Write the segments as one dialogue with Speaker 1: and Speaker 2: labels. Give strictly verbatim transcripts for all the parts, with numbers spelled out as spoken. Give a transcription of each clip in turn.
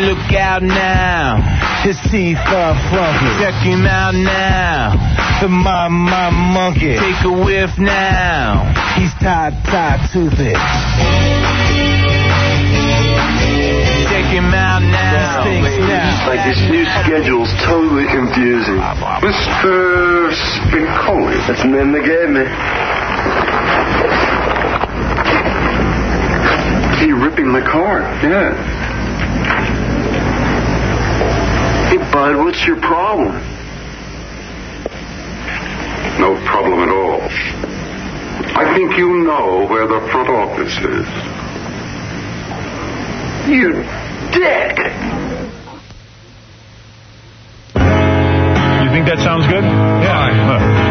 Speaker 1: look out now. His teeth are funky. Check him out now. The my my monkey. Take a whiff now. He's tied, tied to it. Check him out now. now.
Speaker 2: Like this new schedule's totally confusing. Mister Spicoli. That's the name they gave me. Hey, you're ripping my car. Yeah. Hey, bud, what's your problem?
Speaker 3: No problem at all. I think you know where the front office is.
Speaker 2: You dick!
Speaker 4: You think that sounds good? Yeah. Look.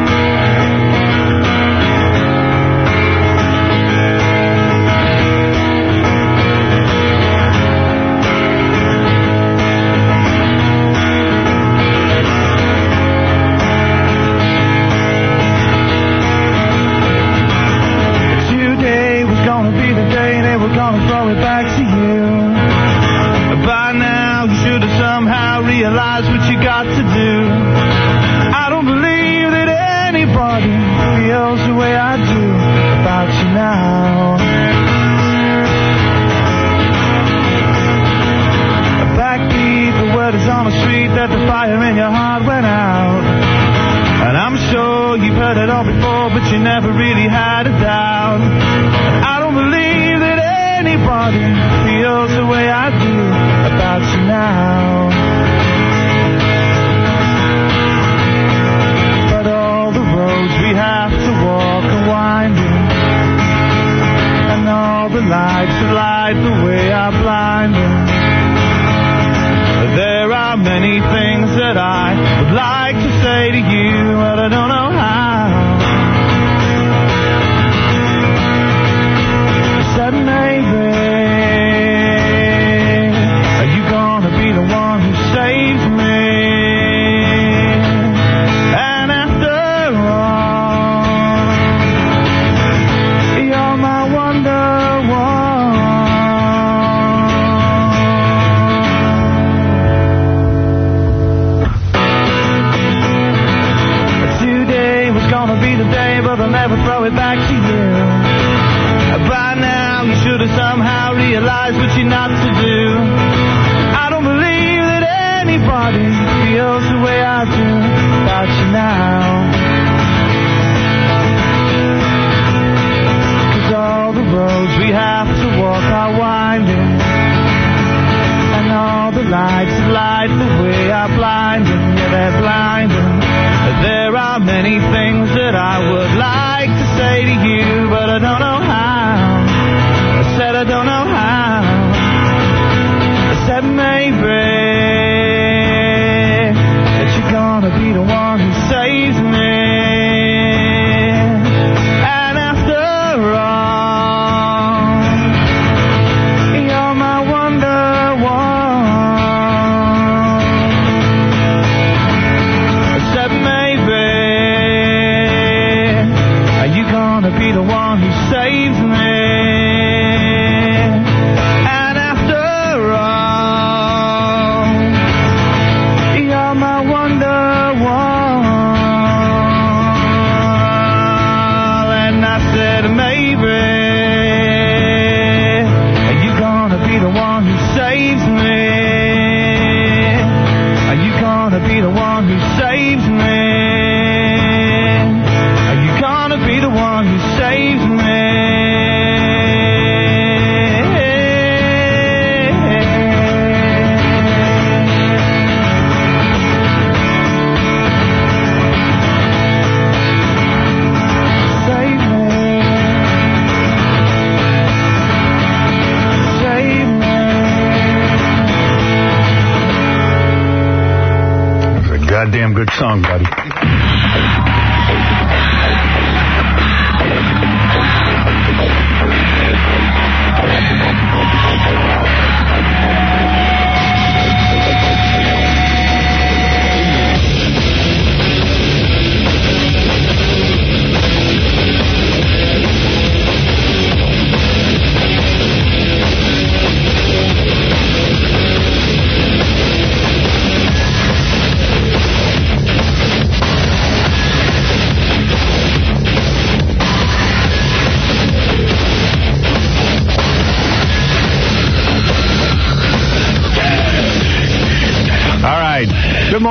Speaker 4: Goddamn good song, buddy.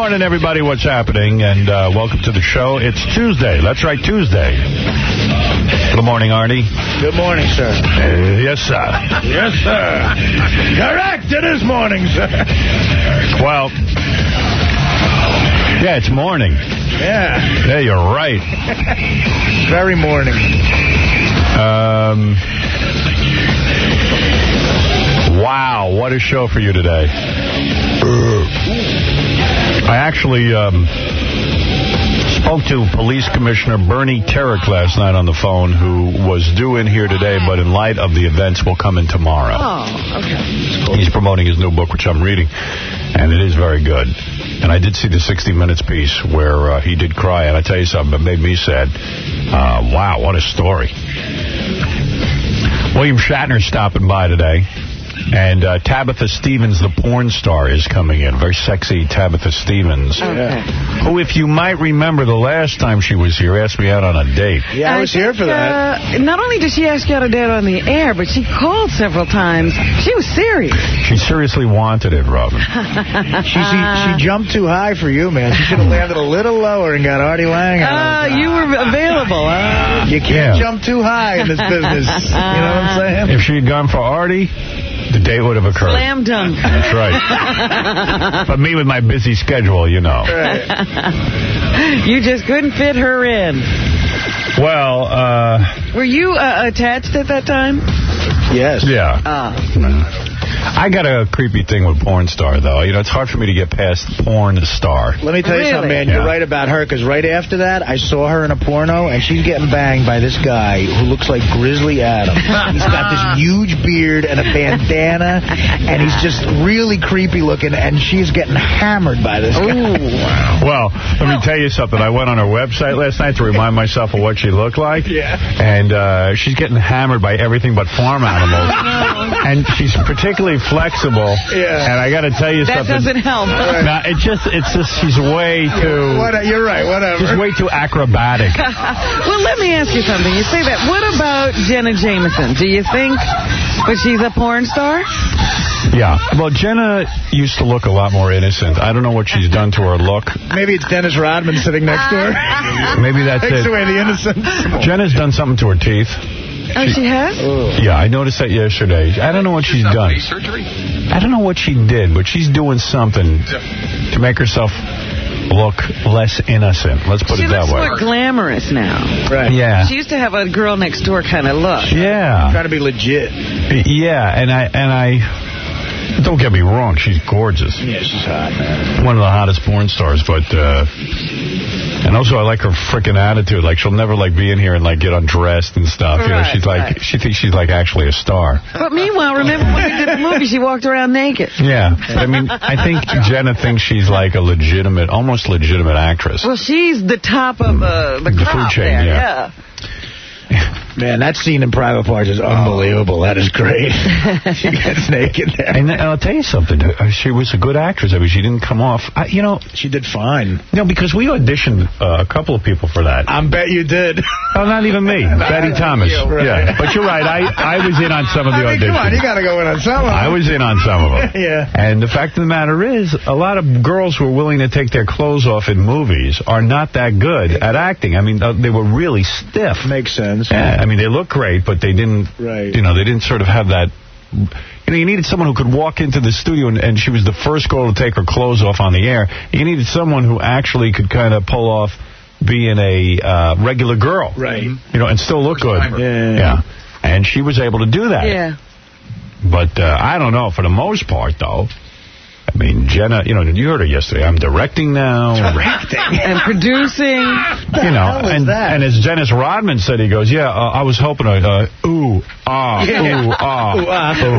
Speaker 4: morning, everybody. What's happening? And uh, welcome to the show. It's Tuesday. That's right, Tuesday. Good morning, Artie.
Speaker 5: Good morning, sir.
Speaker 4: Uh, yes, sir.
Speaker 5: Yes, sir. Correct. It is morning, sir.
Speaker 4: Well, yeah, it's morning.
Speaker 5: Yeah.
Speaker 4: Yeah, you're right.
Speaker 5: Very morning.
Speaker 4: Um. Wow, what a show for you today. I actually um, spoke to Police Commissioner Bernie Terrick last night on the phone, who was due in here today, but in light of the events will come in tomorrow.
Speaker 6: Oh, okay.
Speaker 4: Cool. He's promoting his new book, which I'm reading, and it is very good. And I did see the sixty minutes piece where uh, he did cry, and I tell you something, it made me sad. Uh, wow, what a story. William Shatner's stopping by today. And uh, Tabitha Stevens, the porn star, is coming in. Very sexy Tabitha Stevens.
Speaker 6: Okay.
Speaker 4: Who, if you might remember, the last time she was here, asked me out on a date.
Speaker 5: Yeah, I was
Speaker 6: I
Speaker 5: here
Speaker 6: think,
Speaker 5: for that.
Speaker 6: Uh, not only did she ask you out a date on the air, but she called several times. She was serious.
Speaker 4: She seriously wanted it, Robin.
Speaker 5: she, she she jumped too high for you, man. She should have landed a little lower and got Artie Lang.
Speaker 6: Uh, you were available. Uh.
Speaker 5: You can't
Speaker 4: Yeah.
Speaker 5: jump too high in this business. You know what I'm saying?
Speaker 4: If she had gone for Artie, the date would have occurred.
Speaker 6: Slam dunk.
Speaker 4: That's right. But me with my busy schedule, you know.
Speaker 5: Right.
Speaker 6: You just couldn't fit her in.
Speaker 4: Well, uh...
Speaker 6: Were you uh, attached at that time?
Speaker 5: Yes.
Speaker 4: Yeah.
Speaker 6: Uh.
Speaker 4: I got a creepy thing with porn star, though. You know, it's hard for me to get past porn star.
Speaker 5: Let me tell you
Speaker 6: Really?
Speaker 5: something, man.
Speaker 4: Yeah.
Speaker 5: You're right about her, because right after that, I saw her in a porno, and she's getting banged by this guy who looks like Grizzly Adams. He's got this huge beard and a bandana, and he's just really creepy looking, and she's getting hammered by this guy.
Speaker 6: Ooh.
Speaker 4: Well, let me tell you something. I went on her website last night to remind myself of what she looked like.
Speaker 5: Yeah.
Speaker 4: And uh, she's getting hammered by everything but farm animals. And she's particularly flexible.
Speaker 5: Yeah.
Speaker 4: And I got to tell you
Speaker 6: That
Speaker 4: something.
Speaker 6: doesn't help.
Speaker 4: No, it just, it's just, she's way too...
Speaker 5: What, you're right, whatever.
Speaker 4: She's way too acrobatic.
Speaker 6: Well, let me ask you something. You say that. What about Jenna Jameson? Do you think that she's a porn star?
Speaker 4: Yeah. Well, Jenna used to look a lot more innocent. I don't know what she's done to her look.
Speaker 5: Maybe it's Dennis Rodman sitting next to her.
Speaker 4: Maybe that's
Speaker 5: Takes
Speaker 4: it.
Speaker 5: away the innocence.
Speaker 4: Jenna's done something to her teeth.
Speaker 6: Oh, she has?
Speaker 4: Yeah, I noticed that yesterday. I don't know what she's done. I don't know what she did, but she's doing something to make herself look less innocent. Let's put
Speaker 6: She
Speaker 4: it that
Speaker 6: looks
Speaker 4: way.
Speaker 6: more glamorous now.
Speaker 5: Right.
Speaker 4: Yeah.
Speaker 6: She used to have a girl next door kind of look.
Speaker 4: Yeah.
Speaker 5: Trying to be legit.
Speaker 4: Yeah, and I and I don't get me wrong, she's gorgeous.
Speaker 5: Yeah, she's hot, man.
Speaker 4: One of the hottest porn stars, but uh and also I like her freaking attitude. Like, she'll never like be in here and like get undressed and stuff. You know,
Speaker 6: Right,
Speaker 4: she's like
Speaker 6: right.
Speaker 4: she thinks she's like actually a star.
Speaker 6: But meanwhile, remember when you did the movie, she walked around naked.
Speaker 4: Yeah. But I mean, I think Jenna thinks she's like a legitimate, almost legitimate actress.
Speaker 6: Well, she's the top of uh, the,
Speaker 4: The food
Speaker 6: crop
Speaker 4: chain,
Speaker 6: there.
Speaker 4: yeah.
Speaker 5: Man, that scene in Private Parts is unbelievable. That is great. She gets naked there.
Speaker 4: And I'll tell you something. uh, She was a good actress. I mean, she didn't come off. I, you know,
Speaker 5: She did fine.
Speaker 4: no, because we auditioned uh, a couple of people for that.
Speaker 5: I bet you did.
Speaker 4: Oh, not even me. Betty Thomas.
Speaker 5: you, right.
Speaker 4: Yeah. But you're right. I, I was in on some of the
Speaker 5: I mean,
Speaker 4: auditions.
Speaker 5: come on, you got to go in on some of them.
Speaker 4: I was in on some of them.
Speaker 5: Yeah.
Speaker 4: And the fact of the matter is, a lot of girls who are willing to take their clothes off in movies are not that good at acting. I mean, uh, they were really stiff.
Speaker 5: Makes sense.
Speaker 4: Yeah, I mean, they look great, but they didn't,
Speaker 5: Right.
Speaker 4: you know, they didn't sort of have that. You know, you needed someone who could walk into the studio, and, and she was the first girl to take her clothes off on the air. You needed someone who actually could kind of pull off being a uh, regular girl.
Speaker 5: Right.
Speaker 4: You know, and still look good.
Speaker 5: Yeah.
Speaker 4: Yeah. And she was able to do that.
Speaker 6: Yeah.
Speaker 4: But uh, I don't know, for the most part, though. I mean, Jenna, you know, you heard her yesterday. I'm directing now.
Speaker 5: Directing.
Speaker 6: And producing.
Speaker 4: You know,
Speaker 5: hell is
Speaker 4: and,
Speaker 5: that?
Speaker 4: and as Dennis Rodman said, he goes, yeah, uh, I was hoping, uh, ooh, ah,
Speaker 5: Yeah.
Speaker 4: ooh, ah,
Speaker 5: Ooh, ah,
Speaker 4: ooh.
Speaker 5: ooh,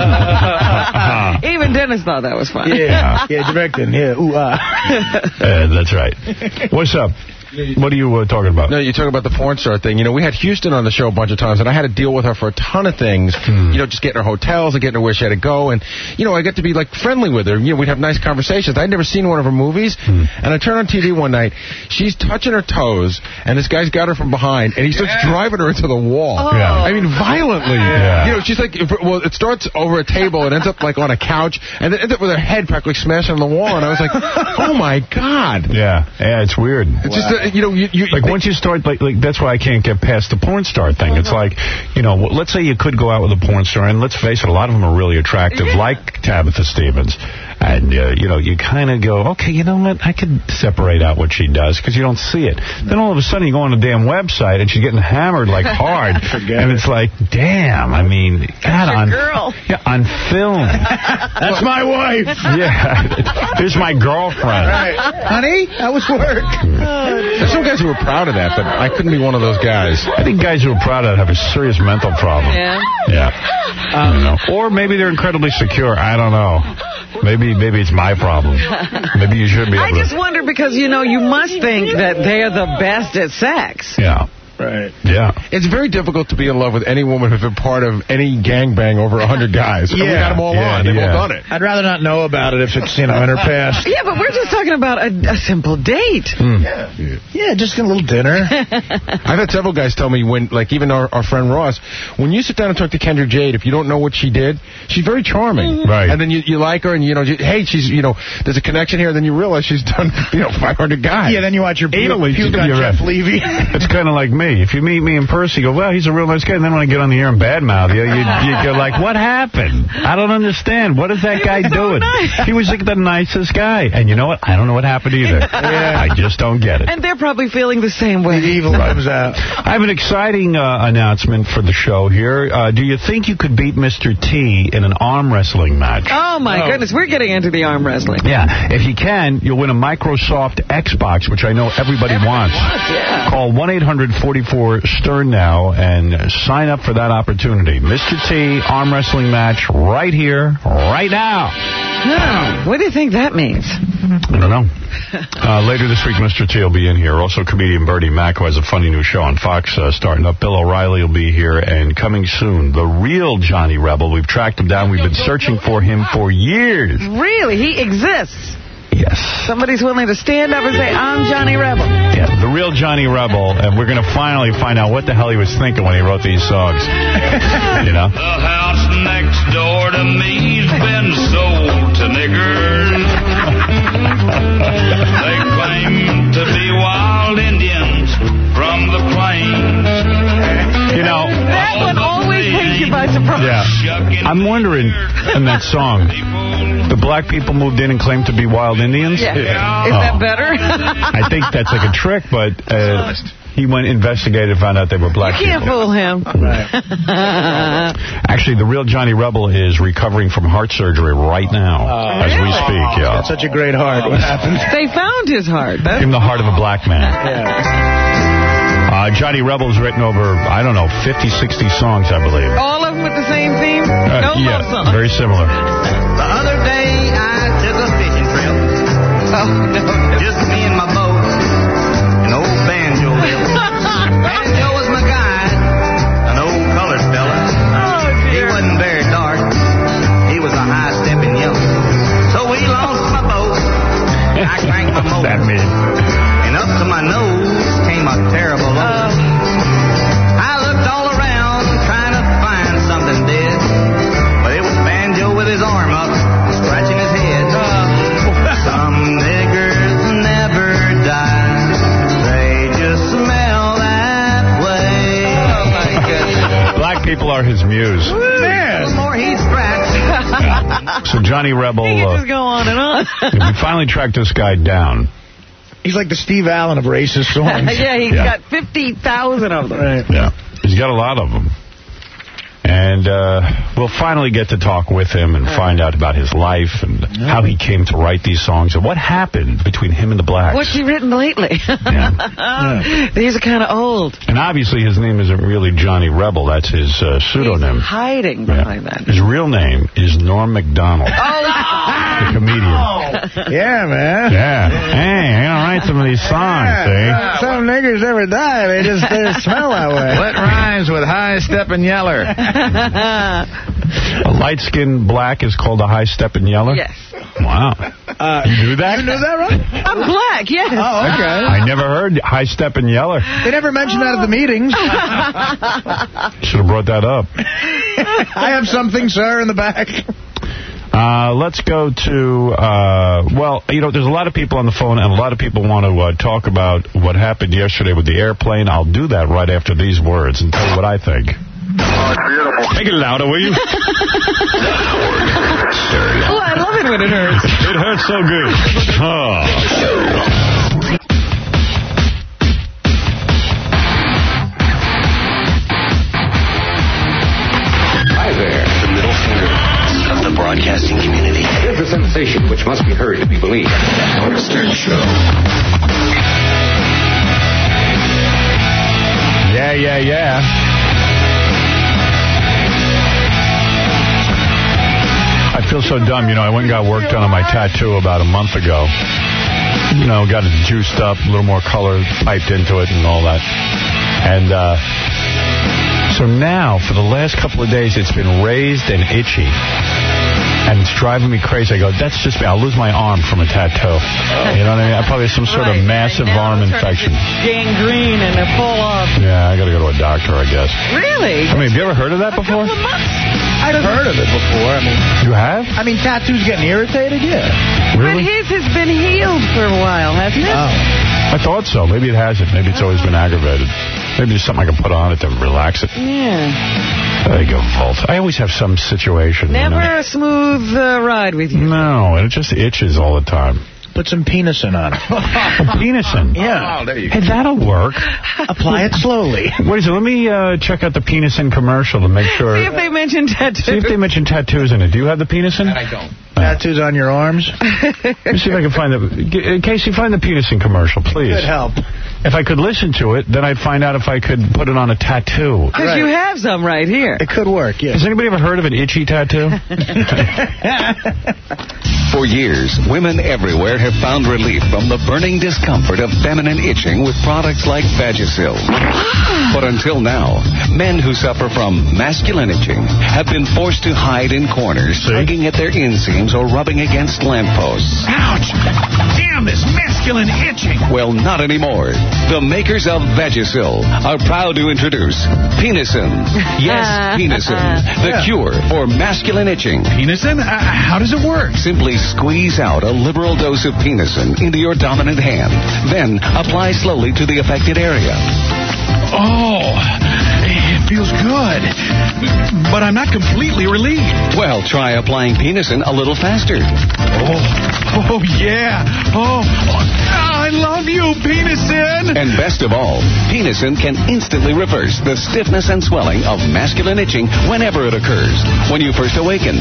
Speaker 5: ah,
Speaker 4: Uh-huh.
Speaker 6: Even Dennis thought that was funny.
Speaker 5: Yeah. Yeah, directing. Yeah. Ooh, ah.
Speaker 4: Uh, that's right. What's up? What are you uh, talking about?
Speaker 7: No, you're talking about the porn star thing. You know, we had Houston on the show a bunch of times, and I had to deal with her for a ton of things. Hmm. You know, just getting her hotels and getting her where she had to go. And, you know, I got to be, like, friendly with her. You know, we'd have nice conversations. I'd never seen one of her movies. Hmm. And I turned on T V one night. She's touching her toes, and this guy's got her from behind, and he starts yeah. driving her into the wall.
Speaker 6: Oh.
Speaker 7: Yeah. I mean, violently. Yeah. You know, she's like, well, it starts over a table and ends up, like, on a couch, and then ends up with her head practically smashing on the wall. And I was like, oh, my God.
Speaker 4: Yeah. Yeah, it's weird.
Speaker 7: It's wow. just, uh, you know, you, you,
Speaker 4: like, once you start, like, like, that's why I can't get past the porn star thing. It's like, you know, let's say you could go out with a porn star, and let's face it, a lot of them are really attractive, yeah. like Tabitha Stevens. And, uh, you know, you kind of go, okay, you know what, I could separate out what she does, because you don't see it. Then all of a sudden you go on a damn website, and she's getting hammered, like, hard. and it's like, damn, I mean, God, on,
Speaker 6: girl.
Speaker 4: Yeah, on film.
Speaker 5: That's my wife.
Speaker 4: Yeah, there's my girlfriend.
Speaker 5: Right. Honey, how was work?
Speaker 7: There's some guys who are proud of that, but I couldn't be one of those guys.
Speaker 4: I think guys who are proud of that have a serious mental problem.
Speaker 6: Yeah?
Speaker 4: Yeah. I don't know. Or maybe they're incredibly secure. I don't know. Maybe maybe it's my problem. Maybe you should be able
Speaker 6: I just to... wonder because, you know, you must think that they're the best at sex.
Speaker 4: Yeah.
Speaker 5: Right.
Speaker 4: Yeah.
Speaker 7: It's very difficult to be in love with any woman who's been part of any gangbang over a hundred guys.
Speaker 5: Yeah.
Speaker 7: And we got them all
Speaker 4: yeah,
Speaker 7: on. They've
Speaker 4: yeah.
Speaker 7: all done it.
Speaker 5: I'd rather not know about it if it's, you know, in her past.
Speaker 6: Yeah, but we're just talking about a, a simple date.
Speaker 4: Mm.
Speaker 5: Yeah. Yeah, just a little dinner.
Speaker 7: I've had several guys tell me when, like even our, our friend Ross, when you sit down and talk to Kendra Jade, if you don't know what she did, she's very charming.
Speaker 6: Mm-hmm.
Speaker 4: Right.
Speaker 7: And then you, you like her and, you know, you, hey, she's, you know, there's a connection here. Then you realize she's done, you know, five hundred guys.
Speaker 5: Yeah, then you watch your puke on Jeff Levy.
Speaker 4: It's kind of like me. If you meet me in person, you go, well, he's a real nice guy. And then when I get on the air and badmouth you, you, you go like, what happened? I don't understand. What is that guy doing? He was like the nicest guy. And you know what? I don't know what happened either. Yeah. I just don't get it.
Speaker 6: And they're probably feeling the same way.
Speaker 5: The evil comes out.
Speaker 4: I have an exciting uh, announcement for the show here. Uh, do you think you could beat Mister T in an arm wrestling match?
Speaker 6: Oh, my
Speaker 5: oh.
Speaker 6: goodness. We're getting into the arm wrestling.
Speaker 4: Yeah. If you can, you'll win a Microsoft Xbox, which I know everybody
Speaker 6: Everyone
Speaker 4: wants.
Speaker 6: wants yeah.
Speaker 4: Call one eight hundred forty-four Stern now and sign up for that opportunity. Mister T, arm wrestling match right here, right now.
Speaker 6: Oh, what do you think that means?
Speaker 4: I don't know. Uh, later this week, Mister T will be in here. Also, comedian Bertie Mac, who has a funny new show on Fox uh, starting up. Bill O'Reilly will be here. And coming soon, the real Johnny Rebel. We've tracked him down. We've been searching for him for years.
Speaker 6: Really? He exists?
Speaker 4: Yes.
Speaker 6: Somebody's willing to stand up and say, I'm Johnny Rebel.
Speaker 4: Yeah, the real Johnny Rebel, and we're going to finally find out what the hell he was thinking when he wrote these songs. You know?
Speaker 8: The house next door to me's been sold to niggers. They claim to be wild Indians from the plains.
Speaker 4: You know,
Speaker 6: that one always takes you by surprise.
Speaker 4: Yeah. I'm wondering, in that song, the black people moved in and claimed to be wild Indians?
Speaker 6: Yeah.
Speaker 4: yeah.
Speaker 6: Is
Speaker 4: oh.
Speaker 6: that better?
Speaker 4: I think that's like a trick, but uh, he went investigated, found out they were black
Speaker 6: you can't
Speaker 4: people.
Speaker 6: fool him.
Speaker 4: Actually, the real Johnny Rebel is recovering from heart surgery right now
Speaker 5: uh,
Speaker 4: as
Speaker 6: really?
Speaker 4: we speak. Yeah.
Speaker 5: That's such a great heart. What happened?
Speaker 6: They found his heart. That's
Speaker 4: Give him the heart of a black man.
Speaker 5: Yeah.
Speaker 4: Uh, Johnny Rebel's written over, I don't know, fifty, sixty songs, I believe.
Speaker 6: all of them with the same theme?
Speaker 4: Uh,
Speaker 6: no
Speaker 4: yeah,
Speaker 6: love song.
Speaker 4: very similar.
Speaker 9: The other day I took a fishing trip.
Speaker 6: Oh, no.
Speaker 9: Just me and my boat. An old banjo. Banjo was my guide. An old colored fella.
Speaker 6: Oh, dear.
Speaker 9: He wasn't very dark. He was a high-stepping young. So we launched my boat. I cranked my motor.
Speaker 4: What's that mean?
Speaker 9: And up to my nose came a terrible odor. I looked all around trying to find something dead. But it was Banjo with his arm up, scratching his head. Some niggers never die. They just smell that way.
Speaker 6: Oh, my goodness.
Speaker 4: Black people are his muse.
Speaker 9: Man. The more he scratched.
Speaker 4: Yeah. So Johnny Rebel,
Speaker 6: He can
Speaker 4: uh,
Speaker 6: just go on and on.
Speaker 4: we finally tracked this guy down.
Speaker 5: He's like the Steve Allen of racist songs.
Speaker 6: Yeah, he's
Speaker 4: Yeah.
Speaker 6: got fifty thousand of them.
Speaker 5: Right.
Speaker 4: Yeah. He's got a lot of them. And uh, we'll finally get to talk with him and find out about his life and how he came to write these songs and what happened between him and the Blacks.
Speaker 6: What's he written lately?
Speaker 4: Yeah.
Speaker 6: These are kind of old.
Speaker 4: And obviously his name isn't really Johnny Rebel. That's his uh, pseudonym.
Speaker 6: He's hiding behind
Speaker 4: yeah.
Speaker 6: that.
Speaker 4: His real name is Norm Macdonald.
Speaker 6: Oh,
Speaker 4: the comedian.
Speaker 5: Oh. Yeah, man.
Speaker 4: Yeah. Hey, I gotta write some of these songs,
Speaker 5: yeah.
Speaker 4: see?
Speaker 5: Some niggers never die. They just, they just smell that way.
Speaker 7: What rhymes with high-stepping yeller?
Speaker 4: A light-skinned black is called a high-stepping yeller?
Speaker 6: Yes.
Speaker 4: Wow.
Speaker 5: Uh,
Speaker 4: you knew that?
Speaker 5: You knew that, right?
Speaker 6: I'm black, yes.
Speaker 5: Oh, okay.
Speaker 4: I never heard high-stepping yeller.
Speaker 5: They never mentioned that at the meetings.
Speaker 4: Should have brought that up.
Speaker 5: I have something, sir, in the back.
Speaker 4: Uh, let's go to, uh, well, you know, there's a lot of people on the phone, and a lot of people want to uh, talk about what happened yesterday with the airplane. I'll do that right after these words and tell you what I think.
Speaker 3: Oh, beautiful.
Speaker 4: Make it louder, will you?
Speaker 6: Oh, I love it when it hurts.
Speaker 4: It hurts so good. Oh.
Speaker 10: Broadcasting community. Here's a sensation which must be heard to be believed. The Howard Stern Show.
Speaker 4: Yeah, yeah, yeah. I feel so dumb. You know, I went and got work done on my tattoo about a month ago. You know, got it juiced up, a little more color piped into it and all that. And, uh... so now, for the last couple of days, it's been raised and itchy. And it's driving me crazy. I go, that's just me. I'll lose my arm from a tattoo. You know what I mean? I probably have some sort
Speaker 6: right.
Speaker 4: of massive
Speaker 6: right
Speaker 4: arm infection.
Speaker 6: Gangrene and a fall off.
Speaker 4: Yeah, I got to go to a doctor, I guess.
Speaker 6: Really?
Speaker 4: I mean, have you ever heard of that before?
Speaker 5: I've heard of it before. I mean,
Speaker 4: you have?
Speaker 5: I mean, tattoos getting irritated, yeah.
Speaker 4: Really?
Speaker 6: But his has been healed for a while, hasn't it?
Speaker 5: Oh.
Speaker 4: I thought so. Maybe it hasn't. Maybe it's always been aggravated. Maybe there's something I can put on it to relax it.
Speaker 6: Yeah.
Speaker 4: There you go, Volt. I always have some situation.
Speaker 6: Never
Speaker 4: you know?
Speaker 6: a smooth uh, ride with you.
Speaker 4: No, and it just itches all the time.
Speaker 5: Put some penisin on it.
Speaker 4: Penisin?
Speaker 5: Yeah.
Speaker 7: Oh, there you
Speaker 4: Hey,
Speaker 7: go.
Speaker 4: that'll work.
Speaker 5: Apply it slowly.
Speaker 4: What is it? Let me uh, check out the Penisin commercial to make sure.
Speaker 6: See if they mention tattoos.
Speaker 4: See if they mention tattoos in it. Do you have the Penisin?
Speaker 7: I don't.
Speaker 5: Tattoos on your arms.
Speaker 4: Let me see if I can find the... Casey, find the Penisin commercial, please.
Speaker 5: Good help.
Speaker 4: If I could listen to it, then I'd find out if I could put it on a tattoo.
Speaker 6: Because
Speaker 5: Right.
Speaker 6: you have some right here.
Speaker 5: It could work, yeah.
Speaker 4: Has anybody ever heard of an itchy tattoo?
Speaker 10: For years, women everywhere have found relief from the burning discomfort of feminine itching with products like Vagisil. But until now, men who suffer from masculine itching have been forced to hide in corners, tugging at their inseams or rubbing against lampposts.
Speaker 8: Ouch! Damn this masculine itching!
Speaker 10: Well, not anymore. The makers of Vagisil are proud to introduce Penisin. Yes, Penisin, the cure for masculine itching.
Speaker 8: Penisin? Uh, how does it work?
Speaker 10: Simply squeeze out a liberal dose of Penisin into your dominant hand. Then apply slowly to the affected area.
Speaker 8: Oh, it feels good. But I'm not completely relieved.
Speaker 10: Well, try applying Penisin a little faster.
Speaker 8: Oh, oh yeah. Oh, I love you, Penisin.
Speaker 10: And best of all, Penisin can instantly reverse the stiffness and swelling of masculine itching whenever it occurs. When you first awaken,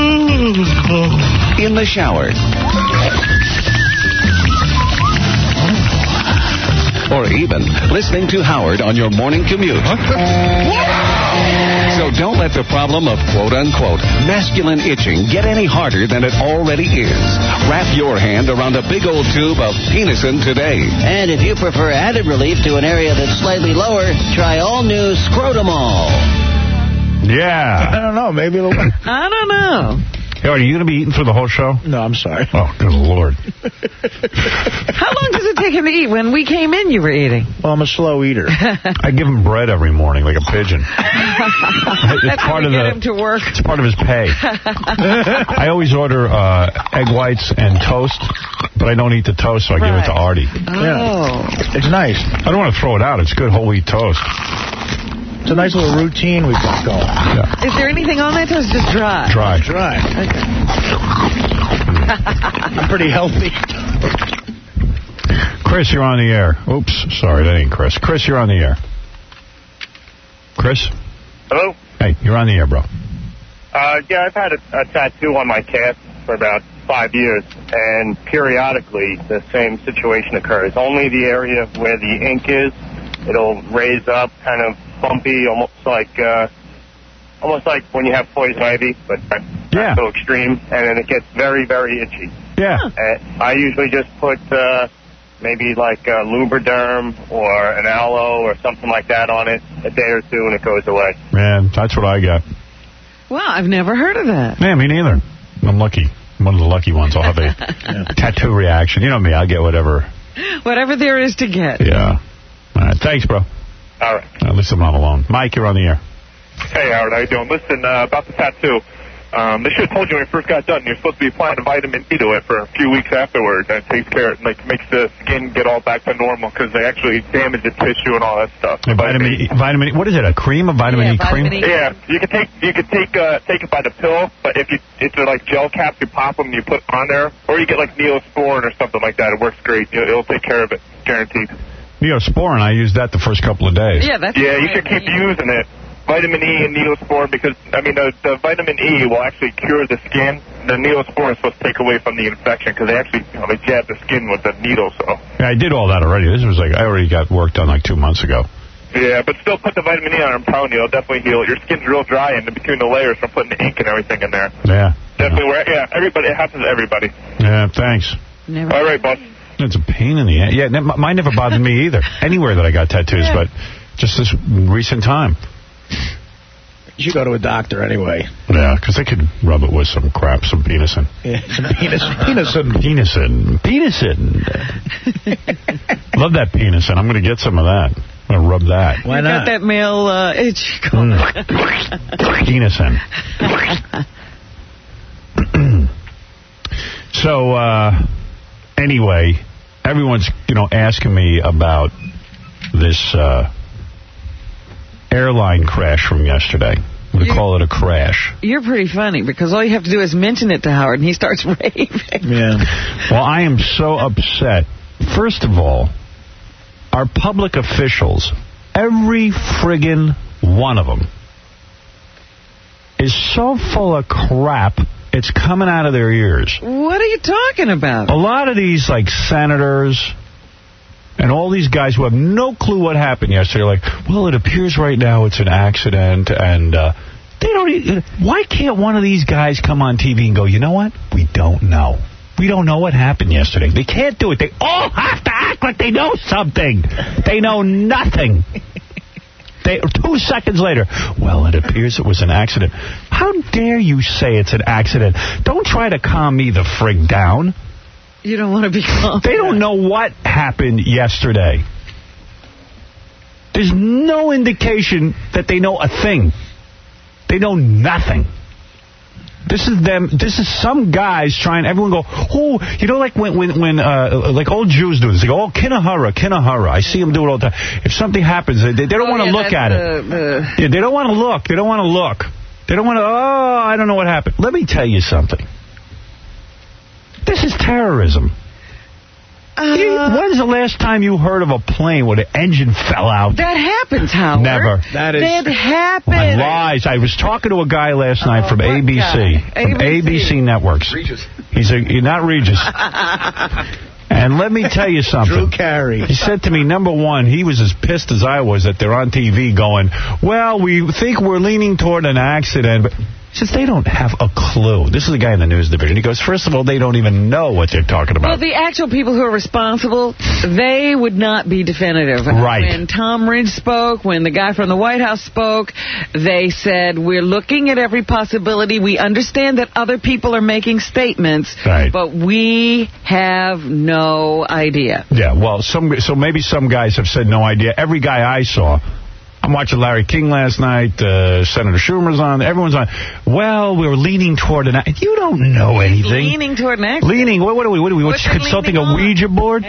Speaker 10: in the shower, or even listening to Howard on your morning commute. So don't let the problem of quote-unquote masculine itching get any harder than it already is. Wrap your hand around a big old tube of Penisin today.
Speaker 11: And if you prefer added relief to an area that's slightly lower, try all-new Scrotumol.
Speaker 4: Yeah.
Speaker 5: I don't know. Maybe it'll work.
Speaker 6: I don't know.
Speaker 4: Hey, are you going to be eating through the whole show?
Speaker 5: No, I'm sorry.
Speaker 4: Oh, good Lord.
Speaker 6: How long does it take him to eat? When we came in, you were eating.
Speaker 5: Well, I'm a slow eater.
Speaker 4: I give him bread every morning like a pigeon. It's
Speaker 6: That's
Speaker 4: part
Speaker 6: how
Speaker 4: of
Speaker 6: we get
Speaker 4: the,
Speaker 6: him to work.
Speaker 4: It's part of his pay. I always order uh, egg whites and toast, but I don't eat the toast, so I
Speaker 6: Right.
Speaker 4: give it to Artie.
Speaker 6: Oh.
Speaker 5: Yeah. It's nice.
Speaker 4: I don't want to throw it out. It's good whole wheat toast.
Speaker 5: It's a nice little routine we've got going.
Speaker 4: Yeah.
Speaker 6: Is there anything on that? Or is it just dry?
Speaker 4: Dry.
Speaker 5: Dry.
Speaker 6: Okay.
Speaker 5: I'm pretty healthy.
Speaker 4: Chris, you're on the air. Oops, sorry, that ain't Chris. Chris, you're on the air. Chris?
Speaker 12: Hello?
Speaker 4: Hey, you're on the air, bro.
Speaker 12: Uh, yeah, I've had a, a tattoo on my calf for about five years, and periodically the same situation occurs. Only the area where the ink is, it'll raise up, kind of bumpy, almost like uh, almost like when you have poison ivy, but
Speaker 4: yeah.
Speaker 12: not so extreme, and then it gets very, very itchy.
Speaker 4: Yeah.
Speaker 12: And I usually just put uh, maybe like a Lubriderm or an aloe or something like that on it a day or two, and it goes away.
Speaker 4: Man, that's what I got.
Speaker 6: Wow, I've never heard of that.
Speaker 4: Man, me neither. I'm lucky. I'm one of the lucky ones. I'll have a yeah. tattoo reaction. You know me, I'll get whatever.
Speaker 6: Whatever there is to get.
Speaker 4: Yeah. All right, thanks, bro.
Speaker 12: All right.
Speaker 4: At least I'm not alone. Mike, you're on the air.
Speaker 13: Hey, Howard, how you doing? Listen, uh, about the tattoo. Um, they should have told you when you first got done. You're supposed to be applying a vitamin E to it for a few weeks afterwards, and it takes care, like makes the skin get all back to normal because they actually damage the tissue and all that stuff.
Speaker 4: Yeah, vitamin E, vitamin E. What is it? A cream? A vitamin
Speaker 6: yeah,
Speaker 4: E cream?
Speaker 6: Vitamin E.
Speaker 13: Yeah, you can take you can take uh, take it by the pill, but if you if they're like gel caps, you pop them, and you put on there, or you get like Neosporin or something like that. It works great. It'll, it'll take care of it, guaranteed.
Speaker 4: Neosporin, I used that the first couple of days.
Speaker 6: Yeah, that's
Speaker 13: yeah. You should keep using it. Vitamin E and Neosporin, because, I mean, the, the vitamin E will actually cure the skin. The Neosporin is supposed to take away from the infection, because they actually, you know, they jab the skin with the needle, so.
Speaker 4: Yeah, I did all that already. This was like, I already got work done like two months ago.
Speaker 13: Yeah, but still put the vitamin E on, I'm telling you, it'll definitely heal it. Your skin's real dry in between the layers from putting the ink and everything in there.
Speaker 4: Yeah.
Speaker 13: Definitely, yeah, where, yeah everybody, it happens to everybody.
Speaker 4: Yeah, thanks.
Speaker 6: Never.
Speaker 13: All right, boss.
Speaker 4: It's a pain in the ass. Yeah, mine never bothered me either, anywhere that I got tattoos, yeah. but just this recent time.
Speaker 5: You should go to a doctor anyway.
Speaker 4: Yeah, because they could rub it with some crap, some penisin.
Speaker 5: Yeah, some penis, penisin.
Speaker 4: Penisin. Penisin. Love that penisin. I'm going to get some of that. I'm going to rub that.
Speaker 5: Why
Speaker 6: you
Speaker 5: not?
Speaker 6: got that male uh, itch.
Speaker 4: Mm. Penisin. So, uh, anyway, everyone's, you know, asking me about this, uh, airline crash from yesterday. I'm going to call it a crash.
Speaker 6: You're pretty funny, because all you have to do is mention it to Howard, and he starts raving.
Speaker 5: Yeah.
Speaker 4: Well, I am so upset. First of all, our public officials, every friggin' one of them, is so full of crap, it's coming out of their ears.
Speaker 6: What are you talking about?
Speaker 4: A lot of these, like, senators and all these guys who have no clue what happened yesterday are like, well, it appears right now it's an accident, and uh, they don't even, why can't one of these guys come on T V and go, you know what? We don't know. We don't know what happened yesterday. They can't do it. They all have to act like they know something. They know nothing. They, two seconds later, well, it appears it was an accident. How dare you say it's an accident? Don't try to calm me the frig down.
Speaker 6: You don't want to be calm.
Speaker 4: They don't know what happened yesterday. There's no indication that they know a thing. They know nothing. This is them. This is some guys trying. Everyone go, oh, you know, like when when when uh, like old Jews do this. They go, oh, kinahara, kinahara. I see them do it all the time. If something happens, they, they don't
Speaker 6: oh,
Speaker 4: want to
Speaker 6: yeah,
Speaker 4: look at
Speaker 6: the,
Speaker 4: it.
Speaker 6: The...
Speaker 4: Yeah, they don't want to look. They don't want to look. They don't want to. Oh, I don't know what happened. Let me tell you something. This is terrorism. Uh, When's the last time you heard of a plane where the engine fell out?
Speaker 6: That happens, Howard.
Speaker 4: Never.
Speaker 6: That is. That happens.
Speaker 4: My lies. I was talking to a guy last night
Speaker 6: oh,
Speaker 4: from A B C.
Speaker 6: Guy?
Speaker 4: From A B C Networks.
Speaker 7: Regis.
Speaker 4: He's a, he's not Regis. And let me tell you something.
Speaker 5: Drew Carey.
Speaker 4: He said to me, number one, he was as pissed as I was that they're on T V going, well, we think we're leaning toward an accident. But he says they don't have a clue. This is a guy in the news division. He goes, first of all, they don't even know what they're talking about.
Speaker 6: Well, the actual people who are responsible, they would not be definitive.
Speaker 4: Right.
Speaker 6: When Tom Ridge spoke, when the guy from the White House spoke, they said, we're looking at every possibility. We understand that other people are making statements,
Speaker 4: right.
Speaker 6: but we have no idea.
Speaker 4: Yeah, well, some so maybe some guys have said no idea. Every guy I saw, I'm watching Larry King last night, uh, Senator Schumer's on, everyone's on. Well, we were leaning toward an accident. You don't know anything.
Speaker 6: Leaning toward an accident.
Speaker 4: Leaning, what, what are we, what are we, what's consulting a Ouija board?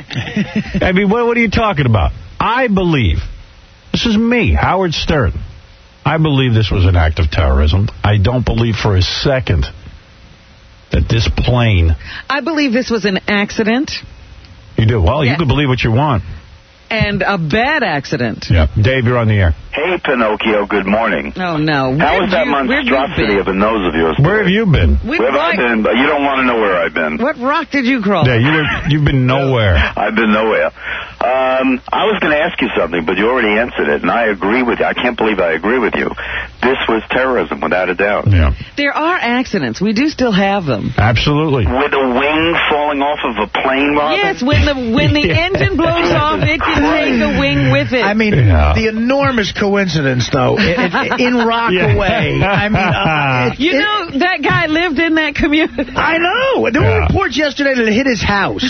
Speaker 4: I mean, what, what are you talking about? I believe, this is me, Howard Stern, I believe this was an act of terrorism. I don't believe for a second that this plane...
Speaker 6: I believe this was an accident.
Speaker 4: You do? Well,
Speaker 6: yeah.
Speaker 4: You can believe what you want.
Speaker 6: and a bad accident.
Speaker 4: Yeah. Dave, you're on the air.
Speaker 2: Hey, Pinocchio, good morning.
Speaker 6: Oh, no.
Speaker 2: How
Speaker 6: Where
Speaker 2: was that
Speaker 6: you,
Speaker 2: monstrosity of a nose of yours?
Speaker 4: Where have you been?
Speaker 6: With
Speaker 2: Where have I
Speaker 6: rock-
Speaker 2: been? But you don't want to know where I've been.
Speaker 6: What rock did you crawl?
Speaker 4: Yeah, you were, you've been nowhere.
Speaker 2: I've been nowhere. Um, I was going to ask you something, but you already answered it, and I agree with you. I can't believe I agree with you. This was terrorism, without a doubt.
Speaker 4: Yeah.
Speaker 6: There are accidents. We do still have them.
Speaker 4: Absolutely.
Speaker 2: With a wing falling off of a plane, Robin?
Speaker 6: Yes, when the when the
Speaker 4: Yeah.
Speaker 6: engine blows off, it can take a wing with it.
Speaker 5: I mean,
Speaker 4: Yeah.
Speaker 5: the enormous coincidence, though, it, it, in Rockaway.
Speaker 4: Yeah.
Speaker 5: I mean, uh, it,
Speaker 6: you
Speaker 5: it,
Speaker 6: know, that guy lived in that community.
Speaker 5: I know. There were
Speaker 4: Yeah.
Speaker 5: reports yesterday that it hit his house.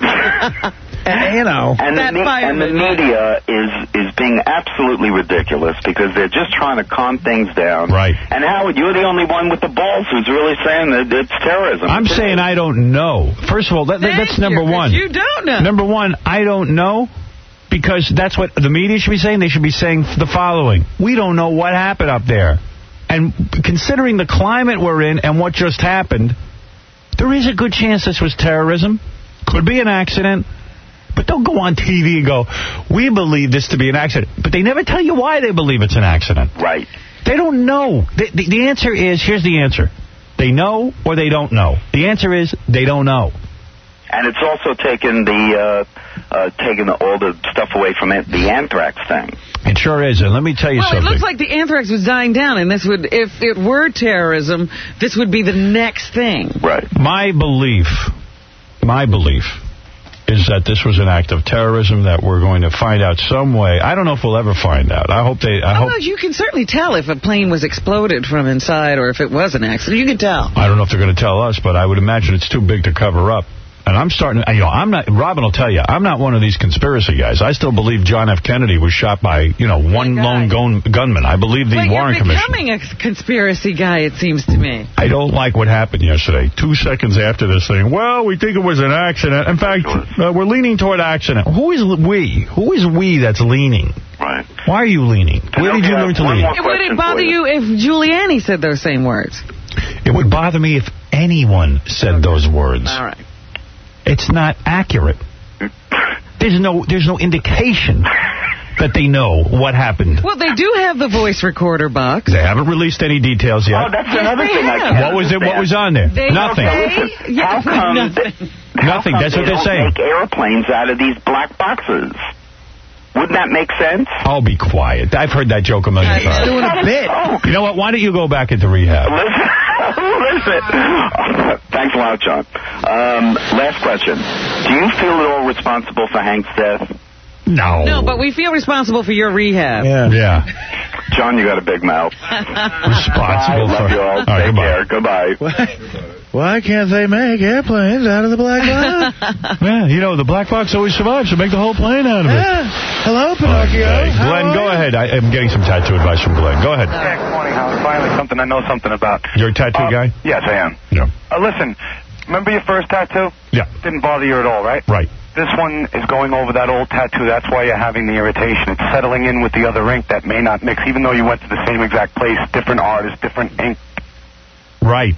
Speaker 5: And, you know.
Speaker 2: And the,
Speaker 6: That
Speaker 2: me- and the
Speaker 6: fireman.
Speaker 2: media is is being absolutely ridiculous because they're just trying to calm things down.
Speaker 4: Right.
Speaker 2: And Howard, you're the only one with the balls who's really saying that it's terrorism.
Speaker 4: I'm saying I don't know. First of all, that, that-
Speaker 6: Thank
Speaker 4: that's number
Speaker 6: you, 'cause
Speaker 4: one.
Speaker 6: You don't know.
Speaker 4: Number one, I don't know, because that's what the media should be saying. They should be saying the following. We don't know what happened up there. And considering the climate we're in and what just happened, there is a good chance this was terrorism. Could be an accident. But don't go on T V and go, we believe this to be an accident. But they never tell you why they believe it's an accident.
Speaker 2: Right.
Speaker 4: They don't know. The, the, the answer is, here's the answer. They know or they don't know. The answer is they don't know.
Speaker 2: And it's also taken the uh, uh, taken the, all the stuff away from it, the anthrax thing.
Speaker 4: It sure is. And let me tell you
Speaker 6: Well,
Speaker 4: something.
Speaker 6: it looks like the anthrax was dying down, and this would, if it were terrorism, this would be the next thing.
Speaker 2: Right.
Speaker 4: My belief, my belief, is that this was an act of terrorism that we're going to find out some way. I don't know if we'll ever find out. I hope they... I
Speaker 6: Oh,
Speaker 4: hope.
Speaker 6: no, you can certainly tell if a plane was exploded from inside or if it was an accident. You can tell.
Speaker 4: I don't know if they're going to tell us, but I would imagine it's too big to cover up. And I'm starting, you know, I'm not, Robin will tell you, I'm not one of these conspiracy guys. I still believe John F. Kennedy was shot by, you know, one lone gun, gunman. I believe the
Speaker 6: Wait,
Speaker 4: Warren
Speaker 6: you're
Speaker 4: Commission.
Speaker 6: becoming a conspiracy guy, it seems to me.
Speaker 4: I don't like what happened yesterday. Two seconds after this thing, well, we think it was an accident. In fact, uh, we're leaning toward accident. Who is we? Who is we that's leaning?
Speaker 2: Right.
Speaker 4: Why are you leaning? Where did you learn to lean?
Speaker 6: Would it bother you if Giuliani said those same words?
Speaker 4: It would bother me if anyone said those words.
Speaker 6: All right.
Speaker 4: It's not accurate. There's no there's no indication that they know what happened.
Speaker 6: Well, they do have the voice recorder box.
Speaker 4: They haven't released any details yet.
Speaker 2: Oh, that's another thing I can't
Speaker 4: What was it? What was on there?
Speaker 6: They
Speaker 4: Nothing.
Speaker 2: Okay, listen, how come
Speaker 6: Nothing.
Speaker 2: how
Speaker 4: Nothing.
Speaker 2: come
Speaker 4: That's
Speaker 2: they
Speaker 4: what they're
Speaker 2: don't
Speaker 4: saying.
Speaker 2: make airplanes out of these black boxes? Wouldn't that make sense?
Speaker 4: I'll be quiet. I've heard that joke a million
Speaker 5: He's
Speaker 4: times.
Speaker 5: doing a bit.
Speaker 4: You know what? Why don't you go back into rehab?
Speaker 2: Listen, listen. Thanks a lot, John. Um, last question. Do you feel at all responsible for Hank's death?
Speaker 4: No.
Speaker 6: No, but we feel responsible for your rehab.
Speaker 5: Yeah.
Speaker 4: Yeah.
Speaker 2: John, you got a big mouth.
Speaker 4: Responsible
Speaker 2: Bye. Love
Speaker 4: for...
Speaker 2: you all.
Speaker 4: All right,
Speaker 2: Take
Speaker 4: goodbye.
Speaker 2: care. Goodbye.
Speaker 5: Why can't they make airplanes out of the black box?
Speaker 4: Yeah, you know, the black box always survives, so make the whole plane out of it.
Speaker 5: Yeah. Hello, Pinocchio.
Speaker 4: Okay.
Speaker 5: How
Speaker 4: Glenn,
Speaker 5: are
Speaker 4: go
Speaker 5: you?
Speaker 4: ahead. I, I'm getting some tattoo advice from Glenn. Go ahead.
Speaker 14: Yeah, good morning, Howard. Finally, something I know something about.
Speaker 4: You're a tattoo
Speaker 14: Uh,
Speaker 4: guy?
Speaker 14: Yes, I am.
Speaker 4: Yeah.
Speaker 14: Uh, listen, remember your first tattoo?
Speaker 4: Yeah.
Speaker 14: Didn't bother you at all, right?
Speaker 4: Right.
Speaker 14: This one is going over that old tattoo. That's why you're having the irritation. It's settling in with the other ink that may not mix, even though you went to the same exact place, different artist, different ink.
Speaker 4: Right.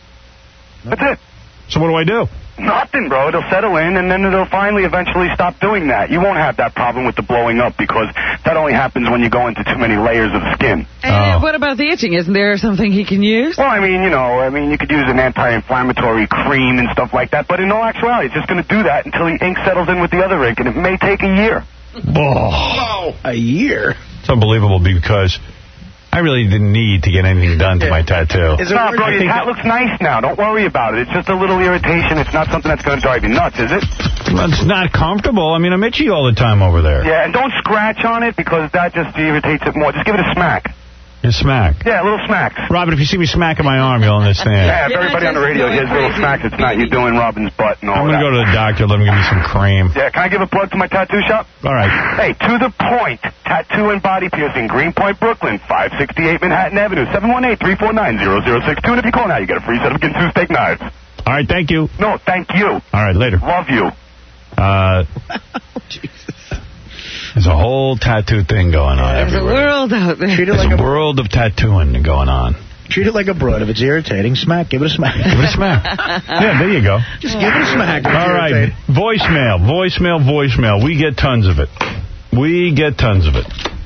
Speaker 14: That's it.
Speaker 4: So what do I do?
Speaker 14: Nothing, bro. It'll settle in, and then it'll finally eventually stop doing that. You won't have that problem with the blowing up because that only happens when you go into too many layers of skin.
Speaker 6: And what about the itching? Isn't there something he can use?
Speaker 14: Well, I mean, you know, I mean, you could use an anti-inflammatory cream and stuff like that, but in all actuality, it's just going to do that until the ink settles in with the other ink, and it may take a year.
Speaker 4: Oh.
Speaker 5: A year?
Speaker 4: It's unbelievable because I really didn't need to get anything done to my tattoo.
Speaker 14: Is no, bro, your hat looks nice now. Don't worry about it. It's just a little irritation. It's not something that's going to drive you nuts, is it?
Speaker 4: Well, it's not comfortable. I mean, I'm itchy all the time over there.
Speaker 14: Yeah, and don't scratch on it because that just irritates it more. Just give it a smack.
Speaker 4: You smack.
Speaker 14: Yeah, little smacks.
Speaker 4: Robin, if you see me smacking my arm, you'll understand.
Speaker 14: Yeah, if everybody on the radio hears little smacks, it's not you doing Robin's butt and all
Speaker 4: I'm
Speaker 14: that.
Speaker 4: going to go to the doctor. Let him give me some cream.
Speaker 14: Yeah, can I give a plug to my tattoo shop?
Speaker 4: All right.
Speaker 14: Hey, To The Point, Tattoo and Body Piercing, Greenpoint, Brooklyn, five sixty-eight Manhattan Avenue, seven one eight, three four nine, zero zero six two. And if you call now, you get a free set of Ginsu steak knives.
Speaker 4: All right, thank you.
Speaker 14: No, thank you.
Speaker 4: All right, later.
Speaker 14: Love you.
Speaker 4: Uh, there's a whole tattoo thing going on
Speaker 6: There's a
Speaker 4: everywhere.
Speaker 6: world out there.
Speaker 5: Treat it
Speaker 4: There's
Speaker 5: like
Speaker 4: a
Speaker 5: a
Speaker 4: world of tattooing going on.
Speaker 5: treat it like a broad. If it's irritating, smack. Give it a smack.
Speaker 4: Give it a smack. Yeah, there you go.
Speaker 5: Just give it a smack. if it's
Speaker 4: All right.
Speaker 5: irritating.
Speaker 4: Voicemail, voicemail, voicemail. We get tons of it. We get tons of it.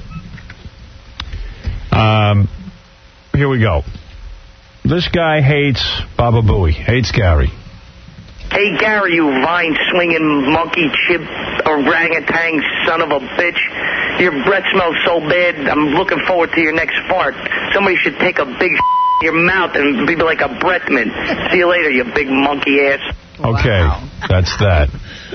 Speaker 4: Um, here we go. This guy hates Baba Booey, hates Gary.
Speaker 15: Hey, Gary, you vine-swinging monkey chip orangutan son of a bitch. Your breath smells so bad, I'm looking forward to your next fart. Somebody should take a big in your mouth and be like a breath mint. See you later, you big monkey ass.
Speaker 4: Okay, wow. That's that.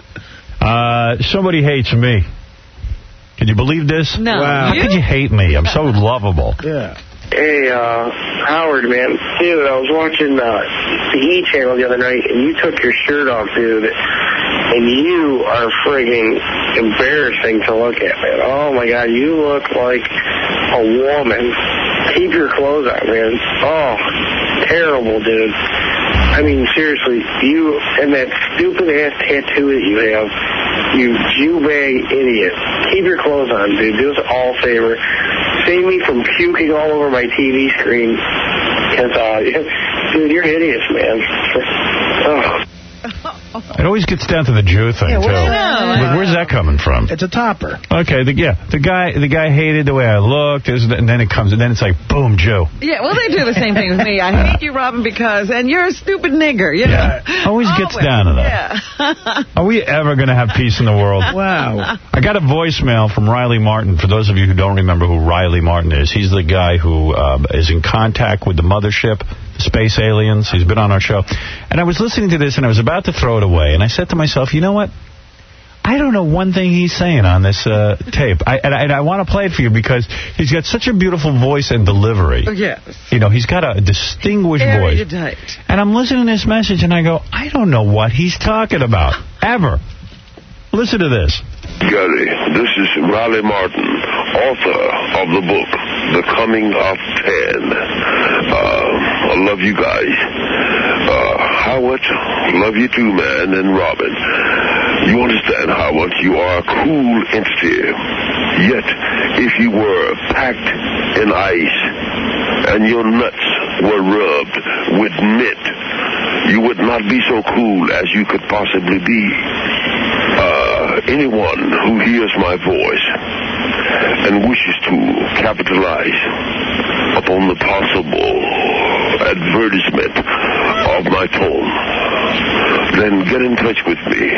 Speaker 4: Uh, somebody hates me. Can you believe this?
Speaker 6: No.
Speaker 4: Wow. How could you hate me? I'm so lovable.
Speaker 5: Yeah.
Speaker 16: Hey, uh, Howard, man. Dude, I was watching uh, the E! Channel the other night, and you took your shirt off, dude. And you are friggin' embarrassing to look at, man. Oh, my God, you look like a woman. Keep your clothes on, man. Oh, terrible, dude. I mean, seriously, you and that stupid-ass tattoo that you have, you Jew-bag idiot. Keep your clothes on, dude. Do us all a favor. Save me from puking all over my T V screen. Because, uh, dude, you're hideous, man. Oh.
Speaker 4: It always gets down to the Jew thing,
Speaker 5: yeah,
Speaker 4: too. But where's that coming from?
Speaker 5: It's a topper.
Speaker 4: Okay, the, yeah, the guy the guy hated the way I looked, and then it comes, and then it's like, boom, Jew.
Speaker 6: Yeah, well, they do the same thing with me. I hate you, Robin, because, and you're a stupid nigger, you
Speaker 4: yeah.
Speaker 6: know.
Speaker 4: Always gets
Speaker 6: Always.
Speaker 4: down to that.
Speaker 6: Yeah.
Speaker 4: Are we ever going to have peace in the world?
Speaker 5: Wow.
Speaker 4: I got a voicemail from Riley Martin. For those of you who don't remember who Riley Martin is, he's the guy who uh, is in contact with the mothership, the space aliens. He's been on our show. And I was listening to this, and I was about to throw it away. And I said to myself, you know what? I don't know one thing he's saying on this uh, tape. I, and I, and I want to play it for you because he's got such a beautiful voice and delivery.
Speaker 6: Oh, yes.
Speaker 4: You know, he's got a distinguished voice.
Speaker 6: Erudite.
Speaker 4: And I'm listening to this message, and I go, I don't know what he's talking about, ever. Listen to this.
Speaker 3: Gary, this is Riley Martin, author of the book, The Coming of Ten. Uh, I love you guys. Uh, Howard, love you too, man, and Robin. You understand, Howard, you are a cool entity. Yet, if you were packed in ice and your nuts were rubbed with knit, you would not be so cool as you could possibly be. Uh, anyone who hears my voice and wishes to capitalize upon the possible advertisement of my tone, then get in touch with me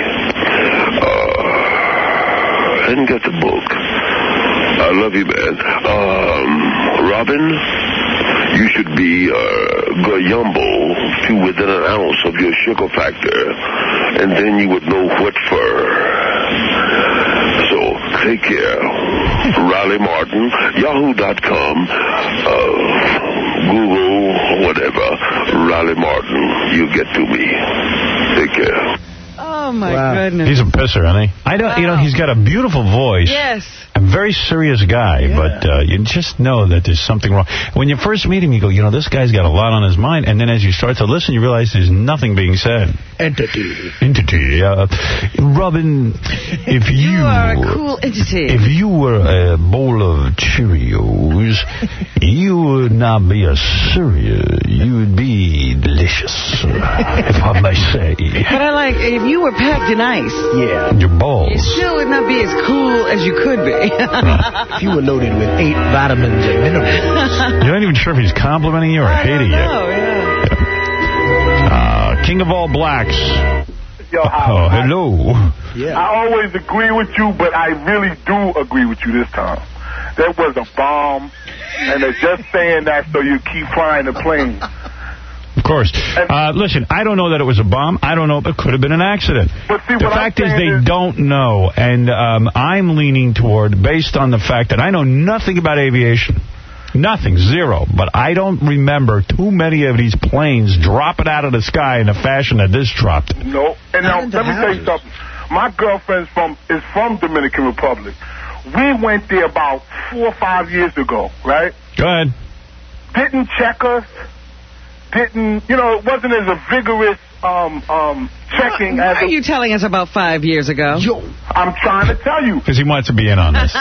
Speaker 3: uh, and get the book. I love you, man. Um, Robin, you should be uh, Guyumbo to within an ounce of your sugar factor, and then you would know what for. So, take care. Riley Martin, yahoo dot com, uh, Google, whatever. Riley Martin, you get to me. Take care.
Speaker 6: Oh, my
Speaker 4: wow.
Speaker 6: goodness.
Speaker 4: He's a pisser, isn't he? I don't, wow. You know, he's got a beautiful voice.
Speaker 6: Yes.
Speaker 4: A very serious guy, yeah. but uh, you just know that there's something wrong. When you first meet him, you go, you know, this guy's got a lot on his mind. And then as you start to listen, you realize there's nothing being said.
Speaker 5: Entity.
Speaker 4: Entity. Uh, Robin, if you...
Speaker 6: You are a cool entity.
Speaker 4: If you were a bowl of Cheerios, you would not be a cereal. You would be delicious, if I may say.
Speaker 6: But I like, if you were packed in ice.
Speaker 5: Yeah.
Speaker 4: Your balls.
Speaker 6: You still would not be as cool as you could be.
Speaker 5: If you were loaded with eight vitamins and minerals.
Speaker 4: You're not even sure if he's complimenting you or
Speaker 6: I
Speaker 4: hating you.
Speaker 6: Oh, yeah.
Speaker 4: Uh, King of all blacks.
Speaker 13: Yo,
Speaker 4: oh, hello.
Speaker 13: Yeah. I always agree with you, but I really do agree with you this time. That was a bomb, and they're just saying that so you keep flying the plane.
Speaker 4: Of course. Uh, listen, I don't know that it was a bomb. I don't know. It could have been an accident.
Speaker 13: But see,
Speaker 4: the fact is they
Speaker 13: is
Speaker 4: don't know, and um, I'm leaning toward, based on the fact that I know nothing about aviation. Nothing, zero. But I don't remember too many of these planes dropping out of the sky in the fashion that this dropped.
Speaker 13: No. And now, let me tell you something. My girlfriend from is from Dominican Republic. We went there about four or five years ago, right?
Speaker 4: Go ahead.
Speaker 13: Didn't check us. Didn't, you know, it wasn't as a vigorous
Speaker 17: um, um, checking.
Speaker 6: Why
Speaker 17: as
Speaker 6: are
Speaker 17: a,
Speaker 6: you telling us about five years ago?
Speaker 17: Yo, I'm trying to tell you.
Speaker 4: Because he wants to be in on this.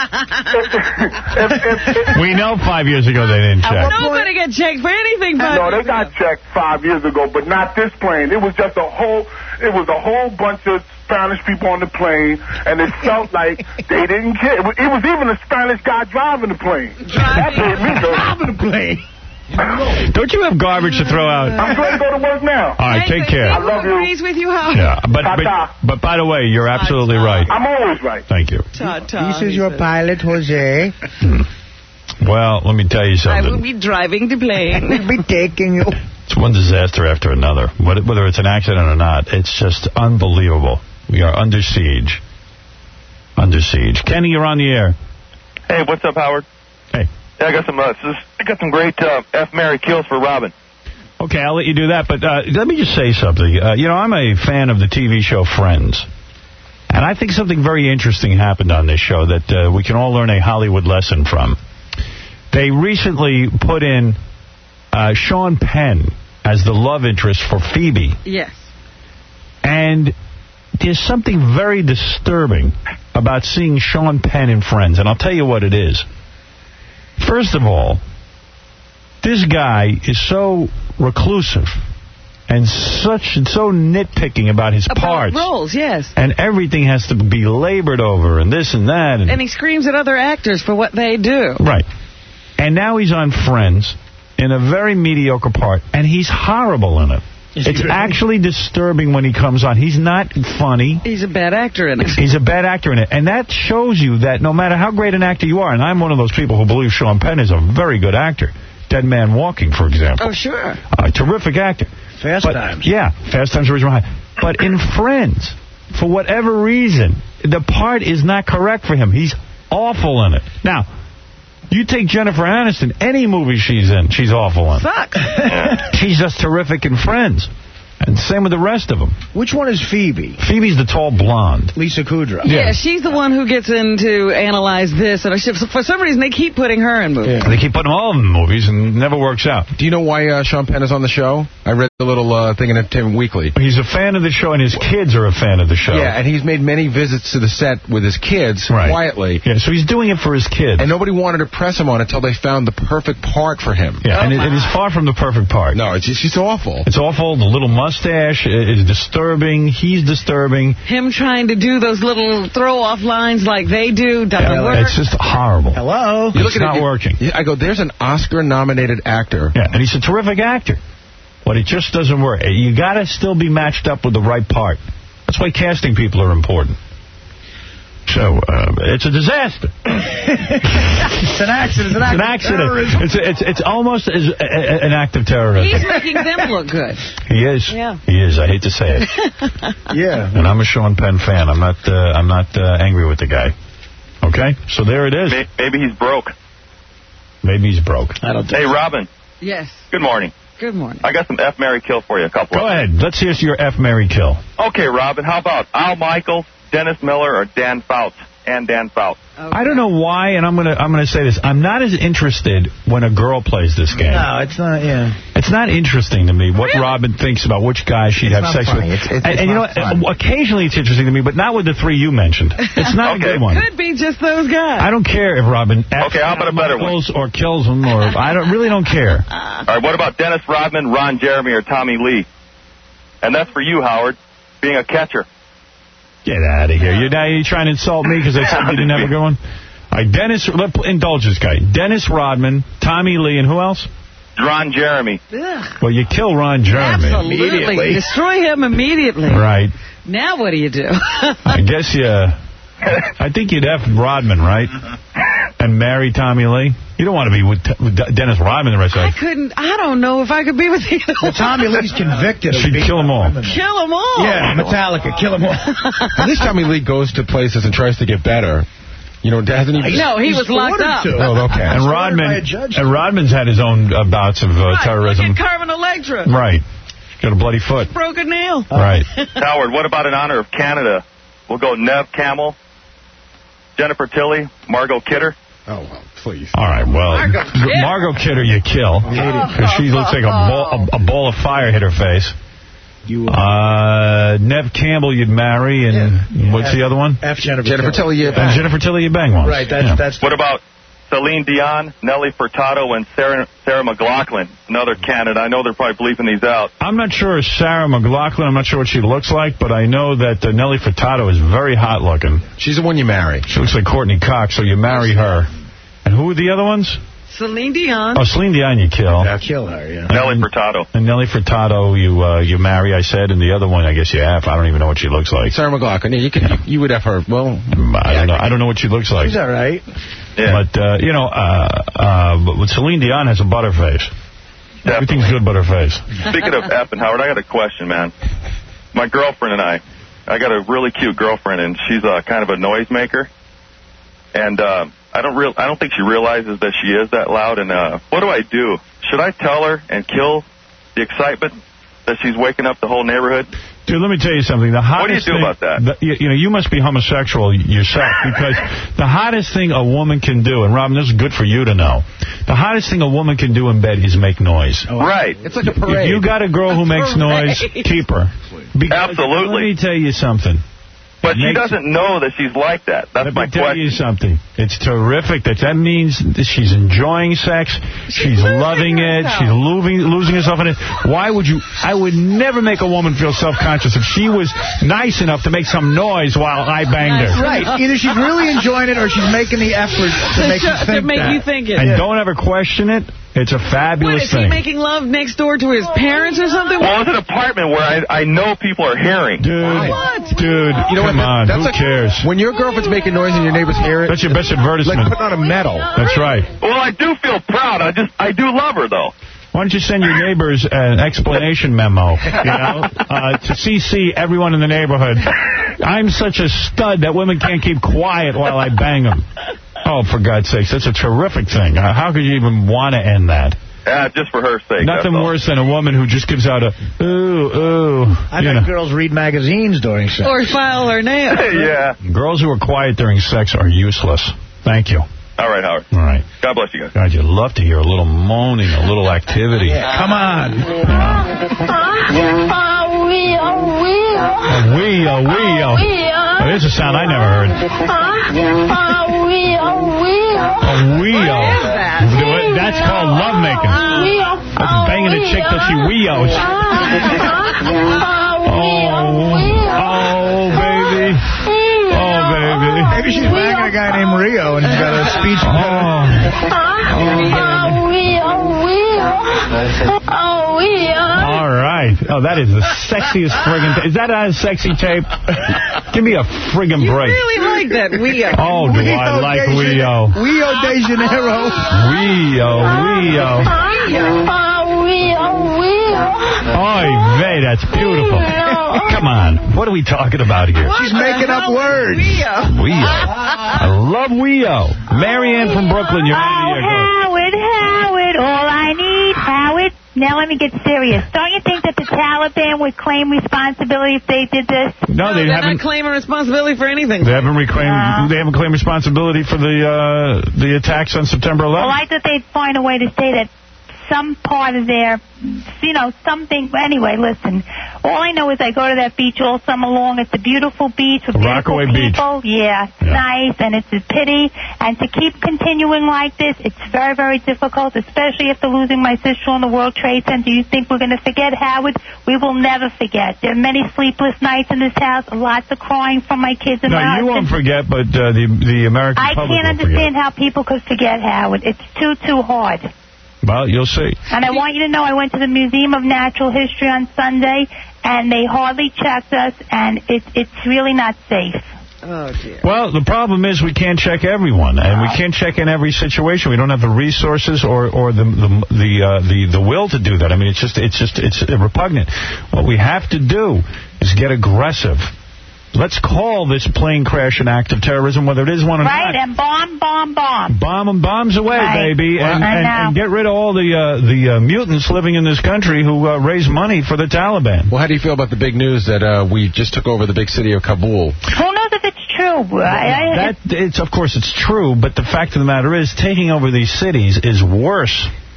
Speaker 4: We know five years ago they didn't check.
Speaker 6: Nobody got checked for anything.
Speaker 17: No, they got checked five years ago, but not this plane. It was just a whole, it was a whole bunch of Spanish people on the plane, and it felt like they didn't care. It was, it was even a Spanish guy driving the plane. Driving, driving the plane.
Speaker 4: Don't you have garbage to throw out?
Speaker 17: I'm going to go to work now.
Speaker 4: All right, take care.
Speaker 17: I love you.
Speaker 6: Agrees with you, Howard.
Speaker 4: Yeah, but, but but by the way, you're absolutely right.
Speaker 17: I'm always right.
Speaker 4: Thank you.
Speaker 6: Ta, ta,
Speaker 5: This is your pilot, Jose.
Speaker 4: Well, let me tell you
Speaker 6: I
Speaker 4: something.
Speaker 6: will be driving the plane.
Speaker 5: We'll be taking you.
Speaker 4: It's one disaster after another. Whether it's an accident or not, it's just unbelievable. We are under siege. Under siege. Kenny, you're on the air.
Speaker 18: Hey, what's up, Howard?
Speaker 4: Hey.
Speaker 18: Yeah, I got some. Uh, I got some great uh, F, Mary kills for Robin.
Speaker 4: Okay, I'll let you do that, but uh, let me just say something. Uh, you know, I'm a fan of the T V show Friends, and I think something very interesting happened on this show that uh, we can all learn a Hollywood lesson from. They recently put in uh, Sean Penn as the love interest for Phoebe.
Speaker 6: Yes.
Speaker 4: And there's something very disturbing about seeing Sean Penn in Friends, and I'll tell you what it is. First of all, this guy is so reclusive and such so nitpicking about his
Speaker 6: about
Speaker 4: parts.
Speaker 6: roles, yes.
Speaker 4: And everything has to be labored over and this and that. And,
Speaker 6: And he screams at other actors for what they do.
Speaker 4: Right. And now he's on Friends in a very mediocre part, and he's horrible in it.
Speaker 6: Is he
Speaker 4: It's
Speaker 6: really?
Speaker 4: actually disturbing when he comes on. He's not funny.
Speaker 6: He's a bad actor in it.
Speaker 4: He's a bad actor in it. And that shows you that no matter how great an actor you are, and I'm one of those people who believe Sean Penn is a very good actor. Dead Man Walking, for example.
Speaker 6: Oh, sure.
Speaker 4: A terrific actor.
Speaker 5: Fast
Speaker 4: But-
Speaker 5: Times.
Speaker 4: Yeah, Fast Times at Ridgemont High. But in Friends, for whatever reason, the part is not correct for him. He's awful in it. Now, you take Jennifer Aniston, any movie she's in, she's awful in.
Speaker 6: Sucks.
Speaker 4: She's just terrific in Friends. And same with the rest of them.
Speaker 5: Which one is Phoebe?
Speaker 4: Phoebe's the tall blonde.
Speaker 5: Lisa Kudrow.
Speaker 6: Yeah, she's the one who gets in to analyze this. And for some reason, they keep putting her in movies.
Speaker 4: They keep putting all of them in movies and it never works out.
Speaker 7: Do you know why uh, Sean Penn is on the show? I read the little uh, thing in Entertainment Weekly.
Speaker 4: He's a fan of the show, and his kids are a fan of the show.
Speaker 7: Yeah, and he's made many visits to the set with his kids,
Speaker 4: Right.
Speaker 7: quietly.
Speaker 4: Yeah, so he's doing it for his kids.
Speaker 7: And nobody wanted to press him on it until they found the perfect part for him.
Speaker 4: Yeah, and it, it is far from the perfect part.
Speaker 7: No, it's just, it's awful.
Speaker 4: It's awful. The little mustache is disturbing. He's disturbing.
Speaker 6: Him trying to do those little throw-off lines like they do doesn't
Speaker 4: Yeah,
Speaker 6: work.
Speaker 4: it's just horrible.
Speaker 5: Hello?
Speaker 7: You
Speaker 4: It's not
Speaker 7: it,
Speaker 4: working.
Speaker 7: I go, there's an Oscar-nominated actor.
Speaker 4: Yeah, and he's a terrific actor. But it just doesn't work. You got to still be matched up with the right part. That's why casting people are important. So, uh, it's a disaster.
Speaker 5: It's an accident. It's an,
Speaker 4: It's an
Speaker 5: act of
Speaker 4: accident.
Speaker 5: terrorism.
Speaker 4: It's, it's, it's almost as a, a, an act of terrorism.
Speaker 6: He's making them look good.
Speaker 4: He is.
Speaker 6: Yeah.
Speaker 4: He is. I hate to say it.
Speaker 5: Yeah.
Speaker 4: And I'm a Sean Penn fan. I'm not uh, I'm not uh, angry with the guy. Okay? So there it is.
Speaker 18: Maybe he's broke.
Speaker 4: Maybe he's broke.
Speaker 5: I don't think
Speaker 18: Hey, Robin.
Speaker 6: Yes.
Speaker 18: Good morning.
Speaker 6: Good morning.
Speaker 18: I got some F, Mary kill for you, a couple
Speaker 4: Go
Speaker 18: of
Speaker 4: ahead. Let's hear your F, Mary, kill.
Speaker 18: Okay, Robin, how about Al Michaels, Dennis Miller, or Dan Fouts? And Dan Fouts.
Speaker 4: I don't know why, and I'm gonna I'm gonna say this. I'm not as interested when a girl plays this game.
Speaker 5: No, it's not, yeah.
Speaker 4: It's not interesting to me what Robin thinks about which guy she'd
Speaker 5: It's
Speaker 4: have
Speaker 5: not
Speaker 4: sex
Speaker 5: funny.
Speaker 4: with.
Speaker 5: It's- it's-
Speaker 4: and
Speaker 5: it's
Speaker 4: and you know
Speaker 5: not
Speaker 4: what?
Speaker 5: fun.
Speaker 4: Occasionally it's interesting to me, but not with the three you mentioned. It's not
Speaker 18: Okay.
Speaker 4: a good one.
Speaker 6: Could be just those guys.
Speaker 4: I don't care if Robin F's
Speaker 18: Okay, how about a better one?
Speaker 4: Michaels or kills him, or I don't really don't care.
Speaker 18: All right, what about Dennis Rodman, Ron Jeremy, or Tommy Lee? And that's for you, Howard, being a catcher.
Speaker 4: Get out of here. You're, now you're trying to insult me because I said you didn't have a good one? All right, Dennis, let, indulge this guy. Dennis Rodman, Tommy Lee, and who else?
Speaker 18: Ron Jeremy.
Speaker 6: Ugh.
Speaker 4: Well, you kill Ron Jeremy.
Speaker 6: Absolutely.
Speaker 5: Immediately.
Speaker 6: Destroy him immediately.
Speaker 4: Right.
Speaker 6: Now what do you do?
Speaker 4: I guess you... I think you'd F Rodman, right? And marry Tommy Lee? You don't want to be with, with Dennis Rodman the rest of
Speaker 6: I
Speaker 4: your life.
Speaker 6: couldn't, I don't know if I could be with either
Speaker 5: Well, Tommy Lee's convicted of
Speaker 4: Should
Speaker 5: being
Speaker 4: kill them all.
Speaker 6: Kill them all.
Speaker 5: Yeah, Metallica, kill them all.
Speaker 7: At least Tommy Lee goes to places and tries to get better. You know, hasn't he?
Speaker 6: No, he was locked up.
Speaker 5: To.
Speaker 7: Oh, okay.
Speaker 4: And
Speaker 5: He's ordered
Speaker 4: Rodman,
Speaker 5: by a judge.
Speaker 4: and Rodman's had his own uh, bouts of uh,
Speaker 6: Right,
Speaker 4: terrorism.
Speaker 6: Look at Carmen Electra.
Speaker 4: Right. Got a bloody foot.
Speaker 6: Broke a nail.
Speaker 4: Right.
Speaker 18: Howard, what about in honor of Canada? We'll go Nev Campbell, Jennifer Tilly, Margot Kidder.
Speaker 7: Oh, well, please.
Speaker 4: All right, well,
Speaker 6: Margot Kidder.
Speaker 4: Margot Kidder you kill. Because she looks like a ball, a, a ball of fire hit her face.
Speaker 5: You, uh,
Speaker 4: uh, Nev Campbell you'd marry, and
Speaker 5: yeah.
Speaker 4: what's
Speaker 5: F,
Speaker 4: the other one?
Speaker 5: F. Jennifer,
Speaker 7: Jennifer Tilly.
Speaker 5: Tilly.
Speaker 7: Yeah.
Speaker 4: And Jennifer Tilly you bang once.
Speaker 5: Right, that's,
Speaker 4: yeah.
Speaker 5: that's
Speaker 18: What about Celine Dion, Nelly Furtado, and Sarah, Sarah McLachlan, another candidate? I know they're probably bleeping these out.
Speaker 4: I'm not sure of Sarah McLachlan. I'm not sure what she looks like, but I know that uh, Nelly Furtado is very hot looking.
Speaker 7: She's the one you marry.
Speaker 4: She looks like Courtney Cox, so you marry her. And who are the other ones?
Speaker 6: Celine Dion.
Speaker 4: Oh, Celine Dion you kill.
Speaker 5: Yeah, kill her, yeah.
Speaker 18: Nelly Furtado.
Speaker 4: And Nelly Furtado you uh, you marry, I said, and the other one I guess you have. I don't even know what she looks like.
Speaker 7: Sarah McLachlan. Yeah, you, could, you, you would have her. Well,
Speaker 4: I don't know. I don't know what she looks like.
Speaker 5: She's all right.
Speaker 18: Yeah.
Speaker 4: But, uh, you know, uh, uh, but Celine Dion has a butterface.
Speaker 18: Definitely.
Speaker 4: Everything's good but her face.
Speaker 18: Speaking of F and Howard, I got a question, man. My girlfriend and I, I got a really cute girlfriend, and she's uh, kind of a noisemaker. And uh, I don't real, I don't think she realizes that she is that loud. And uh, what do I do? Should I tell her and kill the excitement that she's waking up the whole neighborhood?
Speaker 4: Dude, let me tell you something. The hottest
Speaker 18: What do you do
Speaker 4: thing,
Speaker 18: about that?
Speaker 4: The, you, you know, you must be homosexual yourself, because the hottest thing a woman can do, and Robin, this is good for you to know, the hottest thing a woman can do in bed is make noise.
Speaker 18: Oh, right.
Speaker 7: It's like a parade.
Speaker 4: If you got a girl who
Speaker 6: A
Speaker 4: makes
Speaker 6: parade.
Speaker 4: noise, keep her. Because,
Speaker 18: Absolutely.
Speaker 4: Let me tell you something.
Speaker 18: But she
Speaker 4: Makes-
Speaker 18: doesn't know that she's like that. That's
Speaker 4: Let
Speaker 18: my
Speaker 4: me tell
Speaker 18: question.
Speaker 4: you something. It's terrific. That that means that she's enjoying sex. She's loving it. She's losing, losing herself in it. Why would you? I would never make a woman feel self-conscious if she was nice enough to make some noise while I banged her.
Speaker 5: Right. Either she's really enjoying it or she's making the effort to make you think
Speaker 6: to make
Speaker 5: that.
Speaker 6: you think it.
Speaker 4: And don't ever question it. It's a
Speaker 6: What,
Speaker 4: fabulous
Speaker 6: is he
Speaker 4: thing.
Speaker 6: making love next door to his parents or something?
Speaker 18: Well, it's an apartment where I, I know people are hearing.
Speaker 4: Dude,
Speaker 6: What?
Speaker 4: dude,
Speaker 7: You know
Speaker 4: come
Speaker 7: what?
Speaker 4: on.
Speaker 7: That's
Speaker 4: Who
Speaker 7: like,
Speaker 4: cares?
Speaker 7: When your girlfriend's making noise and your neighbors hear it,
Speaker 4: That's your best
Speaker 7: like
Speaker 4: advertisement.
Speaker 7: putting on a medal.
Speaker 4: That's right.
Speaker 18: Well, I do feel proud. I just I do love her, though.
Speaker 4: Why don't you send your neighbors an explanation memo, you know, uh, to C C everyone in the neighborhood. I'm such a stud that women can't keep quiet while I bang them. Oh, for God's sakes, that's a terrific thing. Uh, how could you even want to end that?
Speaker 18: Yeah, just for her sake.
Speaker 4: Nothing
Speaker 18: that's all.
Speaker 4: worse than a woman who just gives out a, ooh, ooh.
Speaker 5: I've
Speaker 4: you
Speaker 5: had
Speaker 4: know.
Speaker 5: girls read magazines during sex.
Speaker 6: Or file her nails.
Speaker 18: Yeah.
Speaker 4: Girls who are quiet during sex are useless. Thank you.
Speaker 18: All right, Howard.
Speaker 4: All right.
Speaker 18: God bless you guys.
Speaker 4: God, you love to hear a little moaning, a little activity. Come on.
Speaker 19: Oh, wee, oh, wee,
Speaker 4: A wee, a wee, oh. Oh, there's a sound I never heard.
Speaker 19: oh, wee, oh, wee,
Speaker 4: A wee, oh. That's called lovemaking. That's banging a chick till she wee-os. Oh, oh, baby. Oh, baby.
Speaker 5: Maybe she's banging a guy named Rio and he's got a speech.
Speaker 4: All right. Oh, that is the sexiest friggin' tape. Is that a sexy tape? Give me a friggin'
Speaker 6: You
Speaker 4: break.
Speaker 6: really like that Weo.
Speaker 4: Oh, do I like Weo.
Speaker 5: Rio de Janeiro.
Speaker 4: Weo, Weo. Oy vey, that's beautiful. Come on. What are we talking about here?
Speaker 5: She's making up words.
Speaker 4: Weo. I love Weo. Marianne from Brooklyn, you're on the air. Go.
Speaker 19: Howard, Howard, all I need, Howard. Now let me get serious. Don't you think that the Taliban would claim responsibility if they did this?
Speaker 4: No, they
Speaker 6: they're
Speaker 4: haven't.
Speaker 6: not claiming responsibility for anything.
Speaker 4: They haven't reclaimed.
Speaker 19: Uh,
Speaker 4: they haven't claimed responsibility for the uh, the attacks on September eleventh.
Speaker 19: Well, I thought they'd find a way to say that some part of their, you know, something. Anyway, listen. All I know is I go to that beach all summer long. It's a beautiful beach with beautiful
Speaker 4: Rockaway Beach.
Speaker 19: people. Yeah, it's
Speaker 4: Yeah.
Speaker 19: nice, and it's a pity. And to keep continuing like this, it's very, very difficult, especially after losing my sister on the World Trade Center. Do you think we're going to forget, Howard? We will never forget. There are many sleepless nights in this house, lots of crying from my kids and
Speaker 4: No,
Speaker 19: my
Speaker 4: you
Speaker 19: husband.
Speaker 4: won't forget, but uh, the the American
Speaker 19: I
Speaker 4: public
Speaker 19: can't
Speaker 4: will
Speaker 19: understand
Speaker 4: forget.
Speaker 19: how people could forget, Howard. It's too, too hard.
Speaker 4: Well, you'll see.
Speaker 19: And I want you to know I went to the Museum of Natural History on Sunday, and they hardly checked us, and it, it's really not safe.
Speaker 6: Oh, dear.
Speaker 4: Well, the problem is we can't check everyone, and we can't check in every situation. We don't have the resources or or the the the uh, the, the will to do that. I mean, it's just it's just it's repugnant. What we have to do is get aggressive. Let's call this plane crash an act of terrorism, whether it is one or
Speaker 19: Right,
Speaker 4: not.
Speaker 19: and bomb, bomb, bomb.
Speaker 4: Bomb them bombs away,
Speaker 19: Right.
Speaker 4: baby, and,
Speaker 19: I
Speaker 4: and,
Speaker 19: know.
Speaker 4: and get rid of all the uh, the uh, mutants living in this country who uh, raise money for the Taliban.
Speaker 7: Well, how do you feel about the big news that uh, we just took over the big city of Kabul?
Speaker 19: Who knows if it's true? I, I,
Speaker 4: That it's of course it's true, but the fact of the matter is, taking over these cities is worse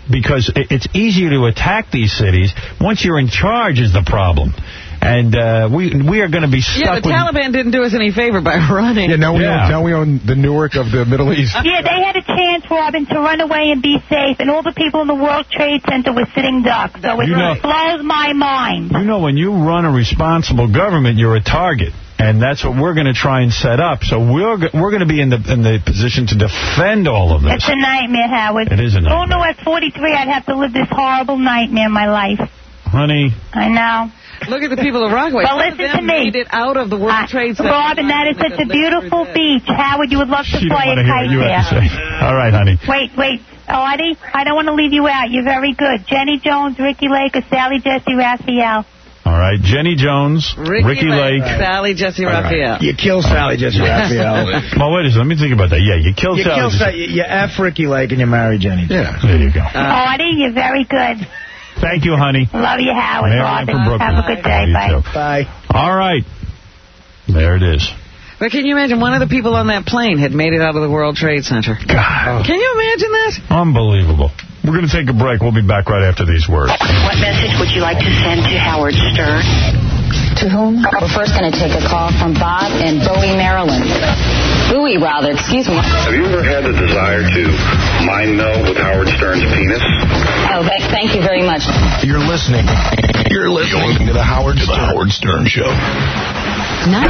Speaker 4: because it's easier to attack these cities. Once you're in charge is the problem. And uh, we we are going to be stuck
Speaker 6: Yeah, the
Speaker 4: with...
Speaker 6: Taliban didn't do us any favor by running.
Speaker 7: Yeah, now we,
Speaker 4: Yeah.
Speaker 7: Own, now we own the Newark of the Middle East.
Speaker 19: Yeah, they had a chance, Robin, to run away and be safe, and all the people in the World Trade Center were sitting ducks. So it
Speaker 4: You know-
Speaker 19: blows my mind.
Speaker 4: You know, when you run a responsible government, you're a target. And that's what we're going to try and set up. So we're go- we're going to be in the in the position to defend all of this.
Speaker 19: It's a nightmare, Howard.
Speaker 4: It is a nightmare.
Speaker 19: Oh, no, at forty-three, I'd have to live this horrible nightmare in my life.
Speaker 4: Honey.
Speaker 19: I know.
Speaker 6: Look at the people of Rockaway.
Speaker 19: But
Speaker 6: Some of
Speaker 19: listen
Speaker 6: them
Speaker 19: to me.
Speaker 6: made it out of the World Trade Center.
Speaker 19: Robin, that is such a beautiful beach. Howard, you would love to
Speaker 4: She don't
Speaker 19: fly
Speaker 4: want
Speaker 19: a
Speaker 4: to hear
Speaker 19: kite
Speaker 4: what you
Speaker 19: there.
Speaker 4: have to say. All right, honey.
Speaker 19: Wait, wait. Oh, Artie, I don't want to leave you out. You're very good. Jenny Jones, Ricky Lake, or Sally Jesse Raphael.
Speaker 4: All right, Jenny Jones,
Speaker 6: Ricky,
Speaker 4: Ricky Lake.
Speaker 6: Sally Jesse Raphael.
Speaker 5: You kill Sally Jesse Raphael.
Speaker 4: Well, wait a second. Let me think about that. Yeah, you killed
Speaker 5: You
Speaker 4: Sally.
Speaker 5: kill
Speaker 4: Jesse-
Speaker 5: Sally. You F Ricky Lake and you marry Jenny.
Speaker 4: Yeah, there you go.
Speaker 19: oh, Artie, you're very good.
Speaker 4: Thank you, honey.
Speaker 19: Love you, Howard.
Speaker 4: Marianne
Speaker 19: Robin.
Speaker 4: from Brooklyn.
Speaker 19: Have a good day.
Speaker 4: You
Speaker 19: Bye.
Speaker 4: too.
Speaker 5: Bye.
Speaker 4: All right. There it is.
Speaker 6: But can you imagine one of the people on that plane had made it out of the World Trade Center?
Speaker 4: God.
Speaker 6: Can you imagine that?
Speaker 4: Unbelievable. We're going to take a break. We'll be back right after these words.
Speaker 20: What message would you like to send to Howard Stern?
Speaker 21: To whom? We're first going to take a call from Bob in Bowie, Maryland. Bowie, rather, excuse me.
Speaker 3: Have you ever had the desire to mind meld with Howard Stern's penis?
Speaker 21: Oh, th- thank you very much.
Speaker 22: You're listening. You're listening to the Howard Stern, the Howard Stern Show.
Speaker 21: Nice.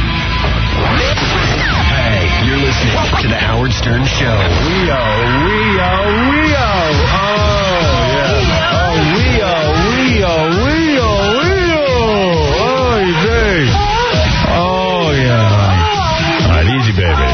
Speaker 22: Hey, you're listening to the Howard Stern Show.
Speaker 4: We-o, we-o, we-o. Oh, yeah. Oh, we-o, we-o, we-o, we-o. Oh, easy. Oh, yeah. All right, easy, baby.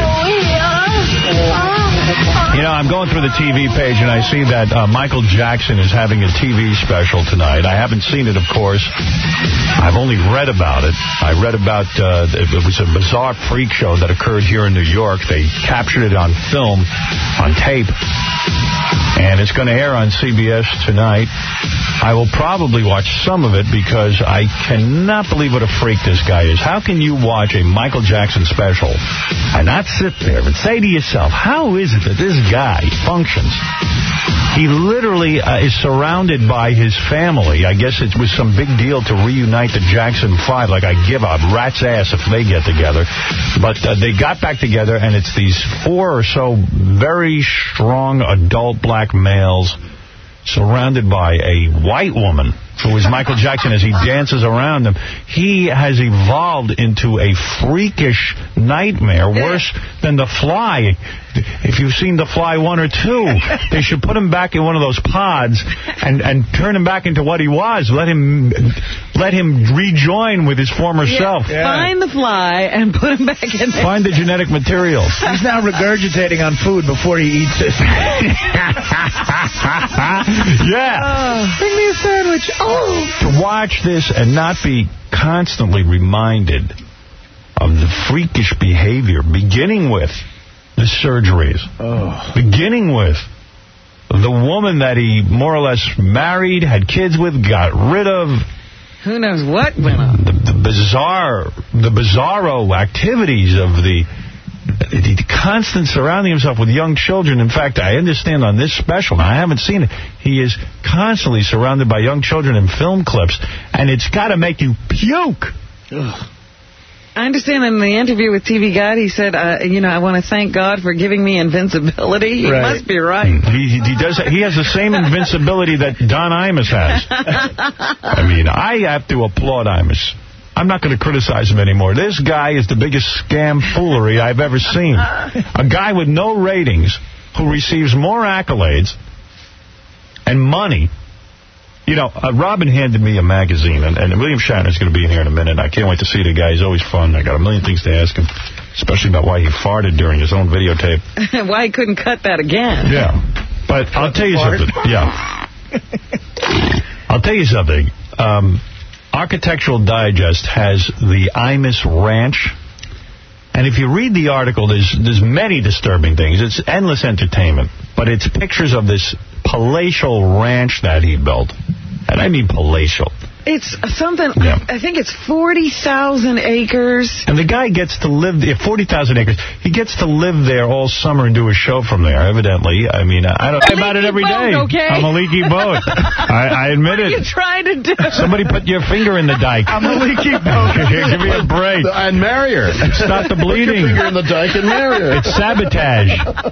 Speaker 4: You know, I'm going through the T V page, and I see that uh, Michael Jackson is having a T V special tonight. I haven't seen it, of course. I've only read about it. I read about uh, it was a bizarre freak show that occurred here in New York. They captured it on film, on tape, and it's going to air on C B S tonight. I will probably watch some of it because I cannot believe what a freak this guy is. How can you watch a Michael Jackson special and not sit there and say to yourself, how is it that this guy functions? He literally uh, is surrounded by his family. I guess it was some big deal to reunite the Jackson Five. Like, I give a rat's ass if they get together. But uh, they got back together, and it's these four or so very strong adult black males surrounded by a white woman who is Michael Jackson as he dances around them. He has evolved into a freakish nightmare, worse than The Fly. If you've seen The Fly one or two, they should put him back in one of those pods and, and turn him back into what he was. Let him let him rejoin with his former
Speaker 6: Yeah,
Speaker 4: self.
Speaker 6: Find the fly and put him back in there.
Speaker 4: Find the genetic materials.
Speaker 5: He's now regurgitating on food before he eats it.
Speaker 4: Yeah.
Speaker 6: Bring me a sandwich. Oh.
Speaker 4: To watch this and not be constantly reminded of the freakish behavior, beginning with the surgeries, oh. beginning with the woman that he more or less married, had kids with, got rid of.
Speaker 6: Who knows what went on?
Speaker 4: The, the bizarre, the bizarro activities of the... The constant surrounding himself with young children. In fact, I understand on this special, now I haven't seen it, he is constantly surrounded by young children in film clips, and it's got to make you puke.
Speaker 6: Ugh. I understand in the interview with T V Guide, he said, uh, you know, I want to thank God for giving me invincibility. He
Speaker 4: Right.
Speaker 6: must be right.
Speaker 4: He, he does. He has the same invincibility that Don Imus has. I mean, I have to applaud Imus. I'm not going to criticize him anymore. This guy is the biggest scam foolery I've ever seen. A guy with no ratings who receives more accolades and money. You know, uh, Robin handed me a magazine, and, and William Shatner's going to be in here in a minute. I can't wait to see the guy. He's always fun. I got a million things to ask him, especially about why he farted during his own videotape.
Speaker 6: Why he couldn't cut that again.
Speaker 4: Yeah. But I'll tell you something. Yeah. I'll tell you something. Um... Architectural Digest has the Imus Ranch. And if you read the article, there's there's many disturbing things. It's endless entertainment. But it's pictures of this palatial ranch that he built. And I mean palatial.
Speaker 6: It's something,
Speaker 4: Yeah.
Speaker 6: I, I think it's forty thousand acres.
Speaker 4: And the guy gets to live there, forty thousand acres. He gets to live there all summer and do a show from there, evidently. I mean, I don't say about it every day.
Speaker 6: boat, okay?
Speaker 4: I'm a leaky boat. I, I admit
Speaker 6: What are
Speaker 4: it.
Speaker 6: you trying to do?
Speaker 4: Somebody put your finger in the dike.
Speaker 5: I'm a leaky boat.
Speaker 4: Give me a break.
Speaker 1: And marry her.
Speaker 4: Stop the bleeding.
Speaker 1: Put your finger in the dike and marry her.
Speaker 4: It's sabotage.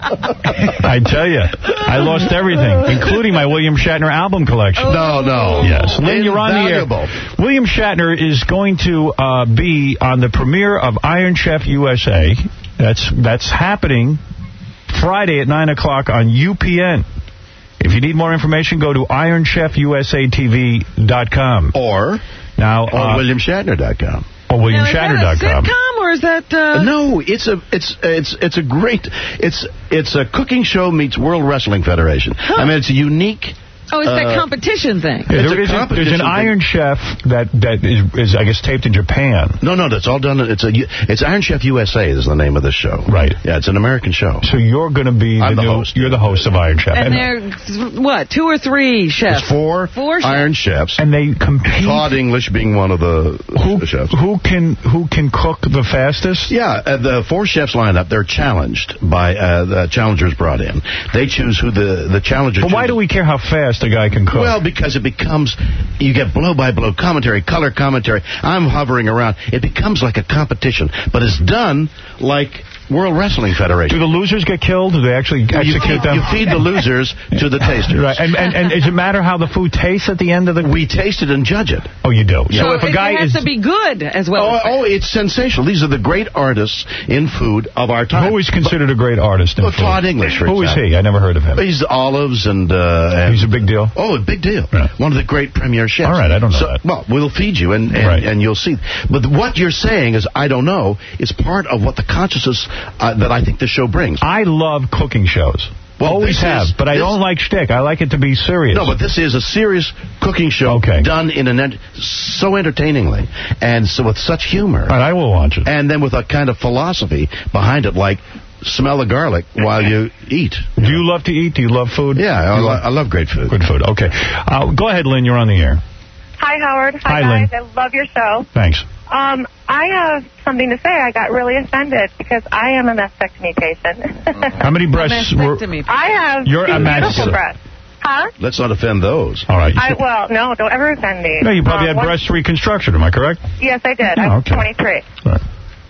Speaker 4: I tell you, I lost everything, including my William Shatner album collection.
Speaker 1: No, no.
Speaker 4: Yes. Lynn, you're on the
Speaker 1: Invaluable.
Speaker 4: air. William Shatner is going to uh, be on the premiere of Iron Chef U S A. That's that's happening Friday at nine o'clock on U P N. If you need more information, go to iron chef U S A T V dot com.
Speaker 1: Or,
Speaker 4: now,
Speaker 1: or
Speaker 4: uh,
Speaker 1: william shatner dot com.
Speaker 4: Or william shatner dot com.
Speaker 6: Is that a sitcom or is that... Uh...
Speaker 1: No, it's a it's it's it's a great it's it's a cooking show meets World Wrestling Federation.
Speaker 6: Huh.
Speaker 1: I mean, it's a unique.
Speaker 6: Oh, it's that
Speaker 1: uh,
Speaker 6: competition thing.
Speaker 4: Yeah,
Speaker 1: It's
Speaker 4: there
Speaker 1: a
Speaker 4: is a, there's
Speaker 1: competition
Speaker 4: an
Speaker 1: thing.
Speaker 4: Iron Chef that that is, is I guess taped in Japan.
Speaker 1: No, no, that's all done. It's a it's Iron Chef U S A is the name of the show.
Speaker 4: Right.
Speaker 1: Yeah, it's an American show.
Speaker 4: So you're going to be
Speaker 1: I'm
Speaker 4: the,
Speaker 1: the
Speaker 4: new,
Speaker 1: host.
Speaker 4: You're the host of Iron Chef.
Speaker 6: And they're, what, two or three chefs?
Speaker 1: It's four,
Speaker 6: Four chefs.
Speaker 1: Iron Chefs.
Speaker 4: And they compete.
Speaker 1: Todd English being one of the
Speaker 4: who,
Speaker 1: chefs.
Speaker 4: Who can who can cook the fastest?
Speaker 1: Yeah, uh, the four chefs line up. They're challenged by uh, the challengers brought in. They choose who the the challengers.
Speaker 4: But why do we care how fast a guy can cook?
Speaker 1: Well, because it becomes, you get blow-by-blow commentary, color commentary. I'm hovering around. It becomes like a competition, but it's done like World Wrestling Federation.
Speaker 4: Do the losers get killed? Do they actually
Speaker 1: you
Speaker 4: execute
Speaker 1: feed,
Speaker 4: them?
Speaker 1: You feed the losers to the tasters.
Speaker 4: Right. And, and, and does it matter how the food tastes at the end of the...
Speaker 1: We taste it and judge it.
Speaker 4: Oh, you do?
Speaker 1: Yeah.
Speaker 4: So if a
Speaker 6: it
Speaker 4: guy
Speaker 6: has
Speaker 4: is...
Speaker 6: to be good as well.
Speaker 1: Oh,
Speaker 6: as
Speaker 1: oh, it's sensational. These are the great artists in food of our time.
Speaker 4: Who is considered a great artist in
Speaker 1: Well,
Speaker 4: food?
Speaker 1: Todd English, for
Speaker 4: Who is
Speaker 1: example.
Speaker 4: he? I never heard of him.
Speaker 1: He's olives and, uh, and...
Speaker 4: He's a big deal?
Speaker 1: Oh, a big deal.
Speaker 4: Yeah.
Speaker 1: One of the great premier chefs.
Speaker 4: All right, I don't know
Speaker 1: so,
Speaker 4: that.
Speaker 1: Well, we'll feed you, and, and,
Speaker 4: Right.
Speaker 1: and you'll see. But what you're saying is, I don't know, is part of what the consciousness uh, that I think the show brings.
Speaker 4: I love cooking shows.
Speaker 1: Well,
Speaker 4: Always
Speaker 1: this
Speaker 4: have,
Speaker 1: is-
Speaker 4: but I
Speaker 1: this-
Speaker 4: don't like shtick. I like it to be serious.
Speaker 1: No, but this is a serious cooking show
Speaker 4: Okay.
Speaker 1: done in an ent- so entertainingly and so with such humor.
Speaker 4: All right, I will watch it.
Speaker 1: And then with a kind of philosophy behind it, like smell the garlic while you eat.
Speaker 4: Do you love to eat? Do you love food?
Speaker 1: Yeah, I,
Speaker 4: You
Speaker 1: lo-
Speaker 4: love-
Speaker 1: I love great food.
Speaker 4: Good food. Okay. Uh, go ahead, Lynn. You're on the air.
Speaker 9: Hi, Howard.
Speaker 4: Hi,
Speaker 9: Hi,
Speaker 4: Lynn.
Speaker 9: guys. I love your show.
Speaker 4: Thanks.
Speaker 9: Um, I have something to say. I got really offended because I am a mastectomy patient.
Speaker 4: How many breasts were...
Speaker 9: I have
Speaker 4: You're
Speaker 9: two
Speaker 4: a
Speaker 9: beautiful
Speaker 4: mastectomy.
Speaker 9: breasts. Huh?
Speaker 1: Let's not offend those.
Speaker 4: All right.
Speaker 9: I, well, no, don't ever offend me.
Speaker 4: No, you probably
Speaker 9: Um,
Speaker 4: had
Speaker 9: one-
Speaker 4: breast reconstruction. Am I correct?
Speaker 9: Yes, I did.
Speaker 4: Oh,
Speaker 9: I was
Speaker 4: okay.
Speaker 9: twenty-three.
Speaker 4: Right.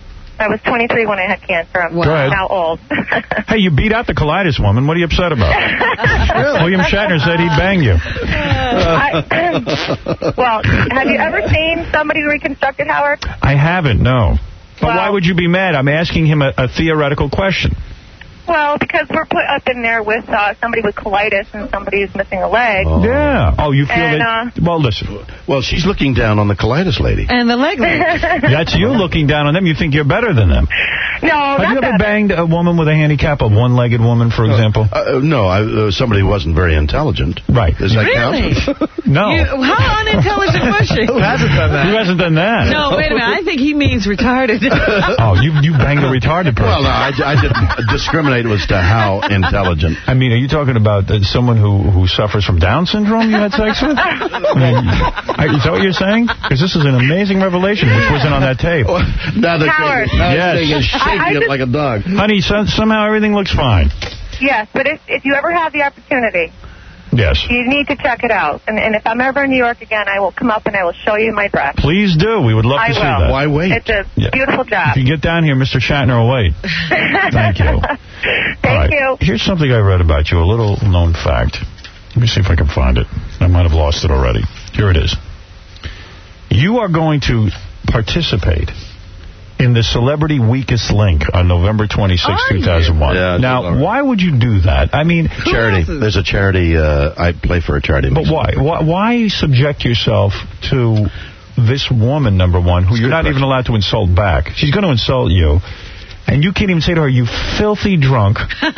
Speaker 9: I was twenty-three when I had cancer. I'm
Speaker 4: Go ahead.
Speaker 9: now old.
Speaker 4: Hey, you beat out the colitis woman. What are you upset about? William Shatner said he'd bang you.
Speaker 9: I, well, have you ever seen somebody reconstructed, Howard?
Speaker 4: I haven't, no. But
Speaker 9: Well-
Speaker 4: why would you be mad? I'm asking him a, a theoretical question.
Speaker 9: Well, because we're put up in there with uh, somebody with colitis and somebody who's missing a leg.
Speaker 4: Yeah. Oh, you feel
Speaker 9: And,
Speaker 4: that... well, listen.
Speaker 1: Well, she's looking down on the colitis lady.
Speaker 6: And the leg lady.
Speaker 4: That's you looking down on them. You think you're better than them.
Speaker 9: No,
Speaker 4: Have
Speaker 9: not
Speaker 4: you ever
Speaker 9: that.
Speaker 4: banged a woman with a handicap, a one-legged woman, for example?
Speaker 1: Uh, no, I, uh, somebody who wasn't very intelligent.
Speaker 4: Right.
Speaker 1: Does that
Speaker 6: Really?
Speaker 1: count?
Speaker 4: No.
Speaker 6: You, how unintelligent was she?
Speaker 4: Who hasn't done that? Who hasn't done that?
Speaker 6: No, wait a minute. I think he means retarded.
Speaker 4: Oh, you you banged a retarded person.
Speaker 1: Well, no, I, I didn't discriminate as to how intelligent.
Speaker 4: I mean, are you talking about uh, someone who, who suffers from Down syndrome you had sex with? I mean, I- is that what you're saying? Because this is an amazing revelation which wasn't on that tape.
Speaker 1: Now the
Speaker 9: Howard.
Speaker 1: now
Speaker 4: Yes.
Speaker 1: the thing is shaking
Speaker 9: I- I
Speaker 1: it
Speaker 9: just-
Speaker 1: like a dog.
Speaker 4: Honey, so, somehow everything looks fine.
Speaker 9: Yes, but if, if you ever have the opportunity,
Speaker 4: Yes.
Speaker 9: you need to check it out. And, and if I'm ever in New York again, I will come up and I will show you my dress.
Speaker 4: Please do. We would love
Speaker 9: I
Speaker 4: to see
Speaker 9: will.
Speaker 4: that.
Speaker 1: Why wait?
Speaker 9: It's a
Speaker 4: Yeah.
Speaker 9: beautiful job.
Speaker 4: If you get down here, Mister Shatner will wait. Thank you.
Speaker 9: Thank
Speaker 4: All right.
Speaker 9: you.
Speaker 4: Here's something I read about you, a little known fact. Let me see if I can find it. I might have lost it already. Here it is. You are going to participate in the Celebrity Weakest Link on November twenty-sixth, two thousand one.
Speaker 1: Yeah,
Speaker 4: now, why would you do that? I mean,
Speaker 1: Charity. There's a charity. Uh, I play for a charity.
Speaker 4: but why? why? Why subject yourself to this woman, number one, who you're not even allowed to insult back? She's going to insult you. And you can't even say to her, you filthy drunk.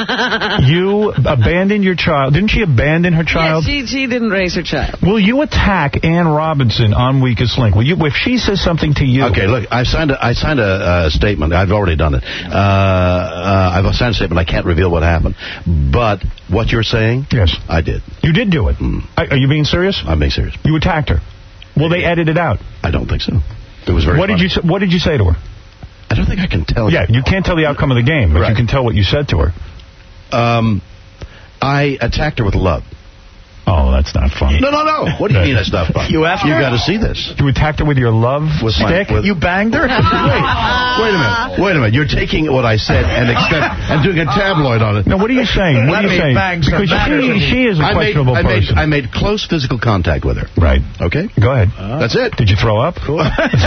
Speaker 4: You abandoned your child. Didn't she abandon her child?
Speaker 6: Yeah, she, she didn't raise her child.
Speaker 4: Will you attack Ann Robinson on Weakest Link? Will you, if she says something to you?
Speaker 1: Okay, look, I signed a, I signed a uh, statement. I've already done it. Uh, uh, I've signed a statement. I can't reveal what happened. But what you're saying,
Speaker 4: yes,
Speaker 1: I did.
Speaker 4: You did do it.
Speaker 1: Mm.
Speaker 4: Are, are you being serious?
Speaker 1: I'm being serious.
Speaker 4: You attacked her. Will they edit it out?
Speaker 1: I don't think so. It was very
Speaker 4: What
Speaker 1: funny.
Speaker 4: did you What did you say to her?
Speaker 1: I don't think I can tell you.
Speaker 4: Yeah, you can't tell the outcome of the game, but
Speaker 1: Right.
Speaker 4: you can tell what you said to her.
Speaker 1: Um, I attacked her with love.
Speaker 4: Oh, that's not funny.
Speaker 1: No, no, no. What do you mean that's not funny?
Speaker 5: You after
Speaker 1: You
Speaker 5: her?
Speaker 1: got to see this.
Speaker 4: You attacked her with your love
Speaker 1: With my-
Speaker 4: stick?
Speaker 1: with-
Speaker 5: You banged her?
Speaker 1: Wait, wait a minute. Wait a minute. You're taking what I said and extend, and doing a tabloid on it.
Speaker 4: No, what are you saying? What
Speaker 5: Let
Speaker 4: are you
Speaker 5: me
Speaker 4: saying?
Speaker 5: bang some
Speaker 4: Because
Speaker 5: batters
Speaker 4: she,
Speaker 5: in
Speaker 4: she is a
Speaker 1: I made,
Speaker 4: questionable
Speaker 1: I made,
Speaker 4: person.
Speaker 1: I made close physical contact with her.
Speaker 4: Right.
Speaker 1: Okay?
Speaker 4: Go ahead.
Speaker 1: That's it.
Speaker 4: Did you throw up?
Speaker 1: Cool.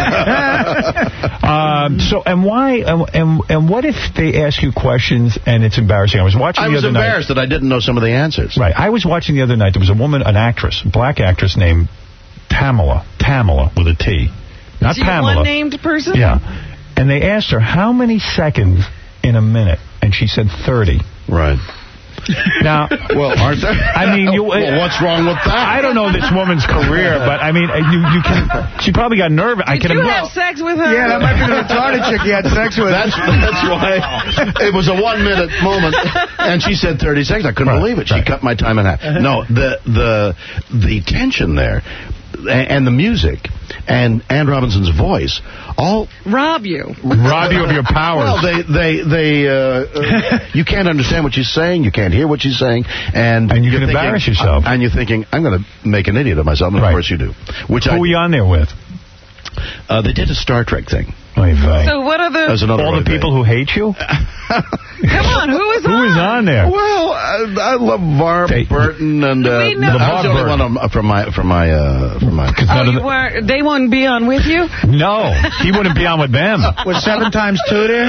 Speaker 4: um, so, and why, and, and, and what if they ask you questions and it's embarrassing? I was watching
Speaker 1: I
Speaker 4: the
Speaker 1: was
Speaker 4: other
Speaker 1: embarrassed
Speaker 4: night.
Speaker 1: that I didn't know some of the answers.
Speaker 4: Right. I was watching the other night. There was a woman, an actress, a black actress named Tamala. Tamala with a T. Not
Speaker 6: Is she a
Speaker 4: Pamela.
Speaker 6: one-named person?
Speaker 4: Yeah. And they asked her, how many seconds in a minute? And she said thirty.
Speaker 1: Right.
Speaker 4: Now,
Speaker 1: well, aren't there?
Speaker 4: I mean, you,
Speaker 1: well, what's wrong with that?
Speaker 4: I don't know this woman's career, but I mean, you you can. She probably got nervous. I
Speaker 6: Did
Speaker 4: can
Speaker 6: you
Speaker 4: imagine.
Speaker 6: have sex with her?
Speaker 5: Yeah, that might be the retarded chick you had sex with.
Speaker 1: That's, that's why it was a one-minute moment, and she said thirty seconds. I couldn't
Speaker 4: Right,
Speaker 1: believe it. She
Speaker 4: right.
Speaker 1: cut my time in half. No, the the the tension there, and the music, and Ann Robinson's voice, all
Speaker 6: Rob you.
Speaker 4: Rob you of your powers.
Speaker 1: well, they they they uh, uh, you can't understand what she's saying, you can't hear what she's saying, and
Speaker 4: And you
Speaker 1: you're
Speaker 4: can
Speaker 1: thinking-
Speaker 4: embarrass yourself.
Speaker 1: And you're thinking, I'm going to make an idiot of myself, and
Speaker 4: Right.
Speaker 1: of course you do. Which
Speaker 4: Who
Speaker 1: I
Speaker 4: were you on there with?
Speaker 1: uh, they did a Star Trek thing.
Speaker 4: Oy vey.
Speaker 6: So what are the...
Speaker 1: That was another
Speaker 4: All the
Speaker 1: oy vey.
Speaker 4: people who hate you?
Speaker 6: Come on, who is
Speaker 4: Who
Speaker 6: on?
Speaker 4: is on there?
Speaker 1: Well, I, I love Barb
Speaker 4: They-
Speaker 1: Burton, and uh,
Speaker 6: We know-
Speaker 1: I was the only one on, from my from my uh, from my.
Speaker 4: Because
Speaker 6: Oh,
Speaker 4: none of
Speaker 6: you
Speaker 4: the-
Speaker 6: were, they wouldn't be on with you?
Speaker 4: No, he wouldn't be on with them.
Speaker 5: Was seven times two there?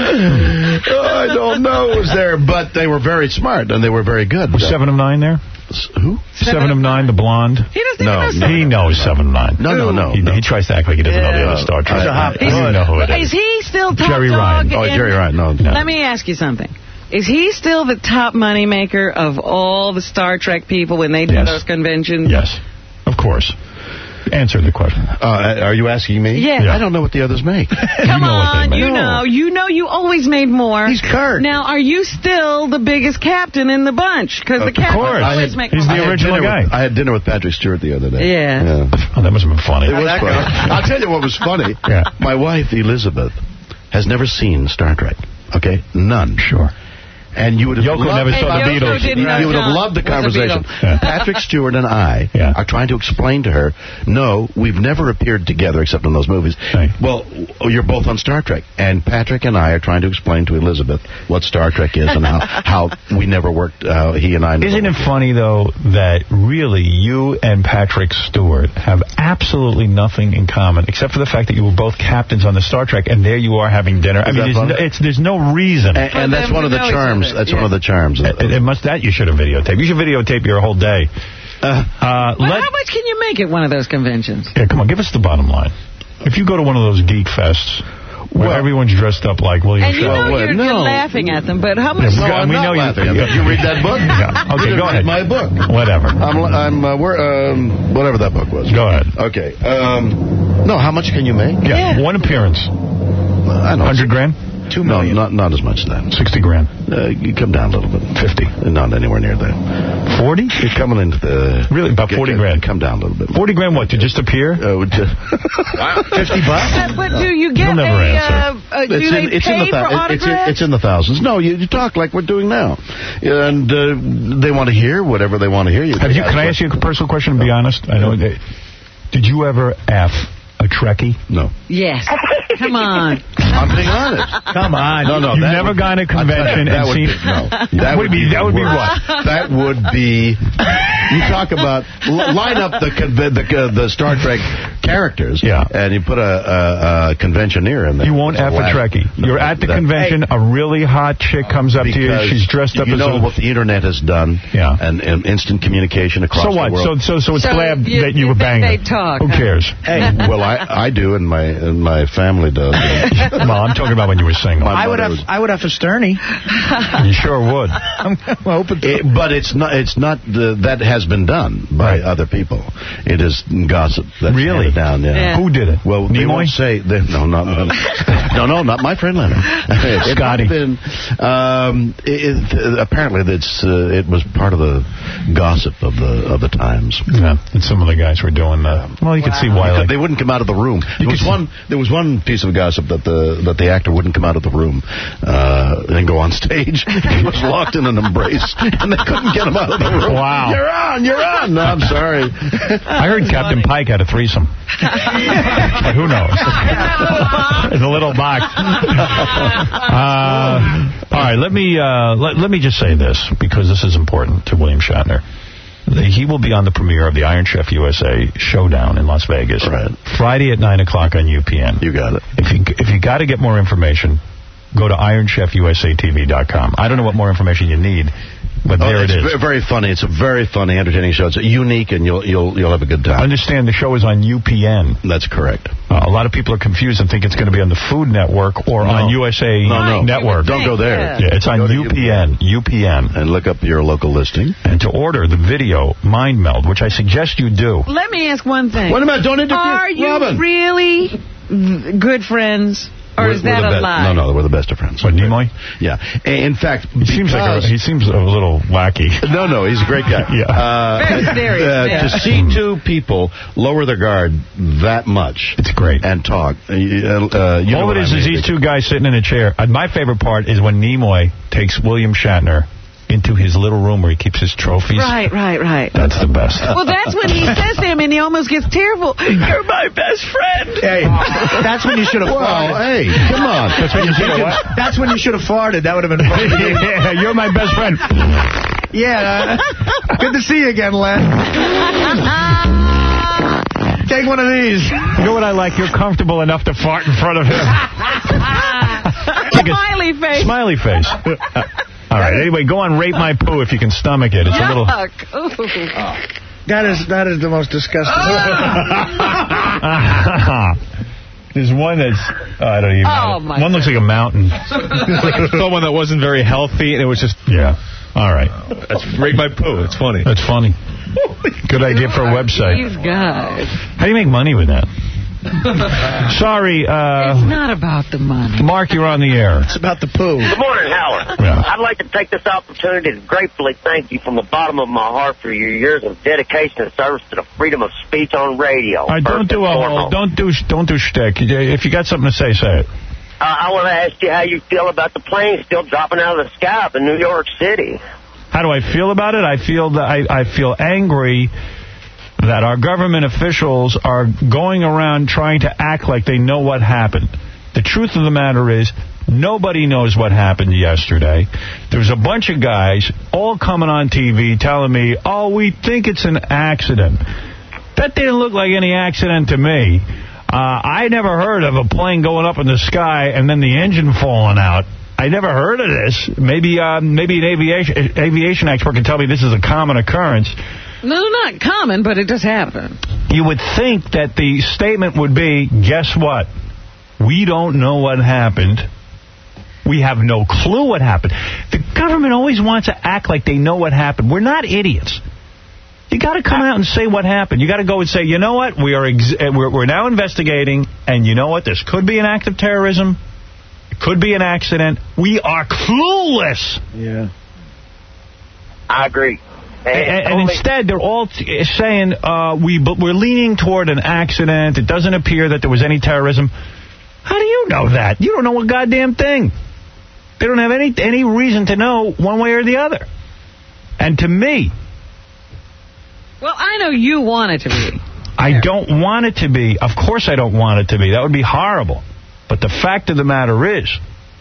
Speaker 1: Oh, I don't know who was there, but they were very smart and they were very good.
Speaker 4: Was Seven of Nine there?
Speaker 1: S- Who?
Speaker 4: Seven of Nine, the blonde.
Speaker 6: He doesn't
Speaker 1: No,
Speaker 6: even know
Speaker 1: no.
Speaker 4: He knows Seven of Nine.
Speaker 1: No, no, no.
Speaker 4: He,
Speaker 1: no.
Speaker 4: he tries to act like he doesn't know the
Speaker 6: Yeah.
Speaker 4: other Star Trek.
Speaker 1: He's a hot
Speaker 4: I do know who it is.
Speaker 6: Is he still top
Speaker 4: Jerry
Speaker 6: dog?
Speaker 4: Ryan.
Speaker 1: Oh,
Speaker 6: in-
Speaker 1: Jerry Ryan. No,
Speaker 4: No.
Speaker 6: Let me ask you something. Is he still the top money maker of all the Star Trek people when they do
Speaker 4: Yes.
Speaker 6: those conventions?
Speaker 4: Yes, of course. Answer the question.
Speaker 1: Uh, are you asking me?
Speaker 6: Yeah.
Speaker 1: I don't know what the others make.
Speaker 6: Come
Speaker 4: know what they
Speaker 6: on,
Speaker 4: make.
Speaker 6: you know, you know you always made more.
Speaker 5: He's Kurt.
Speaker 6: Now, are you still the biggest captain in the bunch? Because the
Speaker 1: Of
Speaker 6: captain
Speaker 4: course.
Speaker 6: always
Speaker 1: I
Speaker 6: make
Speaker 4: He's
Speaker 6: more.
Speaker 4: the
Speaker 1: I had
Speaker 4: original
Speaker 1: dinner
Speaker 4: guy.
Speaker 1: With, I had dinner with Patrick Stewart the other day.
Speaker 6: Yeah.
Speaker 4: Oh, that must have been funny.
Speaker 1: It was funny. I'll tell you what was funny.
Speaker 4: Yeah.
Speaker 1: My wife, Elizabeth, has never seen Star Trek. Okay? None.
Speaker 4: Sure.
Speaker 1: And you would have
Speaker 4: Yoko
Speaker 1: loved,
Speaker 4: never saw
Speaker 6: And
Speaker 4: the
Speaker 6: Yoko
Speaker 4: Beatles.
Speaker 6: didn't know
Speaker 1: you would have
Speaker 6: John
Speaker 1: loved the
Speaker 6: was a
Speaker 1: conversation.
Speaker 6: Beatle.
Speaker 4: Yeah.
Speaker 1: Patrick Stewart and I
Speaker 4: Yeah.
Speaker 1: are trying to explain to her, no, we've never appeared together except in those movies.
Speaker 4: Right.
Speaker 1: Well, you're both on Star Trek. And Patrick and I are trying to explain to Elizabeth what Star Trek is and how, how we never worked, how he and I never
Speaker 4: Isn't it
Speaker 1: worked.
Speaker 4: funny, though, that really you and Patrick Stewart have absolutely nothing in common, except for the fact that you were both captains on the Star Trek, and there you are having dinner. I
Speaker 1: Is
Speaker 4: mean,
Speaker 1: that
Speaker 4: there's
Speaker 1: funny?
Speaker 4: no, it's, there's no reason.
Speaker 1: And, and that's
Speaker 6: them
Speaker 1: one
Speaker 6: to
Speaker 1: of the
Speaker 6: know each
Speaker 1: charms.
Speaker 6: other.
Speaker 1: That's
Speaker 6: Yeah.
Speaker 1: one of the charms.
Speaker 4: It, it must that you should have videotaped. You should videotape your whole day.
Speaker 1: Uh,
Speaker 4: Uh,
Speaker 6: But
Speaker 4: let,
Speaker 6: how much can you make at one of those conventions?
Speaker 4: yeah, come on, give us the bottom line. If you go to one of those geek fests where
Speaker 1: Well-
Speaker 4: everyone's dressed up like William
Speaker 6: And you know
Speaker 4: Shatner.
Speaker 1: wait,
Speaker 6: you're,
Speaker 1: no.
Speaker 6: you're laughing at them, but how much...
Speaker 4: Yeah,
Speaker 1: no,
Speaker 4: we-
Speaker 1: I'm
Speaker 4: we
Speaker 1: not
Speaker 4: know you-
Speaker 1: laughing. Did you read that book?
Speaker 4: Yeah. Okay,
Speaker 1: You didn't
Speaker 4: go
Speaker 1: read
Speaker 4: ahead.
Speaker 1: my book.
Speaker 4: Whatever.
Speaker 1: I'm, I'm uh, we're, um, whatever that book was.
Speaker 4: Go ahead.
Speaker 1: Okay. Um, no, how much can you make?
Speaker 4: Yeah, one appearance.
Speaker 1: I don't know.
Speaker 4: Hundred grand?
Speaker 1: Two million. No, not, not as much as that.
Speaker 4: Sixty grand.
Speaker 1: Uh, you come down a little bit.
Speaker 4: Fifty.
Speaker 1: Not anywhere near that.
Speaker 4: Forty?
Speaker 1: You're coming into the...
Speaker 4: Really? About
Speaker 1: get-
Speaker 4: forty
Speaker 1: get-
Speaker 4: grand.
Speaker 1: Come down a little bit.
Speaker 4: Forty grand what, to just appear?
Speaker 1: Uh, would you-
Speaker 5: Fifty bucks?
Speaker 6: Uh, But do you get
Speaker 4: You'll never
Speaker 6: a...
Speaker 4: answer.
Speaker 6: Uh, uh, do
Speaker 1: It's
Speaker 6: they
Speaker 1: in, it's,
Speaker 6: pay
Speaker 1: in the
Speaker 6: for
Speaker 1: thou- it's, in,
Speaker 6: autographs?
Speaker 1: it's in the thousands. No, you, you talk like we're doing now. And uh, they want to hear whatever they want to hear. You
Speaker 4: Have you, can I ask you a personal question and be honest? I know. that- Did you ever F a Trekkie?
Speaker 1: No.
Speaker 6: Yes. Come on.
Speaker 1: I'm being honest.
Speaker 5: Come on.
Speaker 1: No, no.
Speaker 4: You've
Speaker 1: that
Speaker 4: never
Speaker 1: would-
Speaker 4: gone to a
Speaker 1: I'll tell you,
Speaker 4: convention
Speaker 1: that
Speaker 4: and
Speaker 1: would
Speaker 4: seen...
Speaker 1: Be, no.
Speaker 4: That would be, that would be
Speaker 1: worse.
Speaker 4: what?
Speaker 1: That would be... You talk about... l- Line up the conve- the, uh, the Star Trek characters,
Speaker 4: Yeah.
Speaker 1: and you put a, a, a conventioner in there.
Speaker 4: You won't
Speaker 1: It's
Speaker 4: F a
Speaker 1: laugh.
Speaker 4: Trekkie.
Speaker 1: No,
Speaker 4: You're at the
Speaker 1: that-
Speaker 4: convention, a really hot chick comes up to you,
Speaker 1: Because
Speaker 4: she's dressed up
Speaker 1: you
Speaker 4: as
Speaker 1: know
Speaker 4: a...
Speaker 1: what the internet has done,
Speaker 4: Yeah.
Speaker 1: and, and instant communication across
Speaker 4: So
Speaker 1: the
Speaker 4: what?
Speaker 1: world.
Speaker 4: So, so, so it's
Speaker 6: So
Speaker 4: glad
Speaker 6: you-
Speaker 4: that you
Speaker 6: you
Speaker 4: were
Speaker 6: think
Speaker 4: banging.
Speaker 6: they talk,
Speaker 4: Who
Speaker 6: huh?
Speaker 4: cares?
Speaker 1: Hey, well, I, I do, and my and my family does.
Speaker 4: Well, I'm talking about when you were single.
Speaker 1: My
Speaker 5: I would
Speaker 1: mother
Speaker 5: have. I would have a Sterney.
Speaker 4: You sure would.
Speaker 5: I'm open to
Speaker 1: It, but it's not. It's not. The, that has been done by
Speaker 4: Right.
Speaker 1: other people. It is gossip. That's
Speaker 4: Really?
Speaker 1: it down, yeah.
Speaker 6: Yeah.
Speaker 4: Who did it?
Speaker 1: Well, they won't say... They, no, not... no, no, not my friend Leonard. It
Speaker 4: Scotty.
Speaker 1: Been, um, it, it, apparently, it's, uh, it was part of the gossip of the of the Times.
Speaker 4: Yeah, and some of the guys were doing that. Well, you
Speaker 1: wow.
Speaker 4: could see why. Like,
Speaker 1: they wouldn't come out of the room. There was one. There was one piece of gossip that the that the actor wouldn't come out of the room uh, and go on stage. He was locked in an embrace, and they couldn't get him out of the room.
Speaker 4: Wow.
Speaker 1: You're on. You're on. No, I'm sorry.
Speaker 4: I heard Captain Pike had a threesome. But who knows? In a little box. Uh, all right, let me uh, let, let me just say this, because this is important to William Shatner. He will be on the premiere of the Iron Chef U S A Showdown in Las Vegas.
Speaker 1: Right.
Speaker 4: Friday at nine o'clock on U P N.
Speaker 1: You got it.
Speaker 4: If you, if you got to get more information, go to iron chef U S A T V dot com. I don't know what more information you need, but
Speaker 1: oh,
Speaker 4: there it
Speaker 1: it's
Speaker 4: is.
Speaker 1: Very funny. It's a very funny, entertaining show. It's unique, and you'll you'll you'll have a good time.
Speaker 4: Understand the show is on U P N.
Speaker 1: That's correct.
Speaker 4: Uh, a lot of people are confused and think it's going to be on the Food Network or
Speaker 1: no.
Speaker 4: on U S A
Speaker 1: no, no.
Speaker 4: Network.
Speaker 1: Don't go there.
Speaker 4: Yeah, it's on U P N. U P N.
Speaker 1: And look up your local listing.
Speaker 4: And to order the video Mind Meld, which I suggest you do.
Speaker 6: Let me ask one thing.
Speaker 1: Wait a minute. Don't interfere.
Speaker 6: Are you
Speaker 1: Robin.
Speaker 6: really good friends? Or
Speaker 1: we're,
Speaker 6: is that a lie?
Speaker 1: No, no, we're the best of friends.
Speaker 4: What, Nimoy?
Speaker 1: Yeah. In fact,
Speaker 4: he seems like a, he seems a little wacky.
Speaker 1: No, no, he's a great guy.
Speaker 4: yeah.
Speaker 1: Uh,
Speaker 6: Very serious.
Speaker 1: Uh,
Speaker 6: yeah.
Speaker 1: To see two people lower their guard that much,
Speaker 4: it's great,
Speaker 1: and talk. Uh, uh, you
Speaker 4: All
Speaker 1: know
Speaker 4: it is
Speaker 1: I mean.
Speaker 4: is these two guys sitting in a chair. Uh, my favorite part is when Nimoy takes William Shatner into his little room where he keeps his trophies.
Speaker 6: Right, right, right.
Speaker 4: That's the best.
Speaker 6: Well, that's when he says to him, and he almost gets tearful. You're my best friend.
Speaker 5: Hey, that's when you should have
Speaker 1: well,
Speaker 5: farted.
Speaker 1: Hey, come on.
Speaker 4: That's when you should have
Speaker 5: That's when you should have farted. That would have been fun.
Speaker 4: Yeah, you're my best friend.
Speaker 5: Yeah. Uh, good to see you again, Len. Take one of these.
Speaker 4: You know what I like? You're comfortable enough to fart in front of him.
Speaker 6: Smiley face.
Speaker 4: Smiley face. Uh, all right. Anyway, go on Rate My Poo if you can stomach it. It's
Speaker 6: Yuck.
Speaker 4: a little.
Speaker 6: Oh.
Speaker 5: That is that is the most disgusting.
Speaker 4: There's one that's oh, I don't even.
Speaker 6: Oh,
Speaker 4: know.
Speaker 6: my
Speaker 4: One looks like a mountain.
Speaker 7: Like someone that wasn't very healthy, and it was just
Speaker 4: yeah. All right.
Speaker 7: That's Rate My Poo. It's funny.
Speaker 4: That's funny. Good idea for a website.
Speaker 6: These guys.
Speaker 4: How do you make money with that? Sorry, uh...
Speaker 6: It's not about the money.
Speaker 4: Mark, you're on the air.
Speaker 5: It's about the poo.
Speaker 8: Good morning, Howard.
Speaker 4: Yeah.
Speaker 8: I'd like to take this opportunity to gratefully thank you from the bottom of my heart for your years of dedication and service to the freedom of speech on radio.
Speaker 4: All right, don't do a whole, don't do, don't do shtick. If you got something to say, say it.
Speaker 8: Uh, I want to ask you how you feel about the plane still dropping out of the sky up in New York City.
Speaker 4: How do I feel about it? I feel that I, I feel angry that our government officials are going around trying to act like they know what happened. The truth of the matter is, nobody knows what happened yesterday. There's a bunch of guys all coming on T V telling me, oh, we think it's an accident. That didn't look like any accident to me. Uh, I never heard of a plane going up in the sky and then the engine falling out. I never heard of this. Maybe uh, maybe an aviation, aviation expert can tell me this is a common occurrence.
Speaker 6: No, not common, but it does happen.
Speaker 4: You would think that the statement would be, guess what? We don't know what happened. We have no clue what happened. The government always wants to act like they know what happened. We're not idiots. You got to come out and say what happened. You got to go and say, you know what? We are ex we're, we're now investigating, and you know what? This could be an act of terrorism. It could be an accident. We are clueless.
Speaker 5: Yeah.
Speaker 8: I agree.
Speaker 4: And, and, and instead, they're all t saying uh, we, but we're leaning toward an accident. It doesn't appear that there was any terrorism. How do you know that? You don't know a goddamn thing. They don't have any any reason to know one way or the other. And to me...
Speaker 6: Well, I know you want it to be.
Speaker 4: I don't want it to be. Of course I don't want it to be. That would be horrible. But the fact of the matter is...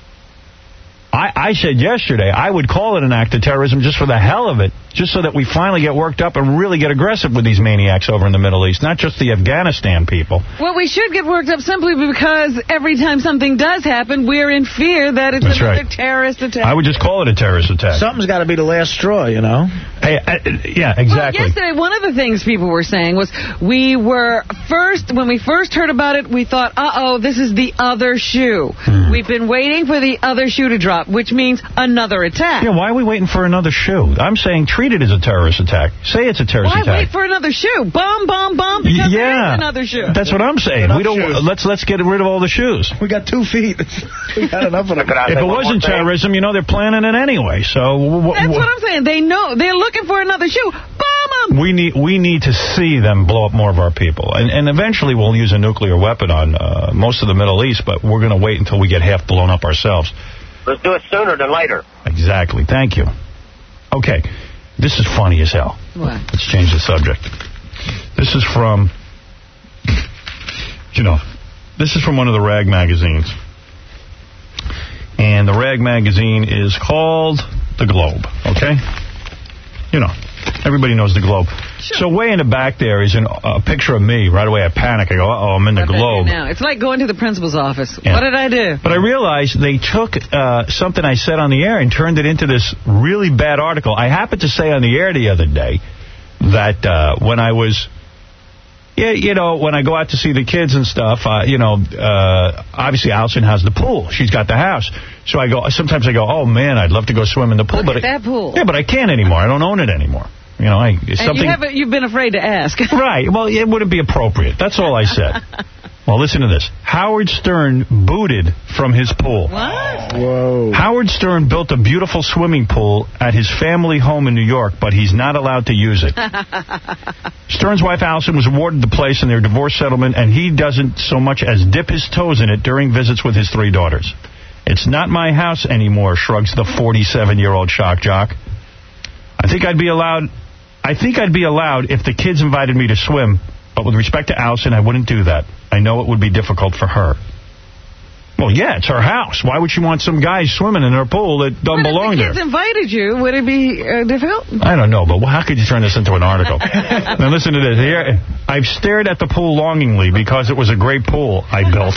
Speaker 4: I, I said yesterday I would call it an act of terrorism just for the hell of it, just so that we finally get worked up and really get aggressive with these maniacs over in the Middle East, not just the Afghanistan people.
Speaker 6: Well, we should get worked up simply because every time something does happen, we're in fear that it's
Speaker 4: That's
Speaker 6: another
Speaker 4: right.
Speaker 6: terrorist attack.
Speaker 4: I would just call it a terrorist attack.
Speaker 5: Something's got to be the last straw, you know?
Speaker 4: Hey, I, yeah, exactly.
Speaker 6: Well, yesterday, one of the things people were saying was we were first, when we first heard about it, we thought, uh-oh, this is the other shoe.
Speaker 4: Hmm.
Speaker 6: We've been waiting for the other shoe to drop. drop, which means another attack.
Speaker 4: Yeah, why are we waiting for another shoe? I'm saying treat it as a terrorist attack. Say it's a terrorist
Speaker 6: Why
Speaker 4: attack.
Speaker 6: wait for another shoe? Bomb, bomb, bomb, because
Speaker 4: yeah,
Speaker 6: there is another shoe.
Speaker 4: That's what I'm saying. We don't. Shoes. Let's let's get rid of all the shoes.
Speaker 5: We got two feet. We got enough of them.
Speaker 4: If it wasn't terrorism, you know they're planning it anyway. So
Speaker 6: that's what I'm saying. They know they're looking for another shoe. Bomb them.
Speaker 4: We need we need to see them blow up more of our people, and and eventually we'll use a nuclear weapon on uh, most of the Middle East. But we're going to wait until we get half blown up ourselves.
Speaker 8: Let's do it sooner than later.
Speaker 4: Exactly. Thank you. Okay, this is funny as hell.
Speaker 6: What?
Speaker 4: Let's change the subject. This is from, you know, this is from one of the rag magazines. And the rag magazine is called The Globe, okay? You know, everybody knows The Globe. Sure. So way in the back there is an, a picture of me. Right away I panic. I go, uh-oh, I'm in The Globe.
Speaker 6: Now. It's like going to the principal's office.
Speaker 4: Yeah.
Speaker 6: What did I do?
Speaker 4: But I realized they took uh, something I said on the air and turned it into this really bad article. I happened to say on the air the other day that uh, when I was... Yeah, you know, when I go out to see the kids and stuff, uh, you know, uh, obviously Allison has the pool. She's got the house. So I go, sometimes I go, oh, man, I'd love to go swim in the pool.
Speaker 6: Look
Speaker 4: but
Speaker 6: at
Speaker 4: I,
Speaker 6: that pool.
Speaker 4: Yeah, but I can't anymore. I don't own it anymore. You know, I, it's
Speaker 6: and
Speaker 4: something...
Speaker 6: you haven't, you've been afraid to ask.
Speaker 4: Right. Well, it wouldn't be appropriate. That's all I said. Well, listen to this. Howard Stern booted from his pool.
Speaker 6: What?
Speaker 5: Whoa.
Speaker 4: Howard Stern built a beautiful swimming pool at his family home in New York, but he's not allowed to use it. Stern's wife, Allison, was awarded the place in their divorce settlement, and he doesn't so much as dip his toes in it during visits with his three daughters. It's not my house anymore, shrugs the forty-seven-year-old shock jock. I think I'd be allowed... I think I'd be allowed if the kids invited me to swim, but with respect to Allison, I wouldn't do that. I know it would be difficult for her. Well, yeah, it's her house. Why would she want some guy swimming in her pool that doesn't belong to her?
Speaker 6: If the kids invited you, would it be uh, difficult?
Speaker 4: I don't know, but how could you turn this into an article? Now, listen to this. Here, I've stared at the pool longingly because it was a great pool I built.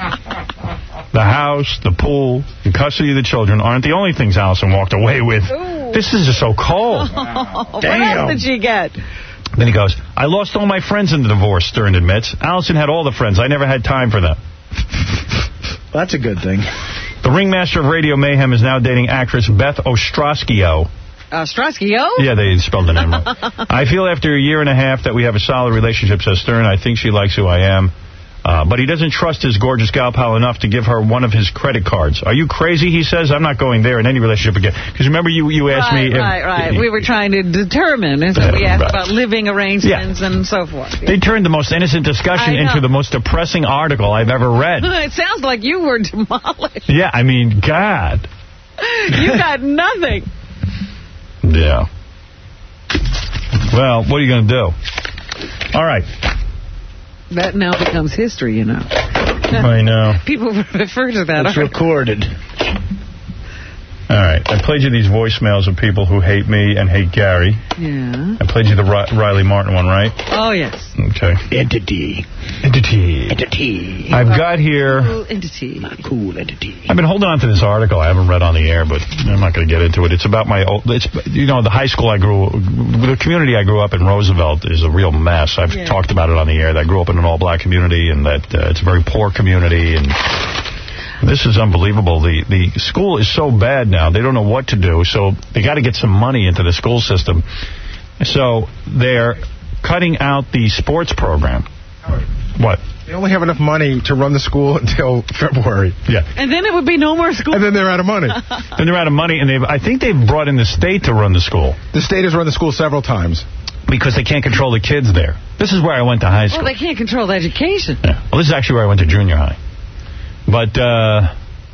Speaker 4: The house, the pool, the custody of the children aren't the only things Allison walked away with.
Speaker 6: Ooh.
Speaker 4: This is just so cold.
Speaker 6: Oh,
Speaker 4: Damn.
Speaker 6: What else did she get?
Speaker 4: Then he goes, I lost all my friends in the divorce, Stern admits. Allison had all the friends. I never had time for them.
Speaker 5: That's a good thing.
Speaker 4: The ringmaster of Radio Mayhem is now dating actress Beth Ostrowski.
Speaker 6: Ostrowski-o?
Speaker 4: Yeah, they spelled the name wrong. I feel after a year and a half that we have a solid relationship, says Stern. I think she likes who I am. Uh, but he doesn't trust his gorgeous gal pal enough to give her one of his credit cards. Are you crazy, he says? I'm not going there in any relationship again. Because remember you, you asked
Speaker 6: right,
Speaker 4: me...
Speaker 6: Right,
Speaker 4: if,
Speaker 6: right, right. We were trying to determine, and so we asked
Speaker 4: right.
Speaker 6: about living arrangements yeah. and so forth.
Speaker 4: They turned the most innocent discussion into the most depressing article I've ever read.
Speaker 6: It sounds like you were demolished.
Speaker 4: Yeah, I mean, God.
Speaker 6: You got nothing.
Speaker 4: Yeah. Well, what are you going to do? All right.
Speaker 6: That now becomes history, you know.
Speaker 4: I know.
Speaker 6: People refer to that.
Speaker 5: It's recorded.
Speaker 4: All right. I played you these voicemails of people who hate me and hate Gary.
Speaker 6: Yeah.
Speaker 4: I played you the Ri Riley Martin one, right?
Speaker 6: Oh, yes.
Speaker 4: Okay.
Speaker 5: Entity.
Speaker 4: Entity.
Speaker 5: Entity.
Speaker 4: I've got here...
Speaker 6: Cool entity.
Speaker 5: Not cool entity.
Speaker 4: I've been holding on to this article I haven't read on the air, but I'm not going to get into it. It's about my old... It's, you know, the high school I grew... The community I grew up in, Roosevelt, is a real mess. I've yeah. talked about it on the air. That I grew up in an all-black community, and that uh, it's a very poor community, and... This is unbelievable. The the school is so bad now. They don't know what to do, so they got to get some money into the school system. So they're cutting out the sports program. What?
Speaker 7: They only have enough money to run the school until February.
Speaker 4: Yeah.
Speaker 6: And then it would be no more school.
Speaker 7: And then they're out of money.
Speaker 4: Then they're out of money, and they've I think they've brought in the state to run the school.
Speaker 7: The state has run the school several times.
Speaker 4: Because they can't control the kids there. This is where I went to high school.
Speaker 6: Well, they can't control the education.
Speaker 4: Yeah. Well, this is actually where I went to junior high. But, uh,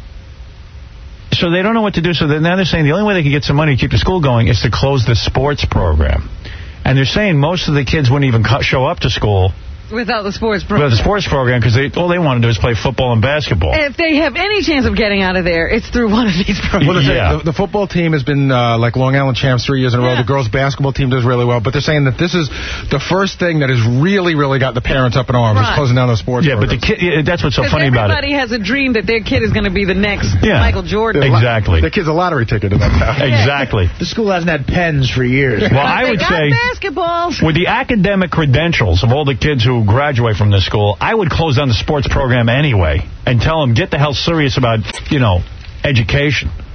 Speaker 4: so they don't know what to do. So now they're saying the only way they can get some money to keep the school going is to close the sports program. And they're saying most of the kids wouldn't even show up to school
Speaker 6: without the sports program.
Speaker 4: Without the sports program, because they, all they want to do is play football and basketball.
Speaker 6: If they have any chance of getting out of there, it's through one of these programs.
Speaker 7: Well,
Speaker 4: yeah.
Speaker 7: the, the football team has been uh, like Long Island champs three years in a row.
Speaker 6: Yeah.
Speaker 7: The girls' basketball team does really well. But they're saying that this is the first thing that has really, really got the parents up in arms,
Speaker 6: right.
Speaker 7: is closing down the sports
Speaker 4: Yeah,
Speaker 7: programs.
Speaker 4: but the kid, yeah, that's what's so funny about it.
Speaker 6: Everybody has a dream that their kid is going to be the next
Speaker 4: yeah.
Speaker 6: Michael Jordan.
Speaker 4: Exactly.
Speaker 7: The kid's a lottery ticket in that town.
Speaker 4: Exactly.
Speaker 5: The school hasn't had pens for years.
Speaker 4: Well, I would
Speaker 6: got
Speaker 4: say,
Speaker 6: basketballs.
Speaker 4: with the academic credentials of all the kids who graduate from this school, I would close down the sports program anyway and tell them, get the hell serious about, you know, education.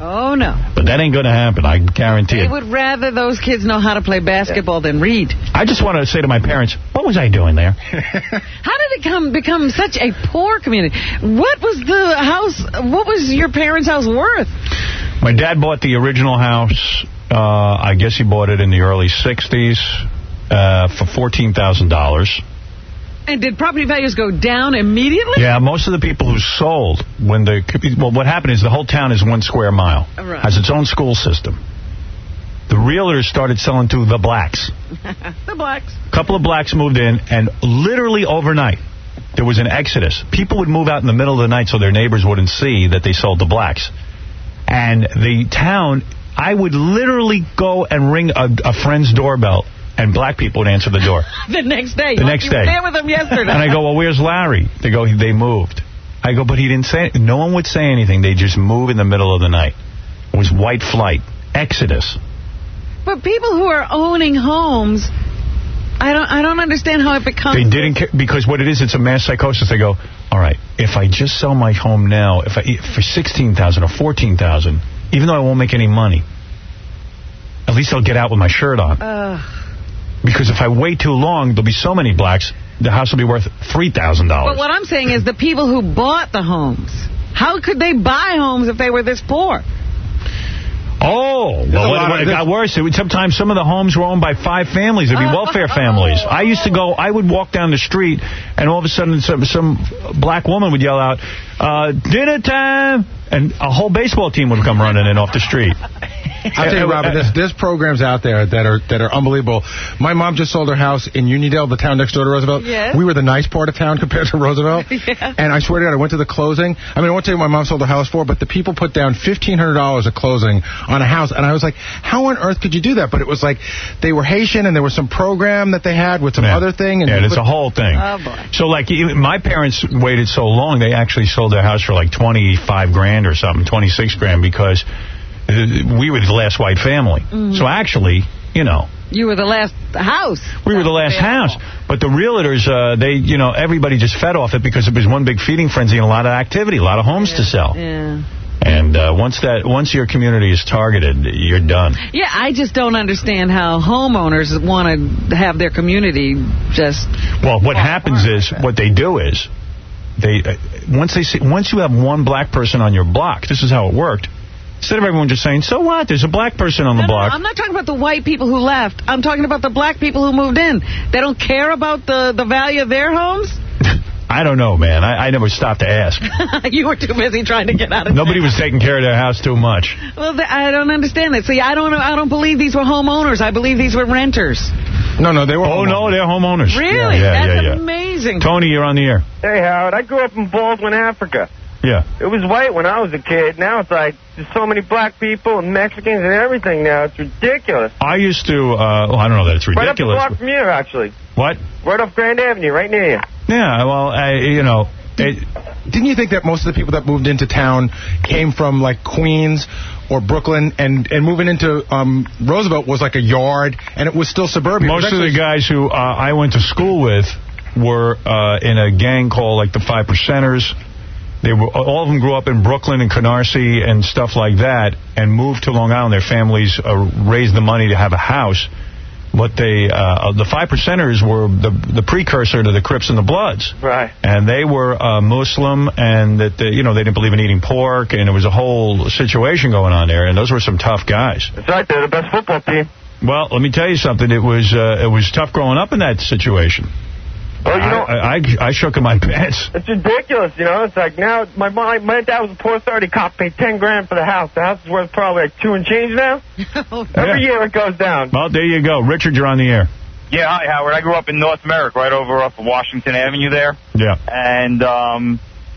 Speaker 6: Oh, no.
Speaker 4: But that ain't going to happen, I guarantee
Speaker 6: They
Speaker 4: it.
Speaker 6: would rather those kids know how to play basketball than read.
Speaker 4: I just want to say to my parents, what was I doing there?
Speaker 6: How did it come become such a poor community? What was the house, what was your parents' house worth?
Speaker 4: My dad bought the original house, uh, I guess he bought it in the early sixties, uh, for fourteen thousand dollars.
Speaker 6: And did property values go down immediately?
Speaker 4: Yeah, most of the people who sold, when the, well, what happened is the whole town is one square mile,
Speaker 6: Right.
Speaker 4: has its own school system. The realtors started selling to the blacks.
Speaker 6: The blacks.
Speaker 4: A couple of blacks moved in, and literally overnight, there was an exodus. People would move out in the middle of the night so their neighbors wouldn't see that they sold to blacks. And the town, I would literally go and ring a, a friend's doorbell, and black people would answer the door.
Speaker 6: The next day.
Speaker 4: The
Speaker 6: like
Speaker 4: next
Speaker 6: you
Speaker 4: day.
Speaker 6: were there with them yesterday.
Speaker 4: And I go, well, where's Larry? They go, they moved. I go, but he didn't say anything. No one would say anything. They just move in the middle of the night. It was white flight. Exodus.
Speaker 6: But people who are owning homes, I don't I don't understand how it becomes...
Speaker 4: They didn't care, because what it is, it's a mass psychosis. They go, all right, if I just sell my home now, if I for sixteen thousand dollars or fourteen thousand dollars, even though I won't make any money, at least I'll get out with my shirt on.
Speaker 6: Uh,
Speaker 4: Because if I wait too long, there'll be so many blacks, the house will be worth three thousand dollars.
Speaker 6: but what I'm saying is the people who bought the homes, how could they buy homes if they were this poor?
Speaker 4: Oh, well, what, it got worse. It would, sometimes some of the homes were owned by five families. There'd be welfare families. I used to go, I would walk down the street, and all of a sudden some, some black woman would yell out, uh, dinner time, and a whole baseball team would come running in off the street.
Speaker 7: I'll tell you, Robert, there's, there's programs out there that are that are unbelievable. My mom just sold her house in Uniondale, the town next door to Roosevelt.
Speaker 6: Yes.
Speaker 7: We were the nice part of town compared to Roosevelt.
Speaker 6: Yeah.
Speaker 7: And I swear to God, I went to the closing. I mean, I won't tell you what my mom sold the house for, but the people put down fifteen hundred dollars at closing on a house. And I was like, how on earth could you do that? But it was like they were Haitian, and there was some program that they had with some
Speaker 4: Yeah.
Speaker 7: other thing. And
Speaker 4: yeah, it's
Speaker 7: put,
Speaker 4: a whole thing.
Speaker 6: Oh, boy.
Speaker 4: So, like, even my parents waited so long, they actually sold their house for like twenty-five grand or something, twenty-six grand, because we were the last white family.
Speaker 6: Mm-hmm.
Speaker 4: So actually, you know,
Speaker 6: You were the last house.
Speaker 4: we were the last house. But the realtors, uh, they, you know, everybody just fed off it because it was one big feeding frenzy and a lot of activity, a lot of homes
Speaker 6: yeah.
Speaker 4: to sell.
Speaker 6: Yeah.
Speaker 4: And uh, once that, once your community is targeted, you're done.
Speaker 6: Yeah, I just don't understand how homeowners want to have their community just...
Speaker 4: Well, what happens is, what they do is, they uh, once they see, once you have one black person on your block, this is how it worked. Instead of everyone just saying, so what, there's a black person on the
Speaker 6: No, no,
Speaker 4: block.
Speaker 6: no, I'm not talking about the white people who left. I'm talking about the black people who moved in. They don't care about the, the value of their homes?
Speaker 4: I don't know, man. I, I never stopped to ask.
Speaker 6: You were too busy trying to get out of
Speaker 4: Nobody
Speaker 6: town.
Speaker 4: was taking care of their house too much.
Speaker 6: Well, th- I don't understand that. See, I don't I don't believe these were homeowners. I believe these were renters.
Speaker 7: No, no, they were
Speaker 4: Oh, no, they're homeowners.
Speaker 6: Really?
Speaker 4: Yeah, yeah,
Speaker 6: That's
Speaker 4: yeah, yeah.
Speaker 6: amazing.
Speaker 4: Tony, you're on the air.
Speaker 10: Hey, Howard, I grew up in Baldwin, Africa.
Speaker 4: Yeah.
Speaker 10: It was white when I was a kid. Now it's like there's so many black people and Mexicans and everything now. It's ridiculous.
Speaker 4: I used to, uh, well, I don't know that it's
Speaker 10: Right up the
Speaker 4: ridiculous.
Speaker 10: block from you, actually.
Speaker 4: What?
Speaker 10: Right off Grand Avenue, right near you.
Speaker 4: Yeah, well, I, you know... It,
Speaker 7: Didn't you think that most of the people that moved into town came from, like, Queens or Brooklyn, and, and moving into um, Roosevelt was like a yard, and it was still suburban?
Speaker 4: Most of the guys who uh, I went to school with were uh, in a gang called, like, the Five Percenters. They were, all of them grew up in Brooklyn and Canarsie and stuff like that, and moved to Long Island. Their families uh, raised the money to have a house. But they, uh, the Five Percenters were the the precursor to the Crips and the Bloods.
Speaker 10: Right.
Speaker 4: And they were uh, Muslim, and that they, you know, they didn't believe in eating pork, and it was a whole situation going on there. And those were some tough guys.
Speaker 10: That's right. They're the best football team.
Speaker 4: Well, let me tell you something. It was uh, it was tough growing up in that situation.
Speaker 10: Well, you know,
Speaker 4: I, I, I shook in my pants.
Speaker 10: it's ridiculous, you know. It's like now, my my, my dad was a poor thirty cop, paid ten grand for the house. The house is worth probably like two and change now. Every year it goes down.
Speaker 4: Well, there you go. Richard, you're on the air.
Speaker 11: Yeah, hi, Howard. I grew up in North Merrick, right over off of Washington Avenue there.
Speaker 4: Yeah.
Speaker 11: And um,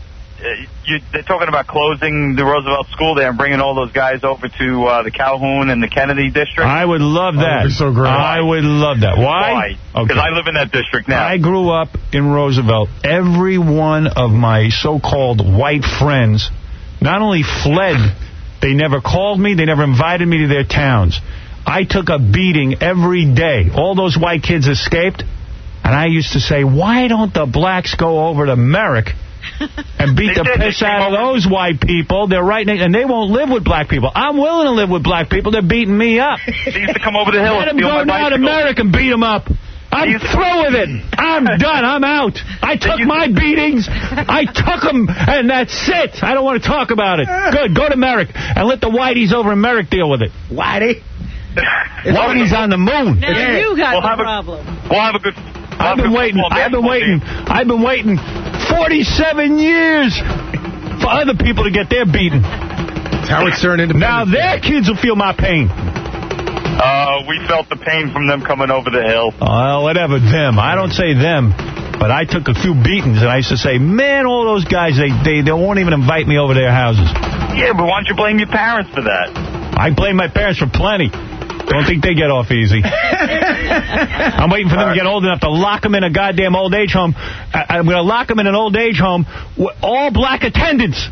Speaker 11: you, they're talking about closing the Roosevelt School there and bringing all those guys over to uh, the Calhoun and the Kennedy district.
Speaker 4: I would love that.
Speaker 11: That would be so great.
Speaker 4: I would love that. Why?
Speaker 11: Why? Because I live in that district now.
Speaker 4: I grew up in Roosevelt. Every one of my so-called white friends not only fled, they never called me, they never invited me to their towns. I took a beating every day. All those white kids escaped, and I used to say, why don't the blacks go over to Merrick and beat
Speaker 11: They
Speaker 4: the
Speaker 11: did.
Speaker 4: piss
Speaker 11: They came
Speaker 4: out of
Speaker 11: over-
Speaker 4: those white people. They're right next, and they won't live with black people. I'm willing to live with black people. They're beating me up.
Speaker 11: They used to come over the hill
Speaker 4: Let
Speaker 11: and
Speaker 4: them
Speaker 11: steal
Speaker 4: go
Speaker 11: my
Speaker 4: now to
Speaker 11: bicycle.
Speaker 4: America and beat them up. I'm
Speaker 11: These-
Speaker 4: through with it. I'm done. I'm out. I took my beatings. I took them, and that's it. I don't want to talk about it. Good. Go to Merrick and let the whiteys over in Merrick deal with it.
Speaker 5: Whitey?
Speaker 4: Whitey's on the moon.
Speaker 6: Now you got
Speaker 11: We'll
Speaker 6: the
Speaker 11: have a-
Speaker 6: problem.
Speaker 11: We'll have a good...
Speaker 4: I've been waiting. I've been waiting. I've been waiting forty-seven years for other people to get their beating.
Speaker 7: Howard Stern Independence.
Speaker 4: Now their kids will feel my pain.
Speaker 11: Uh, we felt the pain from them coming over the hill.
Speaker 4: Oh, whatever, them. I don't say them, but I took a few beatings, and I used to say, man, all those guys, they, they, they won't even invite me over their houses.
Speaker 11: Yeah, but why don't you blame your parents for that?
Speaker 4: I blame my parents for plenty. Don't think they get off easy. I'm waiting for them to get old enough to lock them in a goddamn old age home. I, I'm going to lock them in an old age home with all black attendants.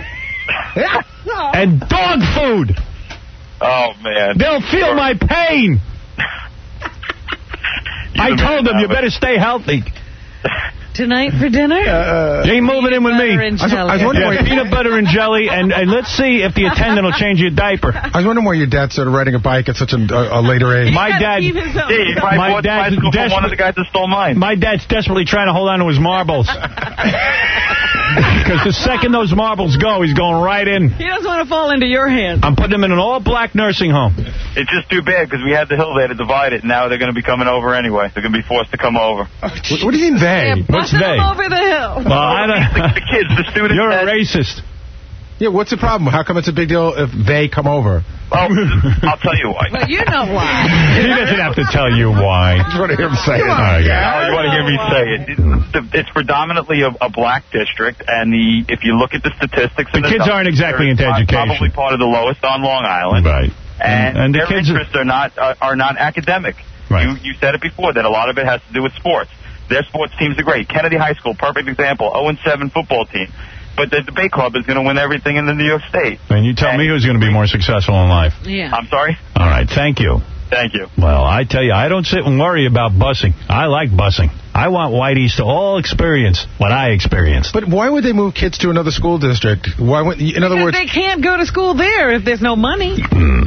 Speaker 4: And dog food.
Speaker 11: Oh, man.
Speaker 4: They'll feel my pain. I told them, you better stay healthy.
Speaker 6: Tonight for dinner?
Speaker 4: Uh, you ain't moving in with me.
Speaker 6: and
Speaker 4: I was, I was
Speaker 6: jelly.
Speaker 4: wondering, yeah, peanut butter and jelly, and, and let's see if the attendant will change your diaper.
Speaker 7: I was wondering why your dad started riding a bike at such a, a, a later age.
Speaker 4: My dad,
Speaker 11: Yeah, you probably
Speaker 4: my
Speaker 11: bought the
Speaker 4: dad's
Speaker 11: bicycle from one of the
Speaker 4: desperate.
Speaker 11: guys that stole mine.
Speaker 4: My dad's desperately trying to hold on to his marbles. Because the second those marbles go, he's going right in.
Speaker 6: He doesn't want to fall into your hands.
Speaker 4: I'm putting him in an all-black nursing home.
Speaker 11: It's just too bad because we had the hill there to divide it, and now they're going to be coming over anyway. They're going to be forced to come over.
Speaker 7: What, what do you mean they?
Speaker 4: What's
Speaker 6: Bussing
Speaker 4: they?
Speaker 6: them over the hill.
Speaker 4: Well, I don't,
Speaker 11: the, the kids, the students.
Speaker 4: You're a
Speaker 11: that-
Speaker 4: racist.
Speaker 7: Yeah, what's the problem? How come it's a big deal if they come over?
Speaker 11: Well, I'll tell you why.
Speaker 6: Well, you know why.
Speaker 4: He doesn't have to tell you why.
Speaker 7: I just want to hear him say it.
Speaker 11: Oh, you want to hear me say it? It's, it's predominantly a, a black district, and the if you look at the statistics...
Speaker 4: The
Speaker 11: and
Speaker 4: kids
Speaker 11: numbers,
Speaker 4: aren't exactly
Speaker 11: they're
Speaker 4: into education.
Speaker 11: Probably part of the lowest on Long Island.
Speaker 4: Right.
Speaker 11: And,
Speaker 4: And the
Speaker 11: their
Speaker 4: kids are-
Speaker 11: interests are not, uh, are not academic.
Speaker 4: Right.
Speaker 11: You, you said it before, that a lot of it has to do with sports. Their sports teams are great. Kennedy High School, perfect example, oh and seven football team. But the debate club is going to win everything in the New York State.
Speaker 4: And you tell me who's going to be more successful in life.
Speaker 6: Yeah.
Speaker 11: I'm sorry?
Speaker 4: All right, thank you.
Speaker 11: Thank you.
Speaker 4: Well, I tell you, I don't sit and worry about busing. I like busing. I want whiteys to all experience what I experienced.
Speaker 7: But why would they move kids to another school district? Why would, in other
Speaker 6: Because
Speaker 7: words...
Speaker 6: they can't go to school there if there's no money.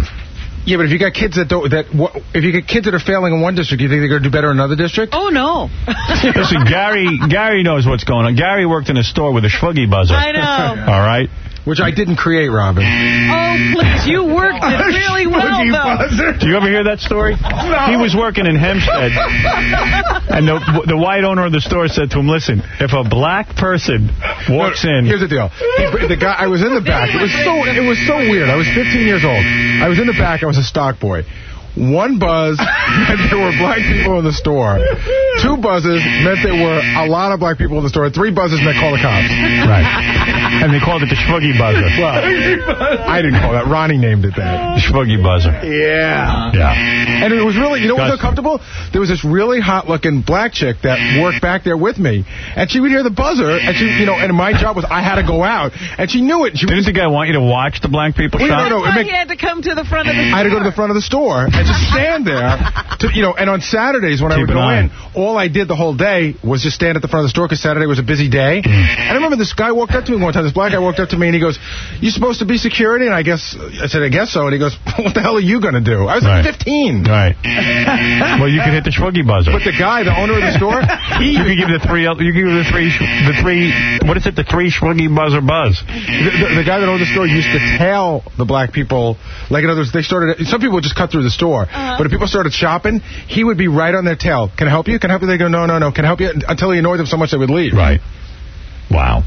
Speaker 7: Yeah, but if you got kids that don't... that what, if you get kids that are failing in one district, you think they're going to do better in another district?
Speaker 6: Oh, no.
Speaker 4: Listen, Gary Gary knows what's going on. Gary worked in a store with a Schwuggy buzzer.
Speaker 6: I know.
Speaker 4: All right?
Speaker 7: Which I didn't create, Robin.
Speaker 6: Oh, please, you worked it really well, though.
Speaker 4: Do you ever hear that story?
Speaker 6: No.
Speaker 4: He was working in Hempstead, and the the white owner of the store said to him, listen, if a black person walks in...
Speaker 7: Here's the deal. He, the guy, I was in the back. It was so it was so weird. I was fifteen years old. I was in the back. I was a stock boy. One buzz meant there were black people in the store. Two buzzes meant there were a lot of black people in the store. Three buzzes meant call the cops.
Speaker 4: Right. And they called it the Schwuggy buzzer.
Speaker 7: Well, I didn't call that. Ronnie named it that.
Speaker 4: The Schwuggy buzzer.
Speaker 7: Yeah.
Speaker 4: Yeah.
Speaker 7: And it was really, you know what was
Speaker 4: Gus.
Speaker 7: uncomfortable? There was this really hot-looking black chick that worked back there with me. And she would hear the buzzer, and she, you know, and my job was I had to go out. And she knew it. She
Speaker 4: Didn't the guy want you to watch the black people
Speaker 7: Well,
Speaker 4: shop?
Speaker 7: no, no,
Speaker 6: That's
Speaker 7: it
Speaker 6: why
Speaker 7: make-
Speaker 6: he had to come to the front of the store.
Speaker 7: I had to go to the front of the store and just stand there. To, you know, and on Saturdays when I
Speaker 4: Keep
Speaker 7: would
Speaker 4: an
Speaker 7: go
Speaker 4: eye.
Speaker 7: in, all I did the whole day was just stand at the front of the store because Saturday was a busy day. And I remember this guy walked up to me one time. This black guy walked up to me and he goes, "You supposed to be security?" And I guess I said, "I guess so." And he goes, "What the hell are you going to do?" I was
Speaker 4: Right.
Speaker 7: like fifteen.
Speaker 4: Right. Well, you could hit the Schwuggy buzzer.
Speaker 7: But the guy, the owner of the store, he
Speaker 4: You could give the three. You could give the three. The three. What is it? The three Schwuggy buzzer buzz.
Speaker 7: The, the, the guy that owned the store used to tell the black people, like in other words, they started, some people would just cut through the store,
Speaker 6: Uh-huh.
Speaker 7: but if people started shopping, he would be right on their tail. Can I help you? Can I help you? They go, no, no, no. Can I help you? Until he annoyed them so much they would leave.
Speaker 4: Right. Wow.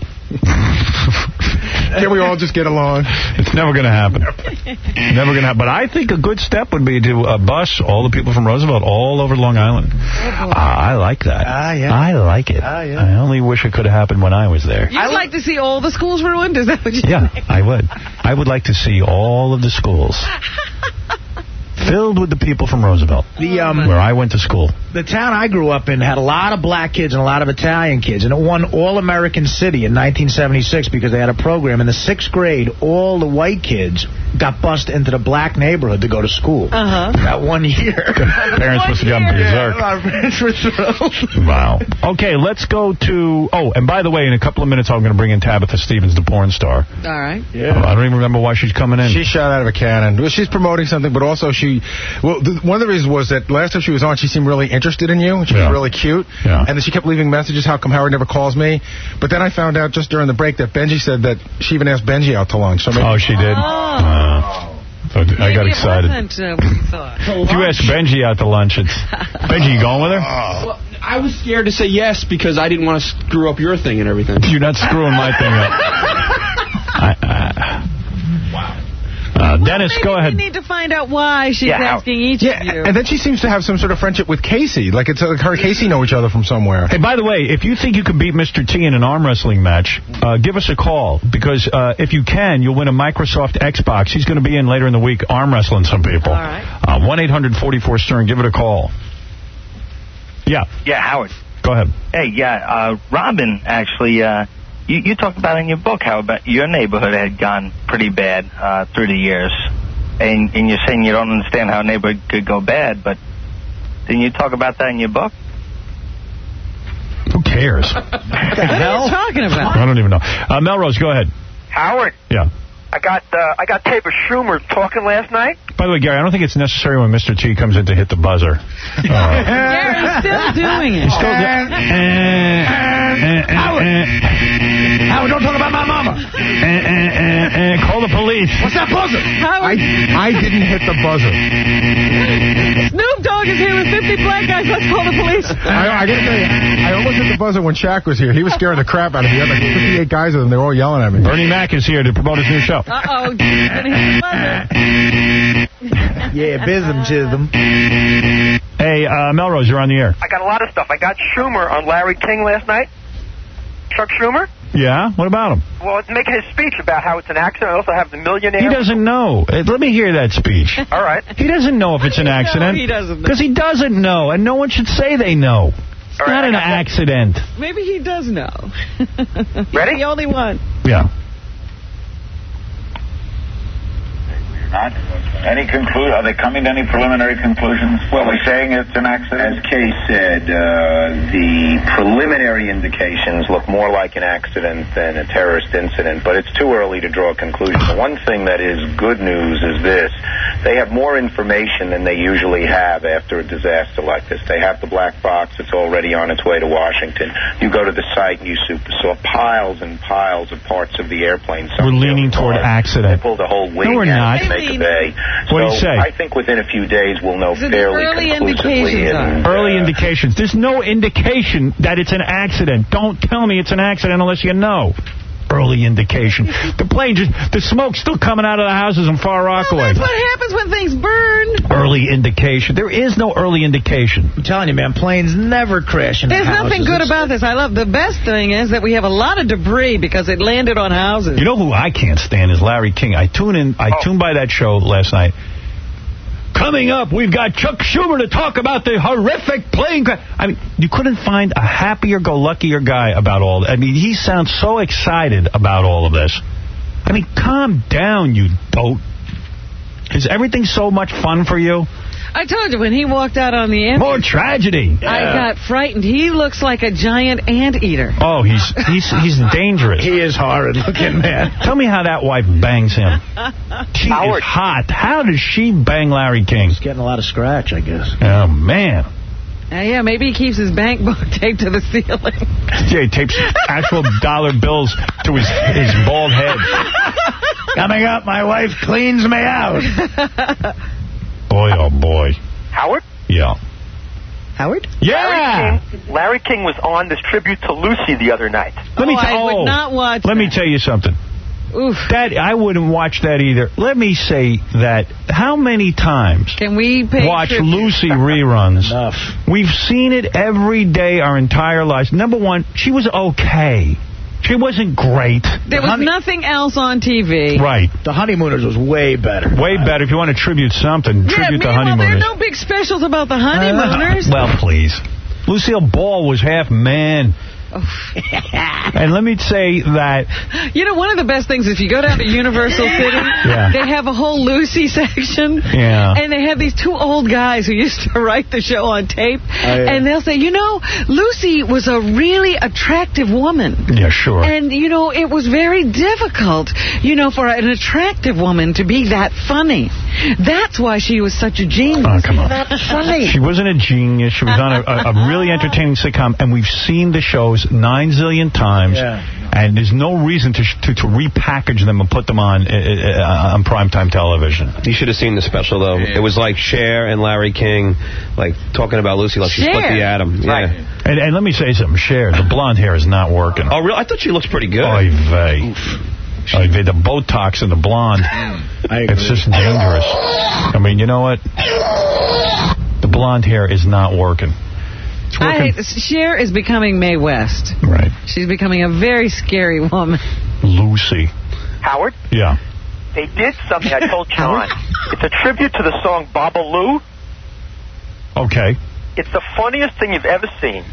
Speaker 7: Can we all just get along?
Speaker 4: It's never going to happen. Never going to happen. But I think a good step would be to uh, bus all the people from Roosevelt all over Long Island. Uh, I like that.
Speaker 5: Ah, yeah.
Speaker 4: I like it.
Speaker 5: Ah, yeah.
Speaker 4: I only wish it could have happened when I was there.
Speaker 6: You'd like to see all the schools ruined? Is that what you
Speaker 4: Yeah, I would. I would like to see all of the schools filled with the people from Roosevelt,
Speaker 5: The um,
Speaker 4: where I went to school.
Speaker 5: The town I grew up in had a lot of black kids and a lot of Italian kids, and it won All-American City in nineteen seventy-six because they had a program. In the sixth grade, all the white kids got bused into the black neighborhood to go to school.
Speaker 6: Uh-huh.
Speaker 5: That one year.
Speaker 4: Parents must have gotten berserk.
Speaker 5: Yeah, our parents were thrilled.
Speaker 4: Wow. Okay, let's go to... Oh, and by the way, in a couple of minutes, I'm going to bring in Tabitha Stevens, the porn star.
Speaker 6: All right.
Speaker 4: Yeah. I don't even remember why she's coming in.
Speaker 7: She shot out of a cannon. Well, she's promoting something, but also she... Well, the, one of the reasons was that last time she was on, she seemed really interested in you. She
Speaker 4: Yeah.
Speaker 7: was really cute.
Speaker 4: Yeah.
Speaker 7: And then she kept leaving messages, how come Howard never calls me? But then I found out just during the break that Benji said that she even asked Benji out to lunch. So maybe
Speaker 4: Oh, she did?
Speaker 6: Oh.
Speaker 4: Uh, I got
Speaker 6: Maybe
Speaker 4: excited.
Speaker 6: It wasn't uh, what we thought.
Speaker 4: If you ask Benji out to lunch, it's... Benji, you going with her?
Speaker 2: Well, I was scared to say yes because I didn't want to screw up your thing and everything.
Speaker 4: You're not screwing my thing up. I, uh, wow. Uh, Dennis,
Speaker 6: Maybe
Speaker 4: go ahead.
Speaker 6: We need to find out why she's
Speaker 7: Yeah, how-
Speaker 6: asking each
Speaker 7: Yeah,
Speaker 6: of you.
Speaker 7: and then she seems to have some sort of friendship with Casey. Like, it's like her and Casey know each other from somewhere.
Speaker 4: Hey, by the way, if you think you can beat Mister T in an arm wrestling match, uh, give us a call. Because uh, if you can, you'll win a Microsoft Xbox. He's going to be in later in the week arm wrestling some people.
Speaker 6: All right.
Speaker 4: Uh, one eight hundred forty-four Stern. Give it a call. Yeah.
Speaker 12: Yeah, Howard.
Speaker 4: Go ahead.
Speaker 12: Hey, yeah, uh, Robin, actually, uh, you, you talked about in your book how about your neighborhood had gone pretty bad uh, through the years. And, and you're saying you don't understand how a neighborhood could go bad, but didn't you talk about that in your book?
Speaker 4: Who cares?
Speaker 6: What are you talking about?
Speaker 4: I don't even know. Uh, Melrose, go ahead.
Speaker 10: Howard,
Speaker 4: Yeah.
Speaker 10: I got uh, I got tape of Schumer talking last night.
Speaker 4: By the way, Gary, I don't think it's necessary when Mister T comes in to hit the buzzer. Uh,
Speaker 6: Gary's still doing it.
Speaker 4: He's still do-
Speaker 5: Howard! Howard, don't talk about my mama.
Speaker 4: Eh, eh, eh, eh, call the police.
Speaker 5: What's that buzzer?
Speaker 6: Howard,
Speaker 7: I didn't hit the buzzer.
Speaker 6: Snoop Dogg is here with fifty black guys. Let's call the police.
Speaker 7: I, I gotta tell you, I almost hit the buzzer when Shaq was here. He was scaring the crap out of me. He had like fifty-eight guys with him. They were all yelling at me.
Speaker 4: Bernie Mac is here to promote his new show.
Speaker 6: Uh-oh. Gonna hit the buzzer.
Speaker 5: Yeah, Bism Chisholm.
Speaker 4: Hey, uh, Melrose, you're on the air.
Speaker 10: I got a lot of stuff. I got Schumer on Larry King last night. Chuck Schumer.
Speaker 4: Yeah? What about him?
Speaker 10: Well, it's making his speech about how it's an accident. I also have the millionaire.
Speaker 4: He doesn't know. Uh, Let me hear that speech.
Speaker 10: All right.
Speaker 4: He doesn't know if it's an accident.
Speaker 6: he doesn't know?
Speaker 4: Because he doesn't know, and no one should say they know. It's
Speaker 10: All right,
Speaker 4: not
Speaker 10: I
Speaker 4: an
Speaker 10: got that.
Speaker 4: accident.
Speaker 6: Maybe he does know. He's
Speaker 10: Ready?
Speaker 6: the only one.
Speaker 4: Yeah.
Speaker 23: Not. Any conclusion? Are they coming to any preliminary conclusions? Well, we're saying it's an accident.
Speaker 24: As Kay said, uh, the preliminary indications look more like an accident than a terrorist incident, but it's too early to draw a conclusion. The one thing that is good news is this. They have more information than they usually have after a disaster like this. They have the black box. It's already on its way to Washington. You go to the site and you saw piles and piles of parts of the airplane.
Speaker 4: We're leaning toward accident.
Speaker 24: They pulled a whole wing
Speaker 4: No, we're
Speaker 24: out
Speaker 4: not.
Speaker 24: to make a bay.
Speaker 4: What do you
Speaker 24: So
Speaker 4: say?
Speaker 24: I think within a few days we'll know
Speaker 6: So the
Speaker 24: fairly
Speaker 6: early
Speaker 24: conclusively.
Speaker 6: indications
Speaker 24: and,
Speaker 4: Early
Speaker 24: uh,
Speaker 4: indications. There's no indication that it's an accident. Don't tell me it's an accident unless you know. Early indication. The plane just, the smoke's still coming out of the houses in Far Rockaway.
Speaker 6: That's what happens when things burn.
Speaker 4: Early indication. There is no early indication.
Speaker 5: I'm telling you, man, planes never crash into
Speaker 6: There's
Speaker 5: houses.
Speaker 6: nothing good
Speaker 5: It's-
Speaker 6: about this. I love the best thing is that we have a lot of debris because it landed on houses.
Speaker 4: You know who I can't stand is Larry King. I tune in. I tuned by that show last night. Coming up, we've got Chuck Schumer to talk about the horrific plane crash. I mean, you couldn't find a happier-go-luckier guy about all that. I mean, he sounds so excited about all of this. I mean, calm down, you dope. Is everything so much fun for you?
Speaker 6: I told you, when he walked out on the end,
Speaker 4: More tragedy.
Speaker 6: I got frightened. He looks like a giant anteater.
Speaker 4: Oh, he's he's he's dangerous.
Speaker 5: He is horrid looking, man.
Speaker 4: Tell me how that wife bangs him. She
Speaker 10: Howard.
Speaker 4: is hot. How does she bang Larry King?
Speaker 5: He's getting a lot of scratch, I guess.
Speaker 4: Oh, man.
Speaker 6: Uh, yeah, maybe he keeps his bank book taped to the ceiling.
Speaker 4: Yeah, he tapes actual dollar bills to his, his bald head.
Speaker 5: Coming up, my wife cleans me out.
Speaker 4: Boy, oh, boy.
Speaker 10: Howard?
Speaker 4: Yeah.
Speaker 5: Howard?
Speaker 4: Yeah!
Speaker 10: Larry King, Larry King was on this tribute to Lucy the other night.
Speaker 4: Let me
Speaker 6: oh,
Speaker 4: tell
Speaker 6: I would not watch
Speaker 4: Let
Speaker 6: that.
Speaker 4: me tell you something.
Speaker 6: Oof.
Speaker 4: That I wouldn't watch that either. Let me say that how many times
Speaker 6: Can we pay
Speaker 4: watch
Speaker 6: tribute?
Speaker 4: Lucy reruns?
Speaker 5: Enough.
Speaker 4: We've seen it every day our entire lives. Number one, she was okay. She She wasn't great.
Speaker 6: There was nothing else on T V.
Speaker 4: Right.
Speaker 5: The Honeymooners was way better.
Speaker 4: Way better. If you want to tribute something,
Speaker 6: Yeah,
Speaker 4: tribute the
Speaker 6: meanwhile, there are
Speaker 4: Honeymooners.
Speaker 6: no big specials about the Honeymooners.
Speaker 4: Well, please. Lucille Ball was half man. And let me say that...
Speaker 6: You know, one of the best things, if you go down to Universal City,
Speaker 4: Yeah.
Speaker 6: they have a whole Lucy section.
Speaker 4: Yeah.
Speaker 6: And they have these two old guys who used to write the show on tape.
Speaker 4: yeah.
Speaker 6: And they'll say, you know, Lucy was a really attractive woman.
Speaker 4: Yeah, sure.
Speaker 6: And, you know, it was very difficult, you know, for an attractive woman to be that funny. That's why she was such a genius.
Speaker 4: Oh, come on.
Speaker 6: That's funny.
Speaker 4: She wasn't a genius. She was on a, a, a really entertaining sitcom, and we've seen the shows nine zillion times,
Speaker 5: Yeah.
Speaker 4: and there's no reason to, to to repackage them and put them on uh, uh, on primetime television.
Speaker 13: You should have seen the special, though. It was like Cher and Larry King, like, talking about Lucy like she split
Speaker 6: Cher.
Speaker 13: the atom. Yeah.
Speaker 6: Right.
Speaker 4: And, and let me say something, Cher, the blonde hair is not working.
Speaker 13: Oh, really? I thought she looked pretty good.
Speaker 4: Oy vey. Oy vey, the Botox and the blonde. It's just dangerous. I mean, you know what? The blonde hair is not working.
Speaker 6: I, Cher is becoming Mae West.
Speaker 4: Right.
Speaker 6: She's becoming a very scary woman.
Speaker 4: Lucy.
Speaker 14: Howard,
Speaker 4: Yeah.
Speaker 14: they did something I told John. It's a tribute to the song Babalu.
Speaker 4: Okay.
Speaker 14: It's the funniest thing you've ever seen.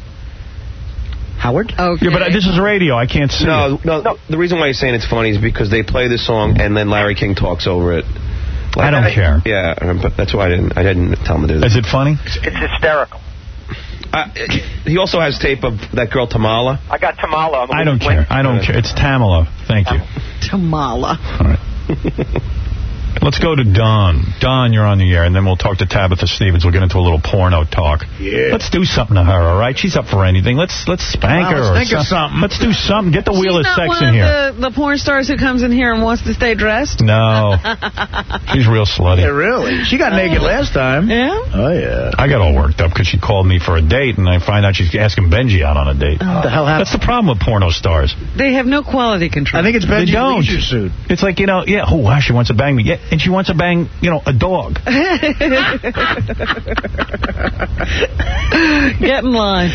Speaker 5: Howard?
Speaker 6: Okay.
Speaker 4: Yeah, but uh, this is radio. I can't see
Speaker 13: No,
Speaker 4: it.
Speaker 13: no, no. The reason why he's saying it's funny is because they play the song and then Larry King talks over it.
Speaker 4: I don't care.
Speaker 13: Yeah, um, but that's why I didn't. I didn't tell him to do that.
Speaker 4: Is it funny?
Speaker 14: It's, it's hysterical.
Speaker 13: Uh, he also has tape of that girl Tamala.
Speaker 14: I got Tamala. On the
Speaker 4: I don't
Speaker 14: wing.
Speaker 4: care. I don't care. It's Tamala. Thank you.
Speaker 6: Tamala.
Speaker 4: All right. Let's go to Don. Don, you're on the air, and then we'll talk to Tabitha Stevens. We'll get into a little porno talk.
Speaker 5: Yeah.
Speaker 4: Let's do something to her, all right? She's up for anything. Let's let's spank
Speaker 5: Well,
Speaker 4: her.
Speaker 5: let's
Speaker 4: or
Speaker 5: think of something.
Speaker 4: Let's do something. Get the wheel of
Speaker 6: She's not
Speaker 4: sex
Speaker 6: one
Speaker 4: in
Speaker 6: of
Speaker 4: here.
Speaker 6: The, the porn stars who comes in here and wants to stay dressed?
Speaker 4: No. She's real slutty.
Speaker 5: Yeah, really? She got naked last time.
Speaker 6: Yeah?
Speaker 5: Oh, yeah.
Speaker 4: I got all worked up because she called me for a date, and I find out she's asking Benji out on a date.
Speaker 5: What the hell happened?
Speaker 4: That's the problem with porno stars.
Speaker 6: They have no quality control.
Speaker 5: I think it's
Speaker 4: They
Speaker 5: Benji's
Speaker 4: don't.
Speaker 5: leisure suit.
Speaker 4: It's like, you know, yeah, oh, wow, she wants to bang me. Yeah, and she wants to bang, you know, a dog.
Speaker 6: Get in line.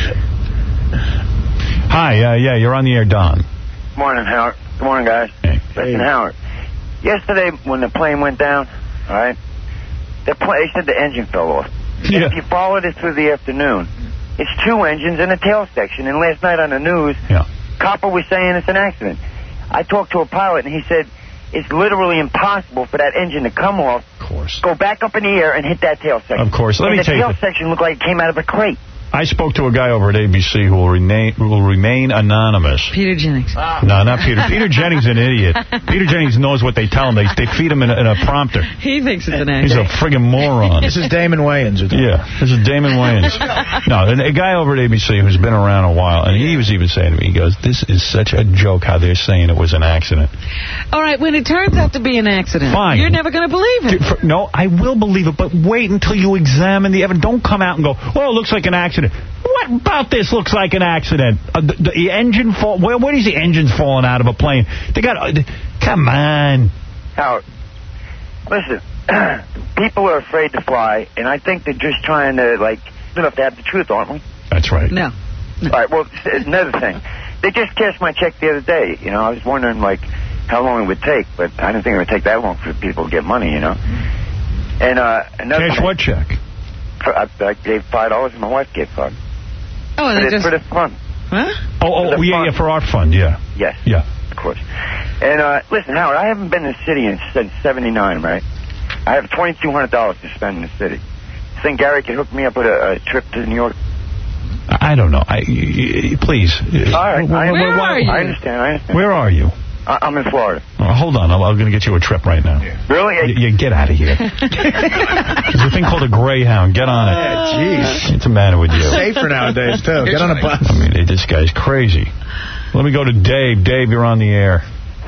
Speaker 4: Hi, uh, yeah, you're on the air, Don.
Speaker 8: Morning, Howard. Good morning, guys.
Speaker 4: Hey.
Speaker 8: Listen, Howard. Yesterday, when the plane went down, all right, the pla they said the engine fell off.
Speaker 4: Yeah.
Speaker 8: If you followed it through the afternoon, it's two engines and a tail section. And last night on the news,
Speaker 4: Yeah.
Speaker 8: Copper was saying it's an accident. I talked to a pilot, and he said it's literally impossible for that engine to come off,
Speaker 4: Of course.
Speaker 8: go back up in the air, and hit that tail section.
Speaker 4: Of course. Let
Speaker 8: and
Speaker 4: me
Speaker 8: the
Speaker 4: tell you
Speaker 8: tail
Speaker 4: this.
Speaker 8: section looked like it came out of a crate.
Speaker 4: I spoke to a guy over at A B C who will remain, who will remain anonymous.
Speaker 6: Peter Jennings.
Speaker 4: No, not Peter. Peter Jennings is an idiot. Peter Jennings knows what they tell him. They, they feed him in a, in a prompter.
Speaker 6: He thinks it's an
Speaker 4: He's a
Speaker 6: accident.
Speaker 4: friggin' moron.
Speaker 5: This is Damon Wayans.
Speaker 4: Yeah, this is Damon Wayans. No, a guy over at A B C who's been around a while, and he was even saying to me, he goes, this is such a joke how they're saying it was an accident.
Speaker 6: All right, when it turns out to be an accident,
Speaker 4: Fine.
Speaker 6: you're never going to believe it.
Speaker 4: Dude, for- no, I will believe it, but wait until you examine the evidence. Don't come out and go, well, it looks like an accident. What about this looks like an accident? Uh, the, the engine fall. Where, where is the engines falling out of a plane? They got. Uh, come on.
Speaker 8: Howard, listen, people are afraid to fly, and I think they're just trying to, like, you have to have the truth, aren't we?
Speaker 4: That's right.
Speaker 6: No.
Speaker 8: All right, well, s- another thing. They just cashed my check the other day. You know, I was wondering, like, how long it would take, but I didn't think it would take that long for people to get money, you know. And, uh, another
Speaker 4: Cash
Speaker 8: thing,
Speaker 4: what check?
Speaker 8: For, I, I gave five dollars and my wife gave five.
Speaker 6: Oh,
Speaker 8: But
Speaker 6: and
Speaker 8: it's
Speaker 6: just...
Speaker 8: for the fun.
Speaker 6: Huh?
Speaker 4: Oh, oh,
Speaker 8: The
Speaker 4: yeah,
Speaker 8: fund.
Speaker 4: yeah, for our fund, yeah.
Speaker 8: Yes.
Speaker 4: Yeah.
Speaker 8: Of course. And, uh, listen, Howard, I haven't been in the city in, since seventy-nine, right? I have twenty-two hundred dollars to spend in the city. Think Gary could hook me up with a, a trip to New York?
Speaker 4: I don't know. I, y- y- please.
Speaker 8: All right. I,
Speaker 6: Where
Speaker 8: I,
Speaker 6: are you?
Speaker 8: I understand. I understand.
Speaker 4: Where are you?
Speaker 8: I, I'm in Florida.
Speaker 4: Oh, hold on. I'm, I'm going to get you a trip right now.
Speaker 8: Really?
Speaker 4: Y- yeah, get out of here. There's a thing called a Greyhound. Get on it.
Speaker 5: Jeez.
Speaker 4: What's the matter with you?
Speaker 5: Safer nowadays, too. Get on a bus.
Speaker 4: I mean, this guy's crazy. Let me go to Dave. Dave, you're on the air.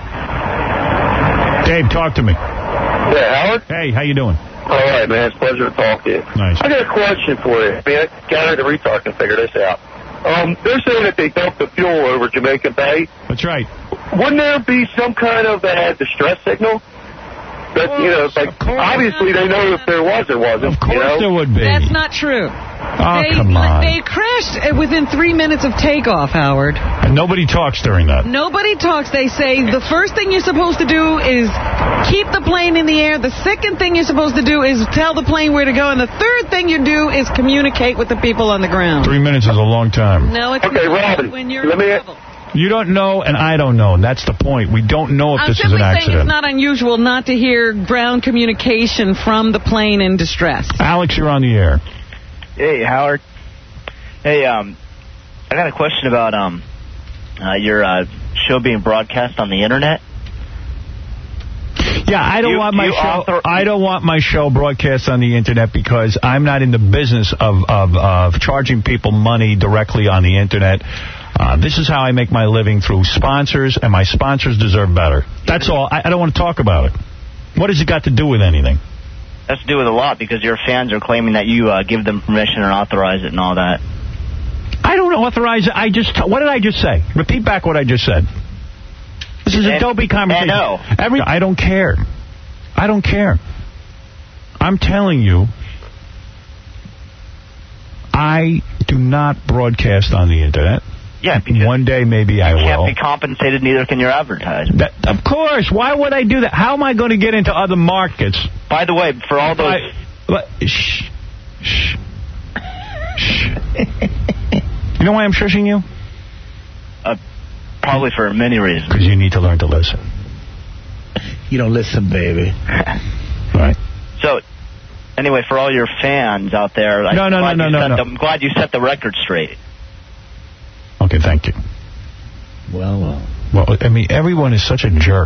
Speaker 4: Dave, talk to me.
Speaker 3: Yeah, Howard?
Speaker 4: Hey, how you doing?
Speaker 3: All right, man. It's a pleasure to talk to you.
Speaker 4: Nice.
Speaker 3: I got a question for you. I mean, Gary the retard can figure this out. Um, they're saying that they dumped the fuel over Jamaica Bay.
Speaker 4: That's right.
Speaker 3: Wouldn't there be some kind of that distress signal? But, you know, it's like, obviously they know if there was or wasn't.
Speaker 4: Of course
Speaker 3: you know?
Speaker 4: there would be.
Speaker 6: That's not true.
Speaker 4: Oh,
Speaker 6: they,
Speaker 4: come on.
Speaker 6: They crashed uh, within three minutes of takeoff, Howard.
Speaker 4: And nobody talks during that.
Speaker 6: Nobody talks. They say the first thing you're supposed to do is keep the plane in the air. The second thing you're supposed to do is tell the plane where to go. And the third thing you do is communicate with the people on the ground.
Speaker 4: Three minutes is a long time.
Speaker 6: No, it's
Speaker 3: okay,
Speaker 6: not
Speaker 3: Robin,
Speaker 6: when you're
Speaker 3: let
Speaker 6: in
Speaker 3: me
Speaker 6: trouble.
Speaker 4: You don't know, and I don't know, and that's the point. We don't know if
Speaker 6: I'm
Speaker 4: this is
Speaker 6: simply
Speaker 4: an
Speaker 6: saying
Speaker 4: accident.
Speaker 6: it's not unusual not to hear ground communication from the plane in distress.
Speaker 4: Alex, you're on the air.
Speaker 15: Hey, Howard. Hey, um, I got a question about um, uh, your uh, show being broadcast on the internet.
Speaker 4: Yeah, I don't
Speaker 15: You-
Speaker 4: want my
Speaker 15: you
Speaker 4: show.
Speaker 15: author-
Speaker 4: I don't want my show broadcast on the internet because I'm not in the business of of, of charging people money directly on the internet. Uh, this is how I make my living, through sponsors, and my sponsors deserve better. That's all. I, I don't want to talk about it. What has it got to do with anything?
Speaker 15: That's to do with a lot because your fans are claiming that you uh, give them permission and authorize it and all that.
Speaker 4: I don't authorize it. I just. What did I just say? Repeat back what I just said. This is a dopey conversation.
Speaker 15: I know.
Speaker 4: Every, I don't care. I don't care. I'm telling you, I do not broadcast on the internet.
Speaker 15: Yeah, because
Speaker 4: one day maybe I
Speaker 15: you can't
Speaker 4: will.
Speaker 15: be compensated, neither can your advertising.
Speaker 4: That, of course. Why would I do that? How am I going to get into other markets?
Speaker 15: By the way, for all those...
Speaker 4: I, but, shh. Shh. Shh. You know why I'm shushing you?
Speaker 15: Uh, probably for many reasons.
Speaker 4: Because you need to learn to listen.
Speaker 5: You don't listen, baby.
Speaker 4: Right.
Speaker 15: So, anyway, for all your fans out there,
Speaker 4: No, no,
Speaker 15: I'm,
Speaker 4: no,
Speaker 15: glad
Speaker 4: no,
Speaker 15: you
Speaker 4: no,
Speaker 15: set
Speaker 4: no.
Speaker 15: the, I'm glad you set the record straight.
Speaker 4: Okay, thank you.
Speaker 5: Well, well.
Speaker 4: Well, I mean, everyone is such a jerk.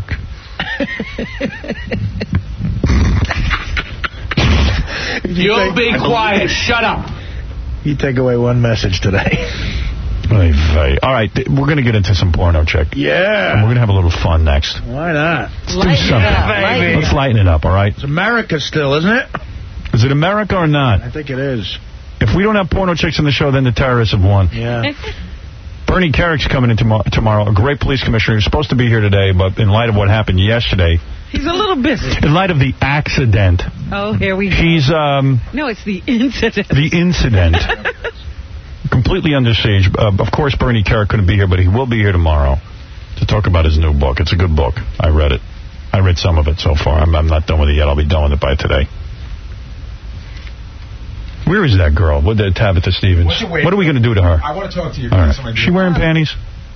Speaker 2: You be quiet. Shut up.
Speaker 5: You take away one message today.
Speaker 4: Oy vey. All right, th- we're going to get into some porno check.
Speaker 5: Yeah.
Speaker 4: And we're going to have a little fun next.
Speaker 5: Why not?
Speaker 4: Let's do something.
Speaker 5: baby.
Speaker 4: Let's lighten it up, all right?
Speaker 5: It's America still, isn't it?
Speaker 4: Is it America or not?
Speaker 5: I think it is.
Speaker 4: If we don't have porno chicks on the show, then the terrorists have won.
Speaker 5: Yeah.
Speaker 4: Bernie Kerrick's coming in tomorrow, tomorrow, a great police commissioner. He's supposed to be here today, but in light of what happened yesterday,
Speaker 6: He's a little busy.
Speaker 4: in light of the accident,
Speaker 6: Oh, here we go.
Speaker 4: he's, um,
Speaker 6: No, it's the incident.
Speaker 4: the incident, completely under siege. Uh, of course, Bernie Kerrick couldn't be here, but he will be here tomorrow to talk about his new book. It's a good book. I read it. I read some of it so far. I'm, I'm not done with it yet. I'll be done with it by today. Where is that girl? What, uh, Tabitha Stevens?
Speaker 7: What's your weight?
Speaker 4: What are we going to do to her?
Speaker 7: I want to talk to you.
Speaker 4: All right. Is she wearing panties?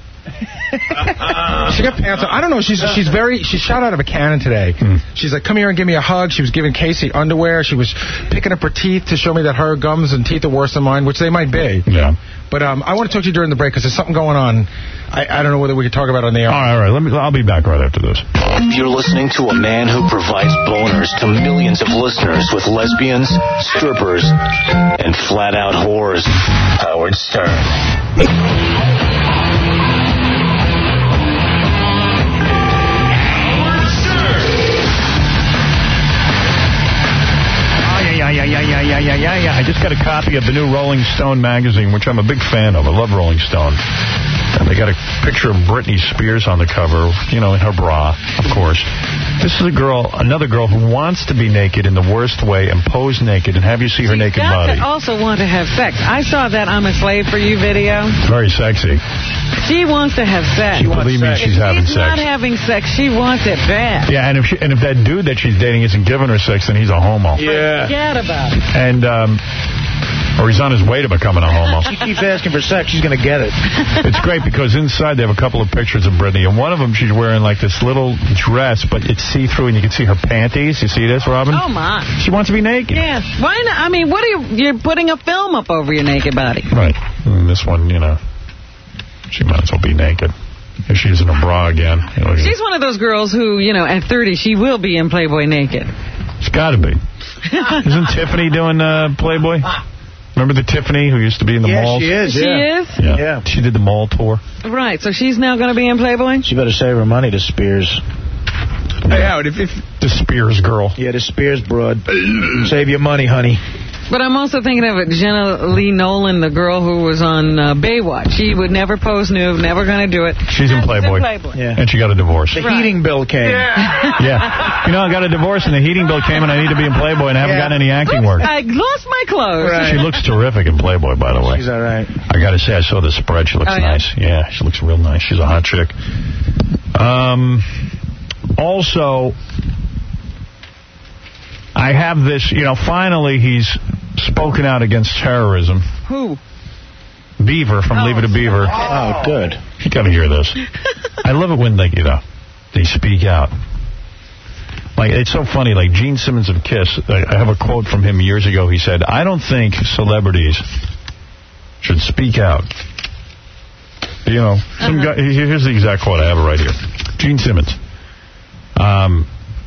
Speaker 7: She got pants on. I don't know. She's she's very. She shot out of a cannon today.
Speaker 4: Hmm.
Speaker 7: She's like, come here and give me a hug. She was giving Casey underwear. She was picking up her teeth to show me that her gums and teeth are worse than mine, which they might be.
Speaker 4: Yeah.
Speaker 7: But um, I want to talk to you during the break because there's something going on. I, I don't know whether we could talk about it on the air.
Speaker 4: All right, all right. Let me. I'll be back right after this.
Speaker 16: You're listening to a man who provides boners to millions of listeners with lesbians, strippers, and flat-out whores. Howard Stern.
Speaker 4: Yeah, yeah, yeah, yeah, yeah, yeah, yeah, yeah. I just got a copy of the new Rolling Stone magazine, which I'm a big fan of. I love Rolling Stone. And they got a picture of Britney Spears on the cover, you know, in her bra, of course. This is a girl, another girl who wants to be naked in the worst way and pose naked and have you see her
Speaker 6: She's
Speaker 4: naked
Speaker 6: got
Speaker 4: body.
Speaker 6: to also want to have sex. I saw that I'm a Slave for You video.
Speaker 4: Very sexy.
Speaker 6: She wants to have sex.
Speaker 4: Believe me, she's
Speaker 6: if
Speaker 4: having
Speaker 6: she's
Speaker 4: sex.
Speaker 6: not having sex, she wants it bad.
Speaker 4: Yeah, and if she, and if that dude that she's dating isn't giving her sex, then he's a homo.
Speaker 6: Forget about it.
Speaker 4: And, um, or he's on his way to becoming a homo.
Speaker 5: She keeps asking for sex. She's going to get it.
Speaker 4: It's great because inside they have a couple of pictures of Britney, and one of them she's wearing like this little dress, but it's see-through, and you can see her panties. You see this, Robin?
Speaker 6: Oh, my.
Speaker 4: She wants to be naked.
Speaker 6: Yeah. Why not? I mean, what are you... You're putting a film up over your naked body.
Speaker 4: Right. And this one, you know, she might as well be naked. If she's in a bra again. You know,
Speaker 6: She's one of those girls who, you know, at thirty, she will be in Playboy naked.
Speaker 4: it's got to be. Isn't Tiffany doing uh, Playboy? Remember the Tiffany who used to be in the
Speaker 5: Yeah,
Speaker 4: malls?
Speaker 5: she is,
Speaker 6: She
Speaker 5: yeah.
Speaker 6: is?
Speaker 4: Yeah.
Speaker 5: Yeah.
Speaker 4: She did the mall tour.
Speaker 6: Right, so she's now going to be in Playboy?
Speaker 5: She better save her money to Spears.
Speaker 7: Hey, Howard, if, if
Speaker 4: The Spears girl.
Speaker 5: Yeah, the Spears broad. Save your money, honey.
Speaker 6: But I'm also thinking of it, Jenna Lee Nolan, the girl who was on uh, Baywatch. She would never pose nude, never going to do it.
Speaker 4: She's in Playboy.
Speaker 6: In Playboy.
Speaker 4: Yeah. And she got a divorce.
Speaker 5: The right. heating bill came.
Speaker 4: Yeah. yeah. You know, I got a divorce and the heating bill came and I need to be in Playboy and I haven't yeah. gotten any acting work.
Speaker 6: I lost my clothes.
Speaker 4: Right. She looks terrific in Playboy, by the way.
Speaker 5: She's all right.
Speaker 4: I got to say, I saw the spread. She looks oh, yeah? nice. Yeah, she looks real nice. She's a hot chick. Um, also, I have this, you know, finally he's spoken out against terrorism.
Speaker 6: Who?
Speaker 4: Beaver from oh, Leave It to Beaver.
Speaker 5: Oh, good.
Speaker 4: You got to hear this. I love it when they, you know, they speak out. Like, it's so funny. Like, Gene Simmons of KISS, I have a quote from him years ago. He said, I don't think celebrities should speak out. You know, some uh-huh. guy, here's the exact quote. I have it right here. Gene Simmons. Um...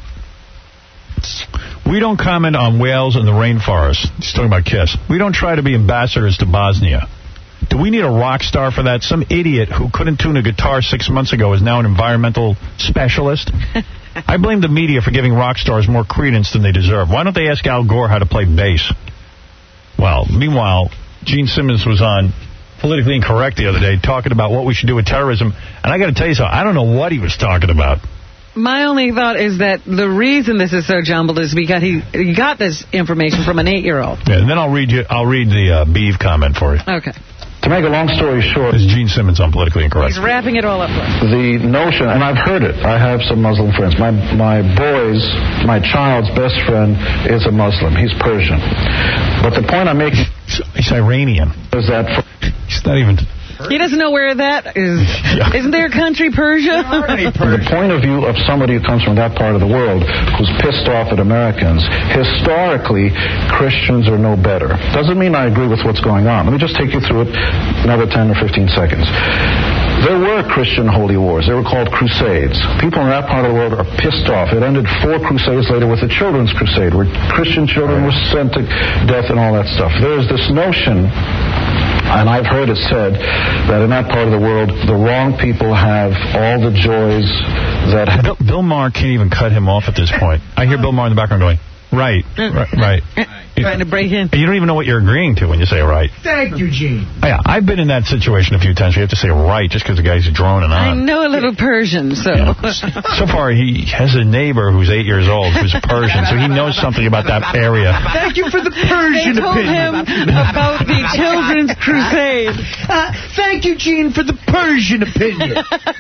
Speaker 4: We don't comment on whales in the rainforest. He's talking about KISS. We don't try to be ambassadors to Bosnia. Do we need a rock star for that? Some idiot who couldn't tune a guitar six months ago is now an environmental specialist? I blame the media for giving rock stars more credence than they deserve. Why don't they ask Al Gore how to play bass? Well, meanwhile, Gene Simmons was on Politically Incorrect the other day talking about what we should do with terrorism. And I got to tell you something. I don't know what he was talking about.
Speaker 6: My only thought is that the reason this is so jumbled is because he, he got this information from an eight-year-old.
Speaker 4: Yeah, and then I'll read you. I'll read the uh, Beeve comment for you.
Speaker 6: Okay.
Speaker 17: To make a long story short...
Speaker 4: This is Gene Simmons on Politically Incorrect.
Speaker 6: He's wrapping it all up for us.
Speaker 17: The notion, and I've heard it. I have some Muslim friends. My my boy's, my child's best friend is a Muslim. He's Persian. But the point I'm making...
Speaker 4: He's Iranian.
Speaker 17: Is that... For,
Speaker 4: he's not even...
Speaker 6: He doesn't know where that is. Yeah. Isn't there a country, Persia?
Speaker 17: From the point of view of somebody who comes from that part of the world who's pissed off at Americans, historically, Christians are no better. Doesn't mean I agree with what's going on. Let me just take you through it another ten or fifteen seconds. There were Christian holy wars. They were called crusades. People in that part of the world are pissed off. It ended four crusades later with the Children's Crusade, where Christian children were sent to death and all that stuff. There's this notion... And I've heard it said that in that part of the world, the wrong people have all the joys that...
Speaker 4: Bill, Bill Maher can't even cut him off at this point. I hear Bill Maher in the background going, right, right, right.
Speaker 6: Trying to break in.
Speaker 4: You don't even know what you're agreeing to when you say right.
Speaker 5: Thank you, Gene.
Speaker 4: Yeah, I've been in that situation a few times. You have to say right just because the guy's droning on.
Speaker 6: I know a little Persian, so...
Speaker 4: Yeah. So far, he has a neighbor who's eight years old who's Persian, so he knows something about that area.
Speaker 5: Thank you for the Persian
Speaker 6: they told
Speaker 5: opinion.
Speaker 6: him about the Children's Crusade.
Speaker 5: Uh, thank you, Gene, for the Persian opinion.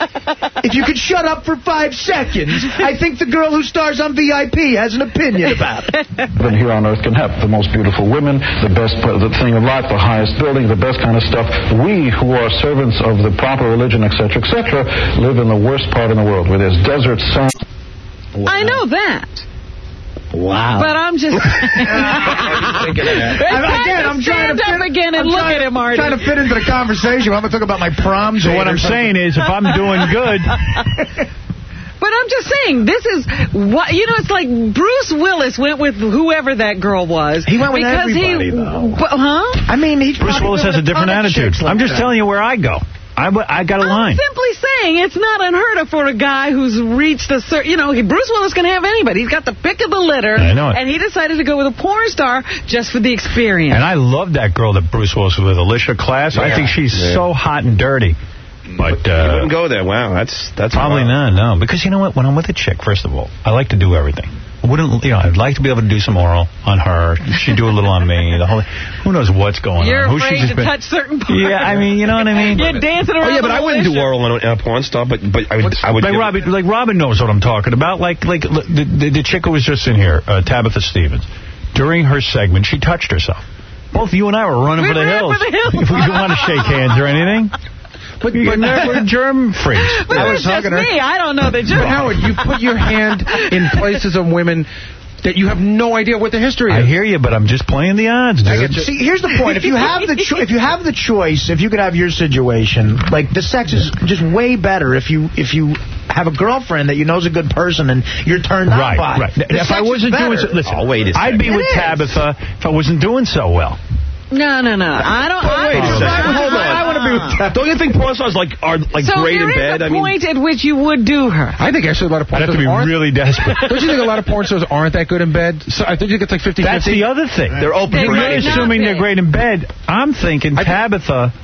Speaker 5: If you could shut up for five seconds, I think the girl who stars on V I P has an opinion about it.
Speaker 17: Then here on Earth can have the most beautiful women, the best the thing of life, the highest building, the best kind of stuff. We, who are servants of the proper religion, et cetera, et cetera, live in the worst part of the world, where there's desert, sand.
Speaker 6: Wow. I know that.
Speaker 5: Wow.
Speaker 6: But I'm just...
Speaker 5: Again, I'm trying to fit,
Speaker 6: up again and
Speaker 5: I'm
Speaker 6: look
Speaker 5: trying,
Speaker 6: at him, Artie.
Speaker 5: trying to fit into the conversation. I'm going to talk about my prom date.
Speaker 4: So what I'm saying is, if I'm doing good...
Speaker 6: But I'm just saying, this is what, you know, it's like Bruce Willis went with whoever that girl was.
Speaker 5: He went with
Speaker 6: because
Speaker 5: everybody,
Speaker 6: he,
Speaker 5: though.
Speaker 6: Huh?
Speaker 5: I mean, he's
Speaker 4: Bruce Willis has a different attitude. Like I'm just that. telling you where I go. I, I got a line.
Speaker 6: I'm simply saying it's not unheard of for a guy who's reached a certain, you know, Bruce Willis can have anybody. He's got the pick of the litter.
Speaker 4: I know it.
Speaker 6: And he decided to go with a porn star just for the experience.
Speaker 4: And I love that girl that Bruce Willis was with, Alicia Class. Yeah. I think she's yeah. so hot and dirty. But uh,
Speaker 13: you wouldn't go there. Wow, that's that's
Speaker 4: probably not. No, because you know what? When I'm with a chick, first of all, I like to do everything. I wouldn't, you know, I'd like to be able to do some oral on her. She'd do a little on me. The whole, who knows what's going
Speaker 6: You're
Speaker 4: on?
Speaker 6: You're afraid to been, touch certain parts.
Speaker 4: Yeah, I mean, you know what I mean.
Speaker 6: You're dancing around.
Speaker 13: Oh yeah, but I wouldn't
Speaker 6: issue.
Speaker 13: do oral on a, a porn star. But but I would. I would
Speaker 4: like Robin, like Robin knows what I'm talking about. Like like the the, the chick who was just in here, uh, Tabitha Stevens. During her segment, she touched herself. Both you and I were running
Speaker 6: we
Speaker 4: for the
Speaker 6: ran
Speaker 4: hills.
Speaker 6: For the hills.
Speaker 4: If we didn't want to shake hands or anything. But, but we're germ freaks.
Speaker 6: But I was just me. I don't know the germ.
Speaker 7: But Howard, you put your hand in places of women that you have no idea what the history is.
Speaker 4: I hear you, but I'm just playing the odds, dude.
Speaker 5: See, here's the point. If you have the cho if you have the choice, if you could have your situation, like the sex is just way better if you if you have a girlfriend that you know is a good person and you're turned
Speaker 4: right,
Speaker 5: on by.
Speaker 4: Right, right. If I wasn't doing so, listen,
Speaker 13: oh, wait a
Speaker 4: I'd be
Speaker 5: it
Speaker 4: with
Speaker 5: is.
Speaker 4: Tabitha if I wasn't doing so well.
Speaker 6: No, no, no. I don't.
Speaker 7: Oh, wait
Speaker 6: I,
Speaker 7: a second.
Speaker 6: Hold on.
Speaker 7: I want to be with
Speaker 6: Uh-uh.
Speaker 13: Don't you think porn stars like are like
Speaker 6: so
Speaker 13: great in
Speaker 6: there
Speaker 13: bed?
Speaker 6: is a
Speaker 13: I mean,
Speaker 6: point at which you would do her.
Speaker 7: I think actually a lot of porn
Speaker 4: I'd have
Speaker 7: stars
Speaker 4: to be
Speaker 7: aren't.
Speaker 4: really desperate.
Speaker 7: Don't you think a lot of porn stars aren't that good in bed? So I think you get like fifty fifty.
Speaker 4: That's the other thing.
Speaker 13: They're open
Speaker 6: They
Speaker 13: for
Speaker 4: You're
Speaker 6: might
Speaker 13: anything.
Speaker 6: not
Speaker 4: assuming
Speaker 6: be.
Speaker 4: they're great in bed. I'm thinking Tabitha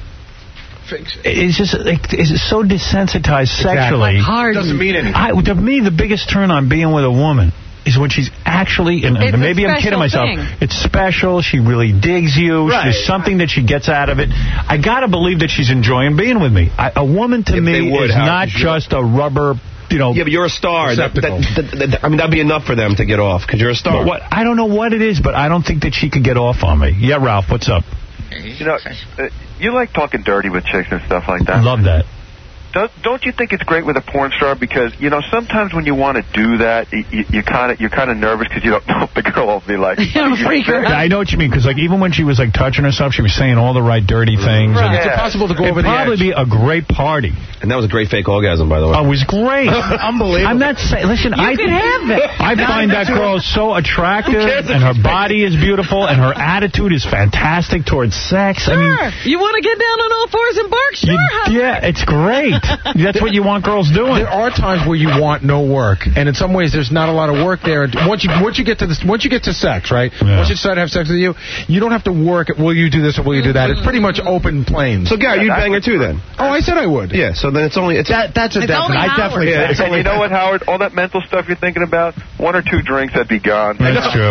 Speaker 4: is just like is so desensitized sexually.
Speaker 6: Hard.
Speaker 7: Doesn't mean anything.
Speaker 4: I, to me, the biggest turn on being with a woman is when she's actually, and,
Speaker 6: It's
Speaker 4: and
Speaker 6: a
Speaker 4: maybe I'm kidding
Speaker 6: special
Speaker 4: myself,
Speaker 6: thing.
Speaker 4: it's special, she really digs you,
Speaker 13: Right.
Speaker 4: there's something that she gets out of it. I got to believe that she's enjoying being with me. I, a woman to
Speaker 13: If
Speaker 4: me
Speaker 13: they would,
Speaker 4: is
Speaker 13: Howard,
Speaker 4: not
Speaker 13: sure.
Speaker 4: just a rubber, you know.
Speaker 13: Yeah, but you're a star. That, that,
Speaker 7: Receptacle.
Speaker 13: that, that, I mean, that'd be enough for them to get off because you're a star.
Speaker 4: But what, I don't know what it is, but I don't think that she could get off on me. Yeah, Ralph, what's up?
Speaker 14: You know, uh, you like talking dirty with chicks and stuff like that.
Speaker 4: Love that.
Speaker 14: Don't, don't you think it's great with a porn star? Because, you know, sometimes when you want to do that, you, you kind of you're kind of nervous because you don't know if the girl will be like.
Speaker 6: You're a freak her
Speaker 4: Yeah, I know what you mean, because like even when she was like touching herself, she was saying all the right dirty things.
Speaker 6: Right.
Speaker 4: And
Speaker 14: Yeah.
Speaker 7: It's impossible to go
Speaker 4: It'd
Speaker 7: over the
Speaker 4: probably
Speaker 7: edge.
Speaker 4: be a great party.
Speaker 13: And that was a great fake orgasm, by the way.
Speaker 4: Oh, it was great.
Speaker 5: Unbelievable.
Speaker 4: I'm not saying. Listen,
Speaker 6: You
Speaker 4: I
Speaker 6: can have that.
Speaker 4: I find that girl so attractive, and her body is beautiful, and her attitude is fantastic towards sex. I mean,
Speaker 6: Sure. You want to get down on all fours and bark? Sure.
Speaker 4: you-
Speaker 6: Howard.
Speaker 4: yeah, it's great. That's what you want girls doing.
Speaker 7: There are times where you want no work, and in some ways there's not a lot of work there. And once you once you get to this, once you get to sex, right?
Speaker 4: Yeah.
Speaker 7: Once you decide to have sex with you, you don't have to work at will you do this or will you do that. It's pretty much open plains.
Speaker 13: So, Gary, you'd bang her too then?
Speaker 7: Oh, I said I would.
Speaker 13: Yeah, so then it's only... It's
Speaker 5: That, that's a
Speaker 6: It's
Speaker 5: definite.
Speaker 6: only
Speaker 5: I
Speaker 6: Howard.
Speaker 5: definitely.
Speaker 13: Yeah, it's
Speaker 14: And you know what, Howard? All that mental stuff you're thinking about, one or two drinks, that'd be gone.
Speaker 4: That's true.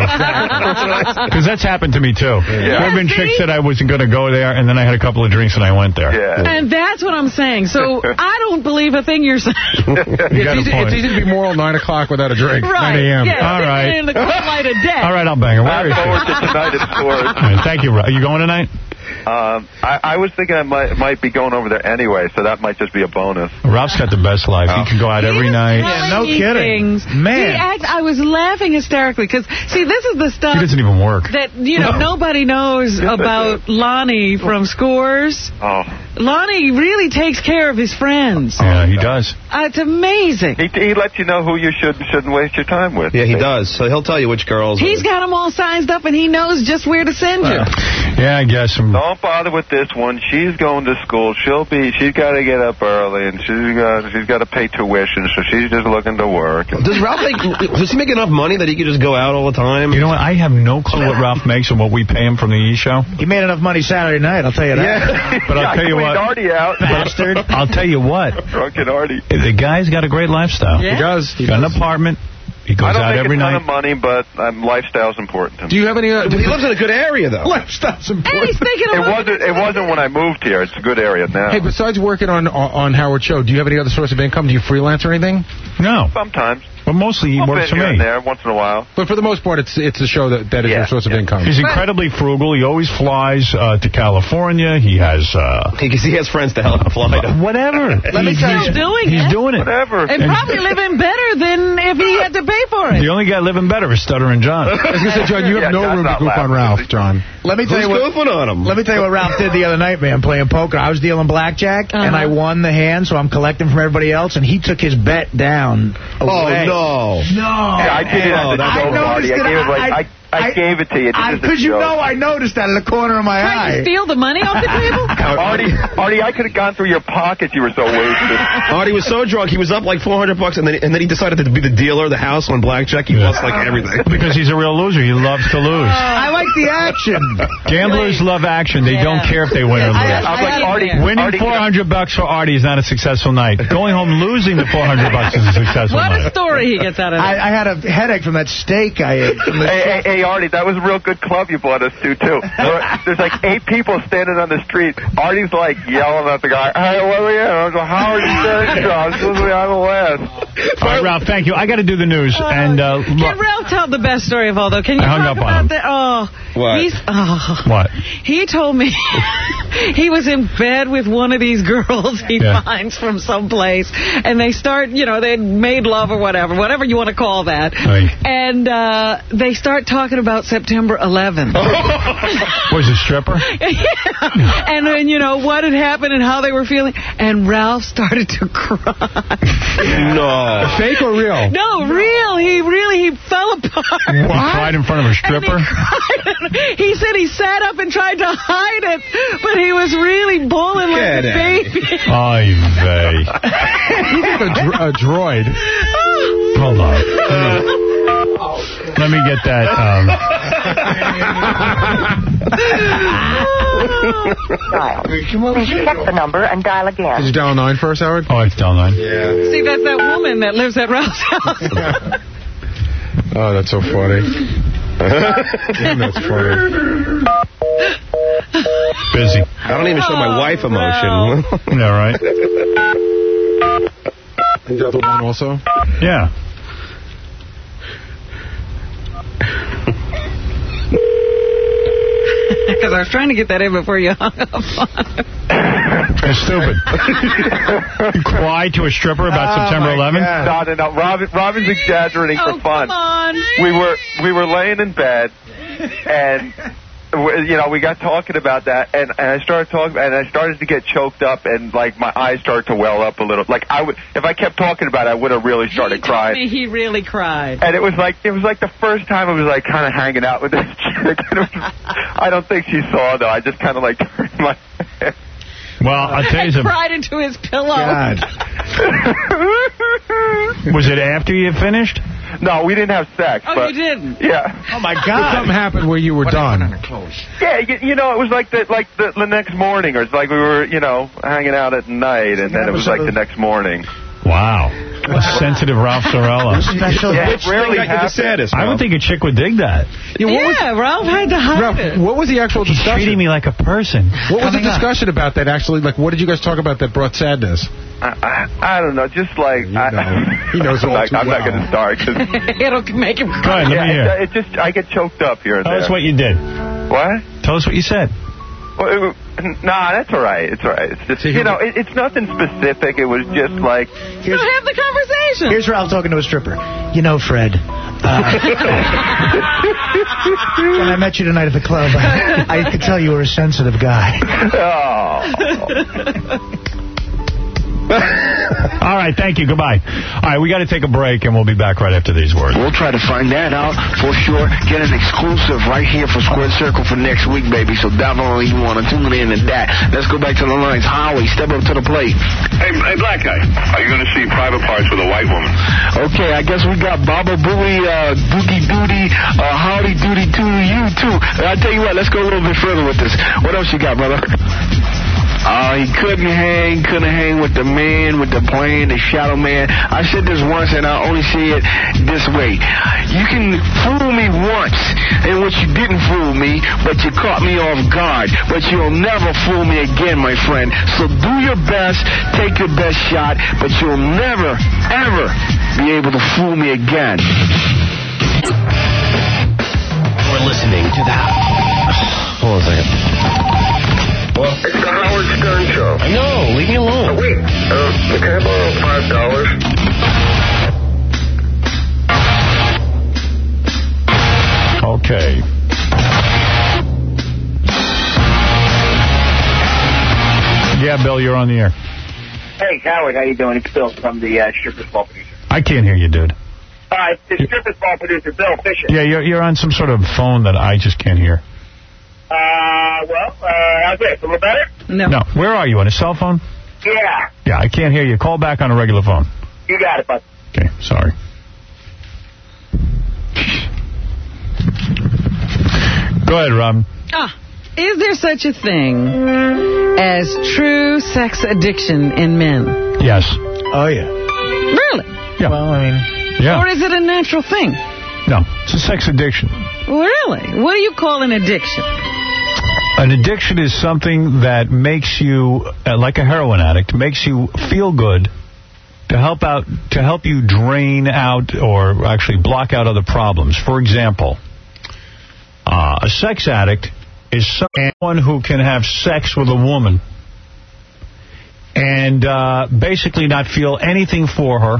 Speaker 4: Because that's happened to me, too. There have been
Speaker 6: See?
Speaker 4: chicks that I wasn't going to go there, and then I had a couple of drinks and I went there.
Speaker 14: Yeah.
Speaker 6: And that's what I'm saying. So I don't believe a thing you're saying.
Speaker 4: You got
Speaker 7: It's
Speaker 4: a
Speaker 7: easy,
Speaker 4: point.
Speaker 7: it's easy to be moral nine o'clock without a drink.
Speaker 6: Right.
Speaker 7: nine a.m.
Speaker 6: Yeah,
Speaker 4: All right.
Speaker 6: in the cold light of death.
Speaker 4: All right, I'll bang her. Where
Speaker 14: I'm
Speaker 4: is
Speaker 14: forward
Speaker 4: she?
Speaker 14: to tonight at Scores.
Speaker 4: All right, thank you, Ralph. Are you going tonight?
Speaker 14: Um, I, I was thinking I might might be going over there anyway, so that might just be a bonus.
Speaker 4: Ralph's got the best life. He can go out every night.
Speaker 6: Telling
Speaker 5: no
Speaker 6: me
Speaker 5: kidding.
Speaker 6: Things.
Speaker 5: Man.
Speaker 6: He act, I was laughing hysterically because, see, this is the stuff
Speaker 4: He doesn't even work.
Speaker 6: that, you know,
Speaker 14: No.
Speaker 6: nobody knows
Speaker 14: Yes, I
Speaker 6: about Lonnie from Scores.
Speaker 14: Oh,
Speaker 6: Lonnie really takes care of his friends.
Speaker 4: Yeah, he does.
Speaker 6: Uh, it's amazing.
Speaker 14: he he lets you know who you should shouldn't waste your time with.
Speaker 13: Yeah, he does. So he'll tell you which girls...
Speaker 6: He's got them all sized up, and he knows just where to send you.
Speaker 4: Yeah, I guess. I'm,
Speaker 14: Don't bother with this one. She's going to school. She'll be. She's got to get up early, and she's got. She's got to pay tuition, so she's just looking to work.
Speaker 13: Does Ralph make... Does he make enough money that he could just go out all the time?
Speaker 4: You know what? I have no clue what Ralph makes and what we pay him from the E! Show.
Speaker 5: He made enough money Saturday night. I'll tell you that.
Speaker 14: Yeah,
Speaker 4: But I'll
Speaker 14: Yeah, I
Speaker 4: tell you
Speaker 14: cleaned
Speaker 4: what.
Speaker 14: Artie out.
Speaker 4: Bastard. I'll tell you what.
Speaker 14: Drunken Artie.
Speaker 4: The guy's got a great lifestyle.
Speaker 6: Yeah.
Speaker 7: He does.
Speaker 4: He's got an apartment. He goes
Speaker 14: I don't
Speaker 4: out
Speaker 14: make
Speaker 4: every
Speaker 14: a ton
Speaker 4: night.
Speaker 14: of money, but um, lifestyle's important to me.
Speaker 7: Do you have any? Uh,
Speaker 13: He lives in a good area, though.
Speaker 7: Lifestyle's
Speaker 6: Hey,
Speaker 7: important.
Speaker 6: speaking
Speaker 14: It
Speaker 6: of...
Speaker 14: wasn't. It wasn't when I moved here. It's a good area now.
Speaker 7: Hey, besides working on on Howard Show, do you have any other source of income? Do you freelance or anything?
Speaker 4: No.
Speaker 14: Sometimes.
Speaker 4: But mostly he
Speaker 14: I'll
Speaker 4: works
Speaker 14: fit
Speaker 4: for
Speaker 14: here and
Speaker 4: me.
Speaker 14: there once in a while.
Speaker 7: But for the most part, it's it's a show that, that is
Speaker 14: Yeah,
Speaker 7: your source of
Speaker 14: yeah.
Speaker 7: income.
Speaker 4: He's incredibly frugal. He always flies uh, to California. He has... Uh,
Speaker 13: Because he has friends to help him fly to.
Speaker 4: whatever.
Speaker 6: Let me
Speaker 4: He-
Speaker 6: tell
Speaker 4: he's,
Speaker 6: you. doing
Speaker 4: he's
Speaker 6: it.
Speaker 4: doing it.
Speaker 14: Whatever.
Speaker 6: And probably living better than if he had to pay for it.
Speaker 4: The only guy living better is Stuttering John.
Speaker 7: I was going to say, John, you have
Speaker 14: Yeah,
Speaker 7: no
Speaker 14: John's
Speaker 7: room to
Speaker 14: not
Speaker 7: goof on
Speaker 14: laughing,
Speaker 7: Ralph,
Speaker 14: is he?
Speaker 7: John.
Speaker 5: Let me tell
Speaker 13: Who's
Speaker 5: you what.
Speaker 13: goofing on him?
Speaker 5: Let me tell you what Ralph did the other night, man, playing poker. I was dealing blackjack, and I won the hand, so I'm collecting from everybody else, and he took his bet down.
Speaker 13: Oh,
Speaker 5: away.
Speaker 13: no.
Speaker 5: No.
Speaker 14: Yeah, I did it
Speaker 13: Oh,
Speaker 14: at the
Speaker 13: that's
Speaker 14: show
Speaker 5: I
Speaker 14: party.
Speaker 5: noticed
Speaker 14: I
Speaker 5: it.
Speaker 14: gave it like I, I,
Speaker 5: I-
Speaker 14: gave it to you. Just as a
Speaker 5: Because you
Speaker 14: joke.
Speaker 5: know I noticed that in the corner of my
Speaker 6: Trying to
Speaker 5: eye.
Speaker 6: steal the money off the table?
Speaker 14: Artie, Artie, I could have gone through your pockets. You were so wasted.
Speaker 13: Artie was so drunk, he was up like four hundred bucks, and then and then he decided to be the dealer, the house on blackjack. He lost like everything.
Speaker 4: Because he's a real loser. He loves to lose.
Speaker 5: I like the action.
Speaker 4: Gamblers love action. They don't care if they win or lose.
Speaker 14: I was like, Artie,
Speaker 4: Winning
Speaker 14: Artie,
Speaker 4: four hundred bucks for Artie is not a successful night. Going home losing the four hundred bucks is a successful
Speaker 6: What
Speaker 4: night.
Speaker 6: a story he gets out of that.
Speaker 5: I, I had a headache from that steak I ate. From the
Speaker 14: Hey, hey, hey, Artie, that was a real good club you brought us to, too. There- There's like eight people standing on the street. Artie's like yelling at the guy, hey, what are we in? I was like, Howard Stern show. I'm supposed to be on the list.
Speaker 4: All right, Ralph, thank you. I got to do the news. and uh,
Speaker 6: Can
Speaker 4: look,
Speaker 6: Ralph tell the best story of all, though? Can you
Speaker 4: I hung
Speaker 6: talk
Speaker 4: up on
Speaker 6: about
Speaker 4: him.
Speaker 6: that? Oh,
Speaker 13: What?
Speaker 6: He's, oh.
Speaker 4: What?
Speaker 6: He told me he was in bed with one of these girls he
Speaker 4: Yeah.
Speaker 6: finds from someplace, and they start, you know, they made love or whatever, whatever you want to call that.
Speaker 4: Right.
Speaker 6: And uh, they start talking about September eleventh.
Speaker 4: Was a stripper?
Speaker 6: Yeah. And then, you know, what had happened and how they were feeling. And Ralph started to cry.
Speaker 13: No.
Speaker 7: Fake or real?
Speaker 6: No, real. He really, he fell apart.
Speaker 4: He cried in front of a stripper?
Speaker 6: He said he sat up and tried to hide it, but he was really bawling like
Speaker 7: Get
Speaker 6: a baby.
Speaker 4: Ay vey.
Speaker 7: He's like a, dr- a droid.
Speaker 4: Hold on. Let me get that. Um...
Speaker 18: Dial. Check the number and dial again.
Speaker 7: Did you dial nine first, Howard?
Speaker 4: Oh, it's dial nine.
Speaker 7: Yeah.
Speaker 6: See, that's that woman that lives at Ralph's house.
Speaker 7: Oh, that's so funny. Damn, that's funny.
Speaker 4: Busy.
Speaker 13: I don't even show my wife emotion.
Speaker 4: Yeah, right.
Speaker 7: Is that the one also?
Speaker 4: Yeah.
Speaker 6: Because I was trying to get that in before you hung up on him.
Speaker 4: That's stupid. You cry to a stripper about
Speaker 14: Oh,
Speaker 4: September eleventh?
Speaker 14: No, no, no. Robin, Robin's exaggerating
Speaker 6: Oh,
Speaker 14: for fun.
Speaker 6: come on.
Speaker 14: We were we were laying in bed, and we- you know we got talking about that, and, and I started talking, and I started to get choked up, and like my eyes started to well up a little. Like I would, if I kept talking about it, I would have really started
Speaker 6: He
Speaker 14: crying.
Speaker 6: told me he really cried.
Speaker 14: And it was like it was like the first time I was like kind of hanging out with this chick. And it was, I don't think she saw though. I just kind of like turned my head.
Speaker 4: Well, I'll tell you
Speaker 6: I
Speaker 4: something.
Speaker 6: cried into his pillow.
Speaker 4: God. Was it after you finished?
Speaker 14: No, we didn't have sex.
Speaker 6: Oh,
Speaker 14: but,
Speaker 6: you didn't?
Speaker 14: Yeah.
Speaker 7: Oh, my God. Something happened where you were done.
Speaker 14: Yeah, you, you know, it was like the like the, the next morning, or it's like we were, you know, hanging out at night, and then it was like the next morning.
Speaker 4: Wow. A sensitive Ralph Sorella.
Speaker 14: Special. Yeah, it rarely happens.
Speaker 4: I would think a chick would dig that.
Speaker 6: Yeah, yeah Ralph had to hide
Speaker 7: Ralph,
Speaker 6: it.
Speaker 7: what was the actual
Speaker 4: He's
Speaker 7: discussion?
Speaker 4: treating me like a person.
Speaker 7: What was the
Speaker 4: Coming up.
Speaker 7: discussion about that, actually? Like, what did you guys talk about that brought sadness?
Speaker 14: I, I, I don't know, just like I,
Speaker 7: He knows
Speaker 14: I'm
Speaker 7: all
Speaker 14: not,
Speaker 7: too
Speaker 14: I'm not
Speaker 7: well.
Speaker 14: going to start. Cause,
Speaker 6: It'll make him
Speaker 4: Go
Speaker 6: cry.
Speaker 4: ahead, let
Speaker 14: yeah,
Speaker 4: me hear.
Speaker 14: it, it just I get choked up here and
Speaker 4: Tell
Speaker 14: there.
Speaker 4: us what you did.
Speaker 14: What?
Speaker 4: Tell us what you said.
Speaker 14: Well, it, nah, that's all right. It's all right. It's just, you know, it, it's nothing specific. It was just like.
Speaker 6: So have the conversation.
Speaker 5: Here's Ralph talking to a stripper. You know, Fred, uh, when I met you tonight at the club, I, I could tell you were a sensitive guy.
Speaker 4: All right, thank you. Goodbye. All right, we got to take a break, and we'll be back right after these words.
Speaker 19: We'll try to find that out for sure. Get an exclusive right here for Square Circle for next week, baby. So definitely you want to tune in to that. Let's go back to the lines. Howie, step up to the plate.
Speaker 3: Hey, hey, black guy, are you going to see Private Parts with a white woman?
Speaker 19: Okay, I guess we got Baba Booey, uh, Boogie Doody, uh, Howdy Doody to you, too. And I'll tell you what, let's go a little bit further with this. What else you got, brother? Uh, he couldn't hang, couldn't hang with the man, with the plane, the shadow man. I said this once, and I only say it this way. You can fool me once, in which you didn't fool me, but you caught me off guard. But you'll never fool me again, my friend. So do your best, take your best shot, but you'll never, ever be able to fool me again.
Speaker 16: You're listening to that.
Speaker 13: Hold on a second.
Speaker 3: Well, it's the Howard Stern Show.
Speaker 13: I know. Leave me alone.
Speaker 3: Oh, wait. Uh, can I borrow five dollars?
Speaker 4: Okay. Yeah, Bill, you're on the air.
Speaker 15: Hey, Howard, how you doing? It's Bill from the uh, Strippers Ball Producer.
Speaker 4: I can't hear you, dude.
Speaker 15: Uh, it's the Strippers Ball Producer, Bill Fisher.
Speaker 4: Yeah, you're, you're on some sort of phone that I just can't hear.
Speaker 15: Uh, well, uh, how's this? A little better?
Speaker 6: No.
Speaker 4: No. Where are you, on a cell phone?
Speaker 15: Yeah,
Speaker 4: Yeah, I can't hear you. Call back on a regular phone.
Speaker 15: you got it, bud.
Speaker 4: Okay, sorry. Go ahead, Rob.
Speaker 6: Ah, is there such a thing as true sex addiction in men?
Speaker 4: Yes.
Speaker 5: Oh, yeah.
Speaker 6: Really?
Speaker 4: Yeah.
Speaker 5: Well, I mean...
Speaker 4: Yeah.
Speaker 6: Or is it a natural thing?
Speaker 4: No, it's a sex addiction.
Speaker 6: Really? What do you call an addiction?
Speaker 4: An addiction is something that makes you, uh, like a heroin addict, makes you feel good to help out, to help you drain out or actually block out other problems. For example, uh, a sex addict is someone who can have sex with a woman and uh, basically not feel anything for her,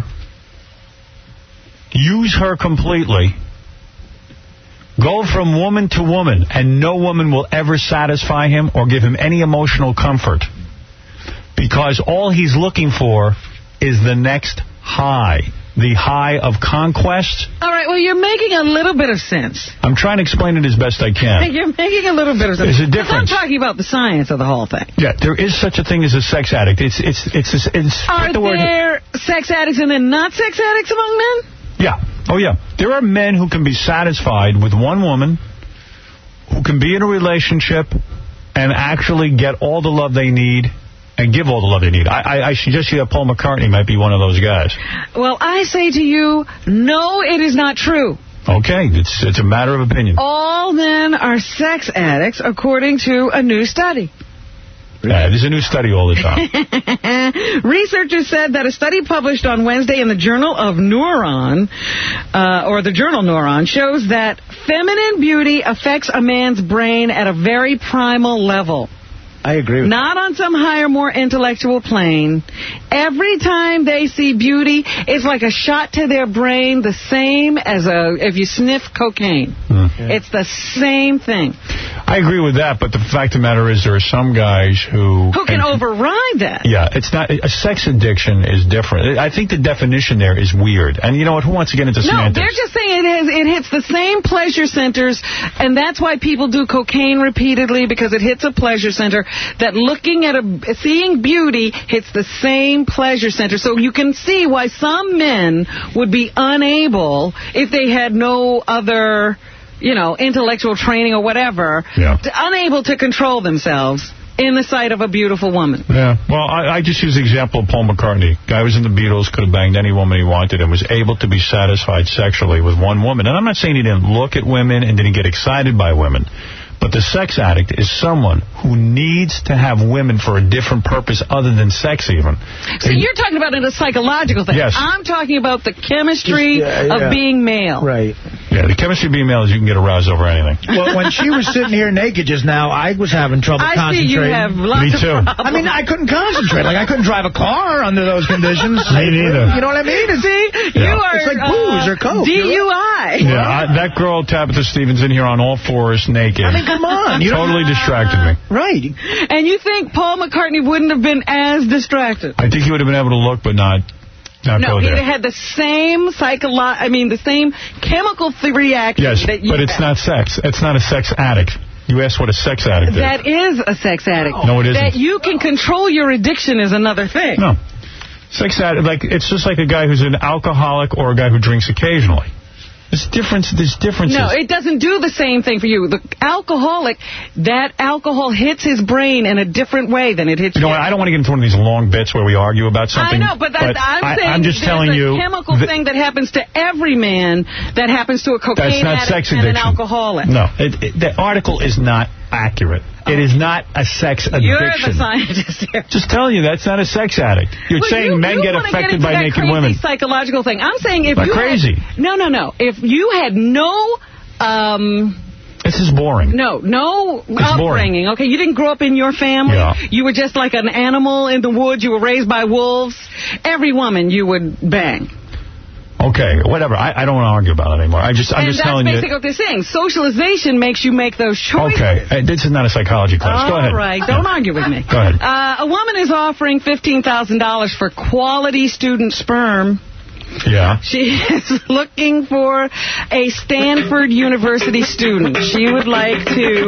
Speaker 4: use her completely, go from woman to woman, and no woman will ever satisfy him or give him any emotional comfort because all he's looking for is the next high. the high of conquest.
Speaker 6: All right, well, you're making a little bit of sense.
Speaker 4: I'm trying to explain it as best I can.
Speaker 6: You're making a little bit of sense.
Speaker 4: There's a difference.
Speaker 6: I'm talking about the science of the whole thing.
Speaker 4: Yeah, there is such a thing as a sex addict. It's it's it's it's. it's
Speaker 6: Are
Speaker 4: the word.
Speaker 6: there sex addicts and then not sex addicts among men?
Speaker 4: Yeah. Oh, yeah. There are men who can be satisfied with one woman, who can be in a relationship and actually get all the love they need and give all the love they need. I, I, I suggest you that Paul McCartney might be one of those guys.
Speaker 6: Well, I say to you, no, it is not true.
Speaker 4: Okay, it's it's a matter of opinion.
Speaker 6: All men are sex addicts, according to a new study.
Speaker 4: Yeah, there's a new study all the time.
Speaker 6: Researchers said that a study published on Wednesday in the Journal of Neuron, uh, or the journal Neuron, shows that feminine beauty affects a man's brain at a very primal level.
Speaker 5: I agree with
Speaker 6: Not on some higher, more intellectual plane. Every time they see beauty, it's like a shot to their brain, the same as a if you sniff cocaine.
Speaker 4: Mm.
Speaker 6: It's the same thing.
Speaker 4: I agree with that, but the fact of the matter is there are some guys who...
Speaker 6: Who can override that?
Speaker 4: Yeah, it's not... A sex addiction is different. I think the definition there is weird. And you know what? Who wants to get into
Speaker 6: No,
Speaker 4: semantics?
Speaker 6: they're just saying it, is, it hits the same pleasure centers, and that's why people do cocaine repeatedly, because it hits a pleasure center, that looking at a... Seeing beauty hits the same pleasure center. So you can see why some men would be unable, if they had no other... you know, intellectual training or whatever,
Speaker 4: yeah.
Speaker 6: to, unable to control themselves in the sight of a beautiful woman.
Speaker 4: Yeah, well, I, I just use the example of Paul McCartney. Guy was in the Beatles, could have banged any woman he wanted, and was able to be satisfied sexually with one woman. And I'm not saying he didn't look at women and didn't get excited by women. But the sex addict is someone who needs to have women for a different purpose other than sex, even.
Speaker 6: So and, you're talking about it a psychological thing.
Speaker 4: Yes.
Speaker 6: I'm talking about the chemistry
Speaker 5: Just, yeah,
Speaker 6: of
Speaker 5: yeah.
Speaker 6: being male.
Speaker 5: Right.
Speaker 4: Yeah, the chemistry of being male is you can get aroused over anything.
Speaker 5: Well, when she was sitting here naked just now, I was having trouble
Speaker 6: I
Speaker 5: concentrating.
Speaker 6: see you have lots
Speaker 4: Me too.
Speaker 6: of problems.
Speaker 5: I mean, I couldn't concentrate. Like, I couldn't drive a car under those conditions.
Speaker 4: Me neither.
Speaker 5: You know what I mean? It's,
Speaker 6: see,
Speaker 5: yeah.
Speaker 6: you are
Speaker 5: It's like booze
Speaker 6: uh,
Speaker 5: or coke.
Speaker 6: D U I.
Speaker 4: Yeah, I, that girl, Tabitha Stevens, in here on all fours, naked.
Speaker 5: I mean, come on. You
Speaker 4: totally distracted me.
Speaker 5: Right.
Speaker 6: And you think Paul McCartney wouldn't have been as distracted?
Speaker 4: I think he would have been able to look, but not... Not
Speaker 6: no,
Speaker 4: go
Speaker 6: he'd
Speaker 4: there.
Speaker 6: have had the same psycholo- I mean, the same chemical th- reaction
Speaker 4: yes,
Speaker 6: that you
Speaker 4: but it's
Speaker 6: have.
Speaker 4: not sex. It's not a sex addict. You asked what a sex addict is.
Speaker 6: That is a sex addict.
Speaker 4: No, it isn't.
Speaker 6: That you can control your addiction is another thing.
Speaker 4: No. Sex addict, like, it's just like a guy who's an alcoholic or a guy who drinks occasionally. There's difference. There's differences.
Speaker 6: No, it doesn't do the same thing for you. The alcoholic, that alcohol hits his brain in a different way than it hits
Speaker 4: you.
Speaker 6: You
Speaker 4: know what? I don't want to get into one of these long bits where we argue about something.
Speaker 6: I know, but, that,
Speaker 4: but
Speaker 6: I'm
Speaker 4: I,
Speaker 6: saying
Speaker 4: I'm just
Speaker 6: there's
Speaker 4: telling
Speaker 6: a
Speaker 4: you
Speaker 6: chemical thing that happens to every man that happens to a cocaine
Speaker 4: that's not
Speaker 6: addict
Speaker 4: sex
Speaker 6: and
Speaker 4: addiction.
Speaker 6: an alcoholic.
Speaker 4: No, it, it, the article is not accurate. It is not a sex addiction.
Speaker 6: You're the scientist here.
Speaker 4: Just telling you, that's not a sex addict. You're
Speaker 6: well,
Speaker 4: saying
Speaker 6: you,
Speaker 4: men
Speaker 6: you
Speaker 4: get
Speaker 6: get
Speaker 4: affected
Speaker 6: into
Speaker 4: by
Speaker 6: that
Speaker 4: naked
Speaker 6: crazy
Speaker 4: women.
Speaker 6: Psychological thing. I'm saying if
Speaker 4: Not
Speaker 6: you
Speaker 4: crazy.
Speaker 6: Had, no, no, no. If you had no, um,
Speaker 4: this is boring.
Speaker 6: No, no
Speaker 4: it's
Speaker 6: upbringing.
Speaker 4: Boring.
Speaker 6: Okay, you didn't grow up in your family.
Speaker 4: Yeah.
Speaker 6: You were just like an animal in the woods. You were raised by wolves. Every woman you would bang.
Speaker 4: Okay, whatever. I, I don't want to argue about it anymore. I just, I'm
Speaker 6: and
Speaker 4: just telling
Speaker 6: you.
Speaker 4: you.
Speaker 6: And that's basically what they're saying. Socialization makes you make those choices.
Speaker 4: Okay, uh, this is not a psychology class.
Speaker 6: All
Speaker 4: Go ahead.
Speaker 6: All right, don't yeah. argue with me.
Speaker 4: Go ahead.
Speaker 6: Uh, a woman is offering fifteen thousand dollars for quality student sperm.
Speaker 4: Yeah.
Speaker 6: She is looking for a Stanford University student. She would like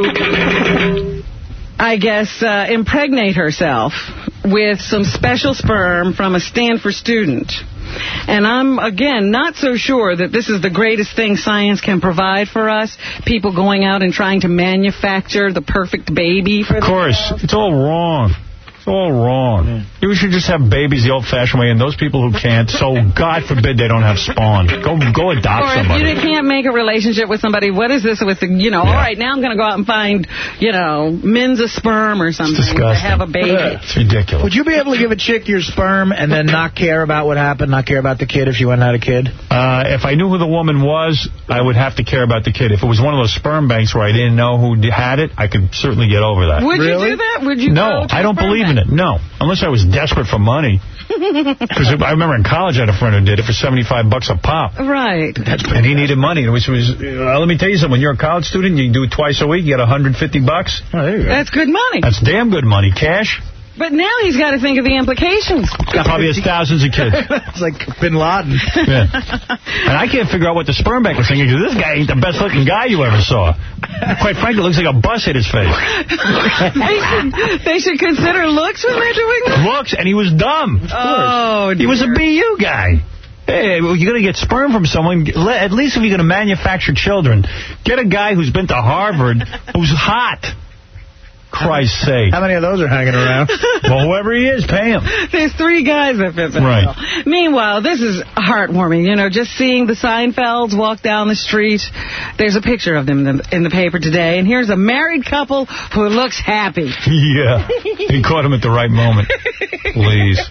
Speaker 6: to, I guess, uh, impregnate herself with some special sperm from a Stanford student. And I'm, again, not so sure that this is the greatest thing science can provide for us. People going out and trying to manufacture the perfect baby for
Speaker 4: Of course.
Speaker 6: themselves.
Speaker 4: It's all wrong. It's all wrong. Yeah. We should just have babies the old-fashioned way, and those people who can't, so God forbid they don't have spawn. Go go adopt
Speaker 6: or if
Speaker 4: somebody.
Speaker 6: you can't make a relationship with somebody, what is this with the, you know, yeah. all right, now I'm going to go out and find, you know, men's sperm or something to have a baby.
Speaker 4: Yeah. It's ridiculous.
Speaker 5: Would you be able to give a chick your sperm and then not care about what happened, not care about the kid if she went and had a kid?
Speaker 4: Uh, if I knew who the woman was, I would have to care about the kid. If it was one of those sperm banks where I didn't know who had it, I could certainly get over that.
Speaker 6: Would
Speaker 5: really?
Speaker 6: you do that? Would you
Speaker 4: No, I don't believe
Speaker 6: bank?
Speaker 4: in it. No. Unless I was desperate for money. Because I remember in college I had a friend who did it for seventy-five bucks a pop.
Speaker 6: Right.
Speaker 4: And he needed money. Which was, uh, let me tell you something. When you're a college student, you do it twice a week, you get one hundred fifty bucks.
Speaker 5: Oh, there you go.
Speaker 6: That's good money.
Speaker 4: That's damn good money. Cash.
Speaker 6: But now he's got to think of the implications.
Speaker 4: Probably has thousands of kids.
Speaker 5: It's like Bin Laden.
Speaker 4: Yeah. And I can't figure out what the sperm bank was thinking, because this guy ain't the best-looking guy you ever saw. Quite frankly, it looks like a bus hit his face.
Speaker 6: they, should, they should consider looks when they're doing that?
Speaker 4: Looks, and he was dumb.
Speaker 6: Oh, dear.
Speaker 4: He was a B U guy. Hey, well, you're going to get sperm from someone, at least if you're going to manufacture children, get a guy who's been to Harvard who's hot. Christ's sake.
Speaker 5: How many of those are hanging around?
Speaker 4: Well, whoever he is, pay him.
Speaker 6: There's three guys that fit the
Speaker 4: Right.
Speaker 6: bill. Meanwhile, this is heartwarming. You know, just seeing the Seinfelds walk down the street. There's a picture of them in the, in the paper today. And here's a married couple who looks happy.
Speaker 4: Yeah. He caught him at the right moment. Please.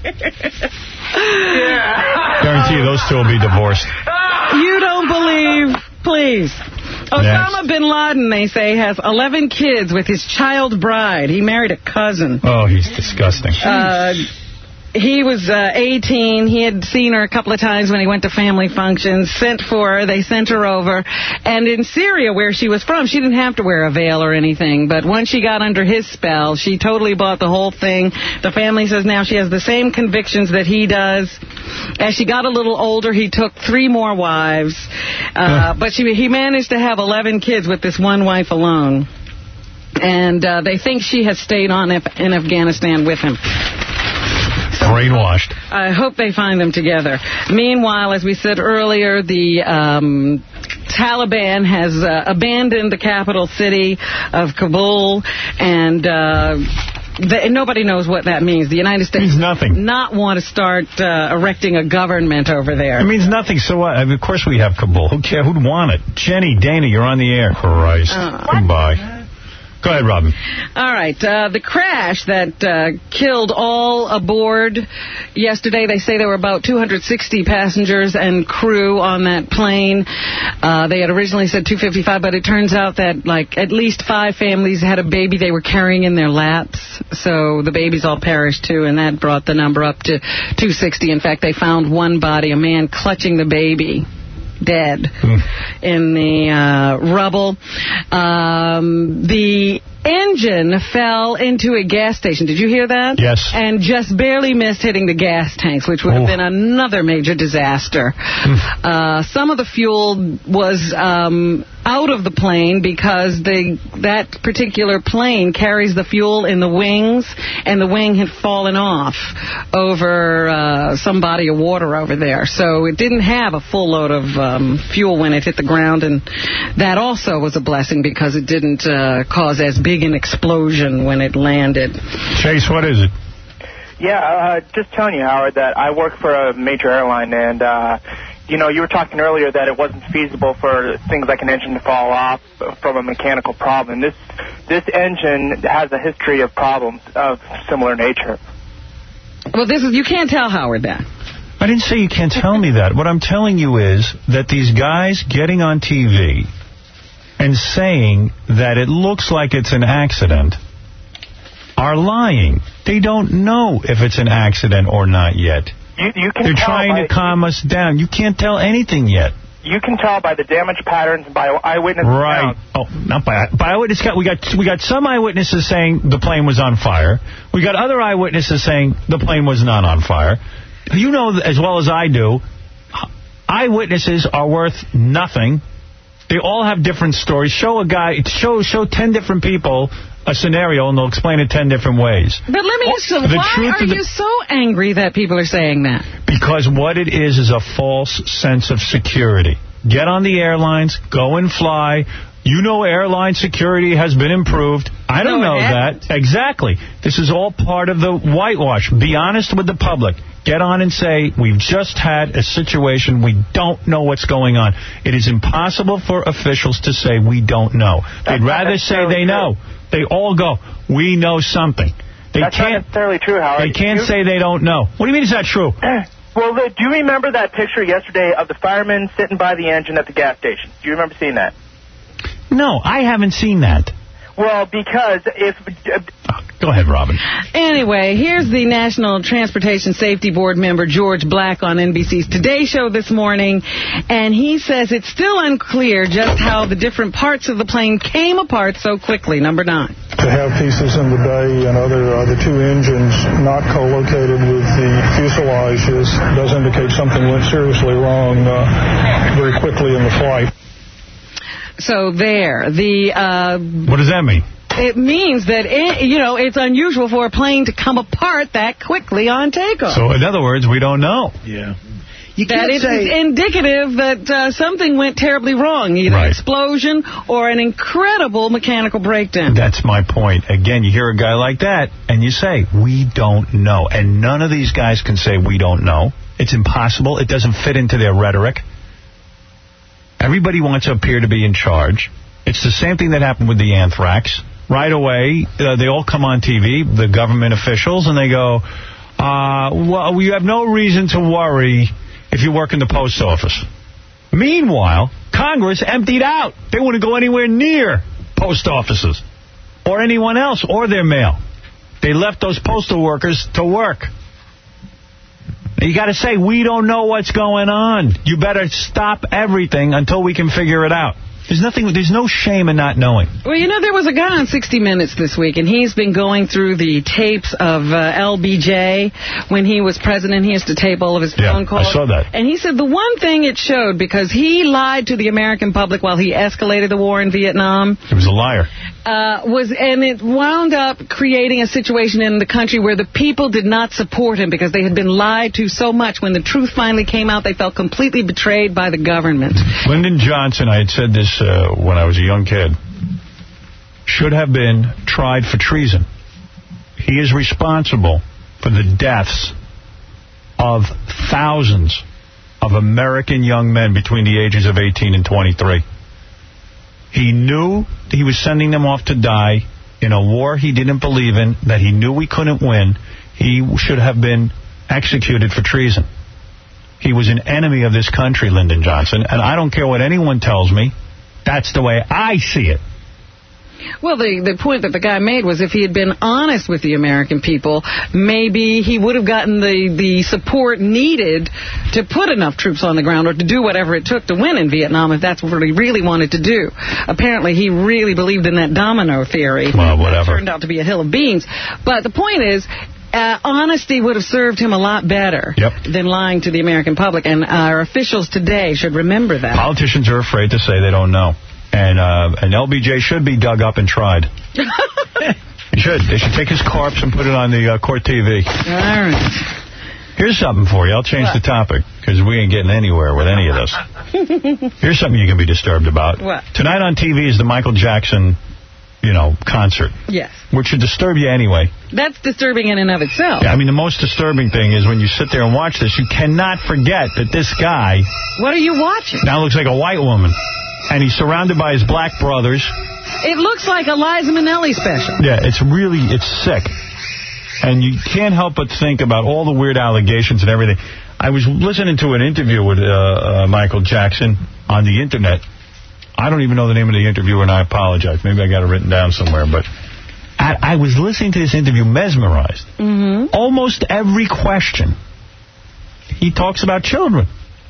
Speaker 6: Yeah.
Speaker 4: Guarantee you those two will be divorced.
Speaker 6: You don't believe... Please. Osama bin Laden, they say, has eleven kids with his child bride. He married a cousin.
Speaker 4: Oh, he's disgusting.
Speaker 6: Uh, he was uh, eighteen. He had seen her a couple of times when he went to family functions, sent for her. They sent her over. And in Syria, where she was from, she didn't have to wear a veil or anything. But once she got under his spell, she totally bought the whole thing. The family says now she has the same convictions that he does. As she got a little older, he took three more wives. Uh, but she, he managed to have eleven kids with this one wife alone. And uh, they think she has stayed on in Afghanistan with him.
Speaker 4: Brainwashed.
Speaker 6: I hope they find them together. Meanwhile, as we said earlier, the um, Taliban has uh, abandoned the capital city of Kabul, and uh, the, nobody knows what that means. The United States
Speaker 4: means nothing.
Speaker 6: Not want to start uh, erecting a government over there.
Speaker 4: It means nothing. So what? I mean, of course we have Kabul. Who care? Who'd want it? Jenny, Dana, you're on the air. Christ.
Speaker 6: Uh,
Speaker 4: Goodbye. Go ahead, Robin.
Speaker 6: All right. Uh, the crash that uh, killed all aboard yesterday, they say there were about two hundred sixty passengers and crew on that plane. Uh, they had originally said two hundred fifty-five, but it turns out that like at least five families had a baby they were carrying in their laps. So the babies all perished, too, and that brought the number up to two hundred sixty. In fact, they found one body, a man clutching the baby. Dead mm. in the uh, rubble. Um, the engine fell into a gas station. Did you hear that?
Speaker 4: Yes.
Speaker 6: And just barely missed hitting the gas tanks, which would have
Speaker 4: oh.
Speaker 6: been another major disaster. Mm. Uh, some of the fuel was um, out of the plane because the that particular plane carries the fuel in the wings, and the wing had fallen off over uh, some body of water over there. So it didn't have a full load of um, fuel when it hit the ground, and that also was a blessing because it didn't uh, cause as big an explosion when it landed.
Speaker 4: Chase, what is it?
Speaker 9: Yeah, uh, just telling you, Howard, that I work for a major airline, and, uh, you know, you were talking earlier that it wasn't feasible for things like an engine to fall off from a mechanical problem. This this engine has a history of problems of similar nature.
Speaker 6: Well, this is you can't tell Howard that.
Speaker 4: I didn't say you can't tell me that. What I'm telling you is that these guys getting on T V and saying that it looks like it's an accident are lying. They don't know if it's an accident or not yet.
Speaker 9: You, you can
Speaker 4: They're
Speaker 9: tell
Speaker 4: trying
Speaker 9: by,
Speaker 4: to calm us down. You can't tell anything yet.
Speaker 9: You can tell by the damage patterns and by eyewitness
Speaker 4: Right.
Speaker 9: accounts.
Speaker 4: Oh, not by, by eyewitness. We got we got some eyewitnesses saying the plane was on fire. We got other eyewitnesses saying the plane was not on fire. You know as well as I do, eyewitnesses are worth nothing. They all have different stories. Show a guy, show show ten different people a scenario, and they'll explain it ten different ways.
Speaker 6: But let me ask you,
Speaker 4: The
Speaker 6: why
Speaker 4: truth
Speaker 6: are
Speaker 4: of the-
Speaker 6: you so angry that people are saying that?
Speaker 4: Because what it is is a false sense of security. Get on the airlines, go and fly. You know airline security has been improved. I don't
Speaker 6: No,
Speaker 4: know
Speaker 6: it hasn't.
Speaker 4: that. Exactly. This is all part of the whitewash. Be honest with the public. Get on and say, we've just had a situation. We don't know what's going on. It is impossible for officials to say we don't know. They'd rather say they know. They all go, we know something. They
Speaker 9: That's
Speaker 4: can't,
Speaker 9: not necessarily true, Howard.
Speaker 4: They can't
Speaker 9: You-
Speaker 4: say they don't know. What do you mean is that true?
Speaker 9: Well, do you remember that picture yesterday of the fireman sitting by the engine at the gas station? Do you remember seeing that?
Speaker 4: No, I haven't seen that.
Speaker 9: Well, because if...
Speaker 4: Go ahead, Robin.
Speaker 6: Anyway, here's the National Transportation Safety Board member, George Black, on N B C's Today Show this morning, and he says it's still unclear just how the different parts of the plane came apart so quickly. Number nine.
Speaker 1: To have pieces in the bay and other uh, the two engines not co-located with the fuselage is, does indicate something went seriously wrong uh, very quickly in the flight.
Speaker 6: So there, the... Uh,
Speaker 4: what does that mean?
Speaker 6: It means that, it, you know, it's unusual for a plane to come apart that quickly on takeoff.
Speaker 4: So, in other words, we don't know.
Speaker 5: Yeah.
Speaker 6: You that it's say... indicative that uh, something went terribly wrong, either
Speaker 4: right.
Speaker 6: an explosion or an incredible mechanical breakdown.
Speaker 4: That's my point. Again, you hear a guy like that, and you say, we don't know. And none of these guys can say we don't know. It's impossible. It doesn't fit into their rhetoric. Everybody wants to appear to be in charge. It's the same thing that happened with the anthrax. Right away, uh, they all come on T V, the government officials, and they go, uh, well, you have no reason to worry if you work in the post office. Meanwhile, Congress emptied out. They wouldn't go anywhere near post offices or anyone else or their mail. They left those postal workers to work. You got to say, we don't know what's going on. You better stop everything until we can figure it out. There's nothing. There's no shame in not knowing.
Speaker 6: Well, you know, there was a guy on sixty minutes this week, and he's been going through the tapes of uh, L B J. When he was president, he used to tape all of his
Speaker 4: yeah,
Speaker 6: phone calls.
Speaker 4: I saw that.
Speaker 6: And he said the one thing it showed, because he lied to the American public while he escalated the war in Vietnam.
Speaker 4: He was a liar.
Speaker 6: Uh, was and it wound up creating a situation in the country where the people did not support him because they had been lied to so much. When the truth finally came out, they felt completely betrayed by the government.
Speaker 4: Lyndon Johnson, I had said this uh, when I was a young kid, should have been tried for treason. He is responsible for the deaths of thousands of American young men between the ages of eighteen and twenty-three. He knew he was sending them off to die in a war he didn't believe in, that he knew we couldn't win. He should have been executed for treason. He was an enemy of this country, Lyndon Johnson, and I don't care what anyone tells me. That's the way I see it.
Speaker 6: Well, the, the point that the guy made was if he had been honest with the American people, maybe he would have gotten the, the support needed to put enough troops on the ground or to do whatever it took to win in Vietnam if that's what he really wanted to do. Apparently, he really believed in that domino theory.
Speaker 4: Well, whatever.
Speaker 6: It turned out to be a hill of beans. But the point is, Uh, honesty would have served him a lot better
Speaker 4: yep.
Speaker 6: than lying to the American public, and our officials today should remember that.
Speaker 4: Politicians are afraid to say they don't know, and uh, and L B J should be dug up and tried. He should. They should take his corpse and put it on the uh, court T V.
Speaker 6: All right.
Speaker 4: Here's something for you. I'll change what? the topic, because we ain't getting anywhere with any of this. Here's something you can be disturbed about.
Speaker 6: What?
Speaker 4: Tonight on T V is the Michael Jackson, you know, concert.
Speaker 6: Yes.
Speaker 4: Which should disturb you anyway.
Speaker 6: That's disturbing in and of itself.
Speaker 4: Yeah, I mean, the most disturbing thing is when you sit there and watch this, you cannot forget that this guy...
Speaker 6: What are you watching?
Speaker 4: Now looks like a white woman. And he's surrounded by his black brothers.
Speaker 6: It looks like a Liza Minnelli special.
Speaker 4: Yeah, it's really, it's sick. And you can't help but think about all the weird allegations and everything. I was listening to an interview with uh, uh, Michael Jackson on the Internet. I don't even know the name of the interviewer, and I apologize. Maybe I got it written down somewhere. But I, I was listening to this interview mesmerized.
Speaker 6: Mm-hmm.
Speaker 4: Almost every question, he talks about children.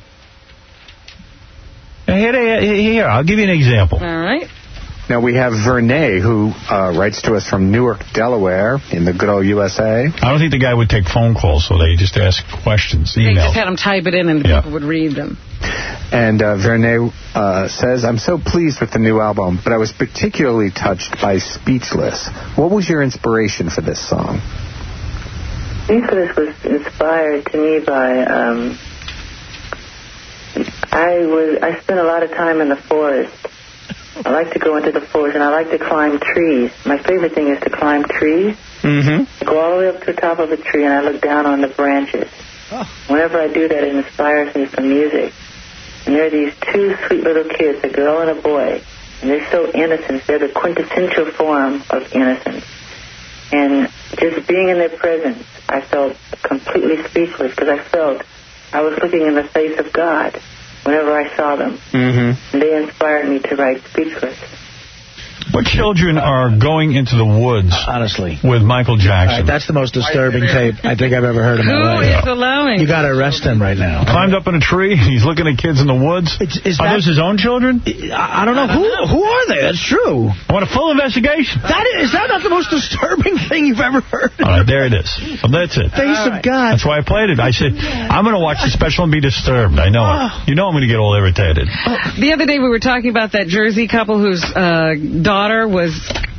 Speaker 4: Here, here, I'll give you an example.
Speaker 6: All right.
Speaker 20: Now, we have Vernay, who uh, writes to us from Newark, Delaware, in the good old U S A.
Speaker 4: I don't think the guy would take phone calls, so they just ask questions, emails.
Speaker 6: They just had him type it in, and the
Speaker 4: yeah.
Speaker 6: people would read them.
Speaker 20: And uh, Vernay uh, says, I'm so pleased with the new album, but I was particularly touched by Speechless. What was your inspiration for this song?
Speaker 21: Speechless was inspired to me by... Um, I was I spent a lot of time in the forest. I like to go into the forest, and I like to climb trees. My favorite thing is to climb trees.
Speaker 20: Mm-hmm.
Speaker 21: I go all the way up to the top of a tree, and I look down on the branches. Oh. Whenever I do that, it inspires me for music. And there are these two sweet little kids, a girl and a boy, and they're so innocent. They're the quintessential form of innocence. And just being in their presence, I felt completely speechless, because I felt I was looking in the face of God whenever I saw them.
Speaker 20: Mm-hmm.
Speaker 21: And they inspired me to write Speechless.
Speaker 4: Wait What children are going into the woods
Speaker 5: honestly
Speaker 4: with Michael Jackson?
Speaker 5: Right, that's the most disturbing tape I think I've ever heard in my
Speaker 6: Who
Speaker 5: life.
Speaker 6: is allowing?
Speaker 5: You got to arrest him right now.
Speaker 4: Climbed up in a tree, he's looking at kids in the woods.
Speaker 5: It's, is
Speaker 4: are
Speaker 5: that,
Speaker 4: those his own children?
Speaker 5: I, I don't know. Who Who are they? That's true.
Speaker 4: I want a full investigation.
Speaker 5: That is, is that not the most disturbing thing you've ever heard?
Speaker 4: All right, there it is. So that's it.
Speaker 5: Face of God.
Speaker 4: That's why I played it. I said, I'm going to watch the special and be disturbed. I know it. You know I'm going to get all irritated.
Speaker 6: The other day we were talking about that Jersey couple whose uh, daughter was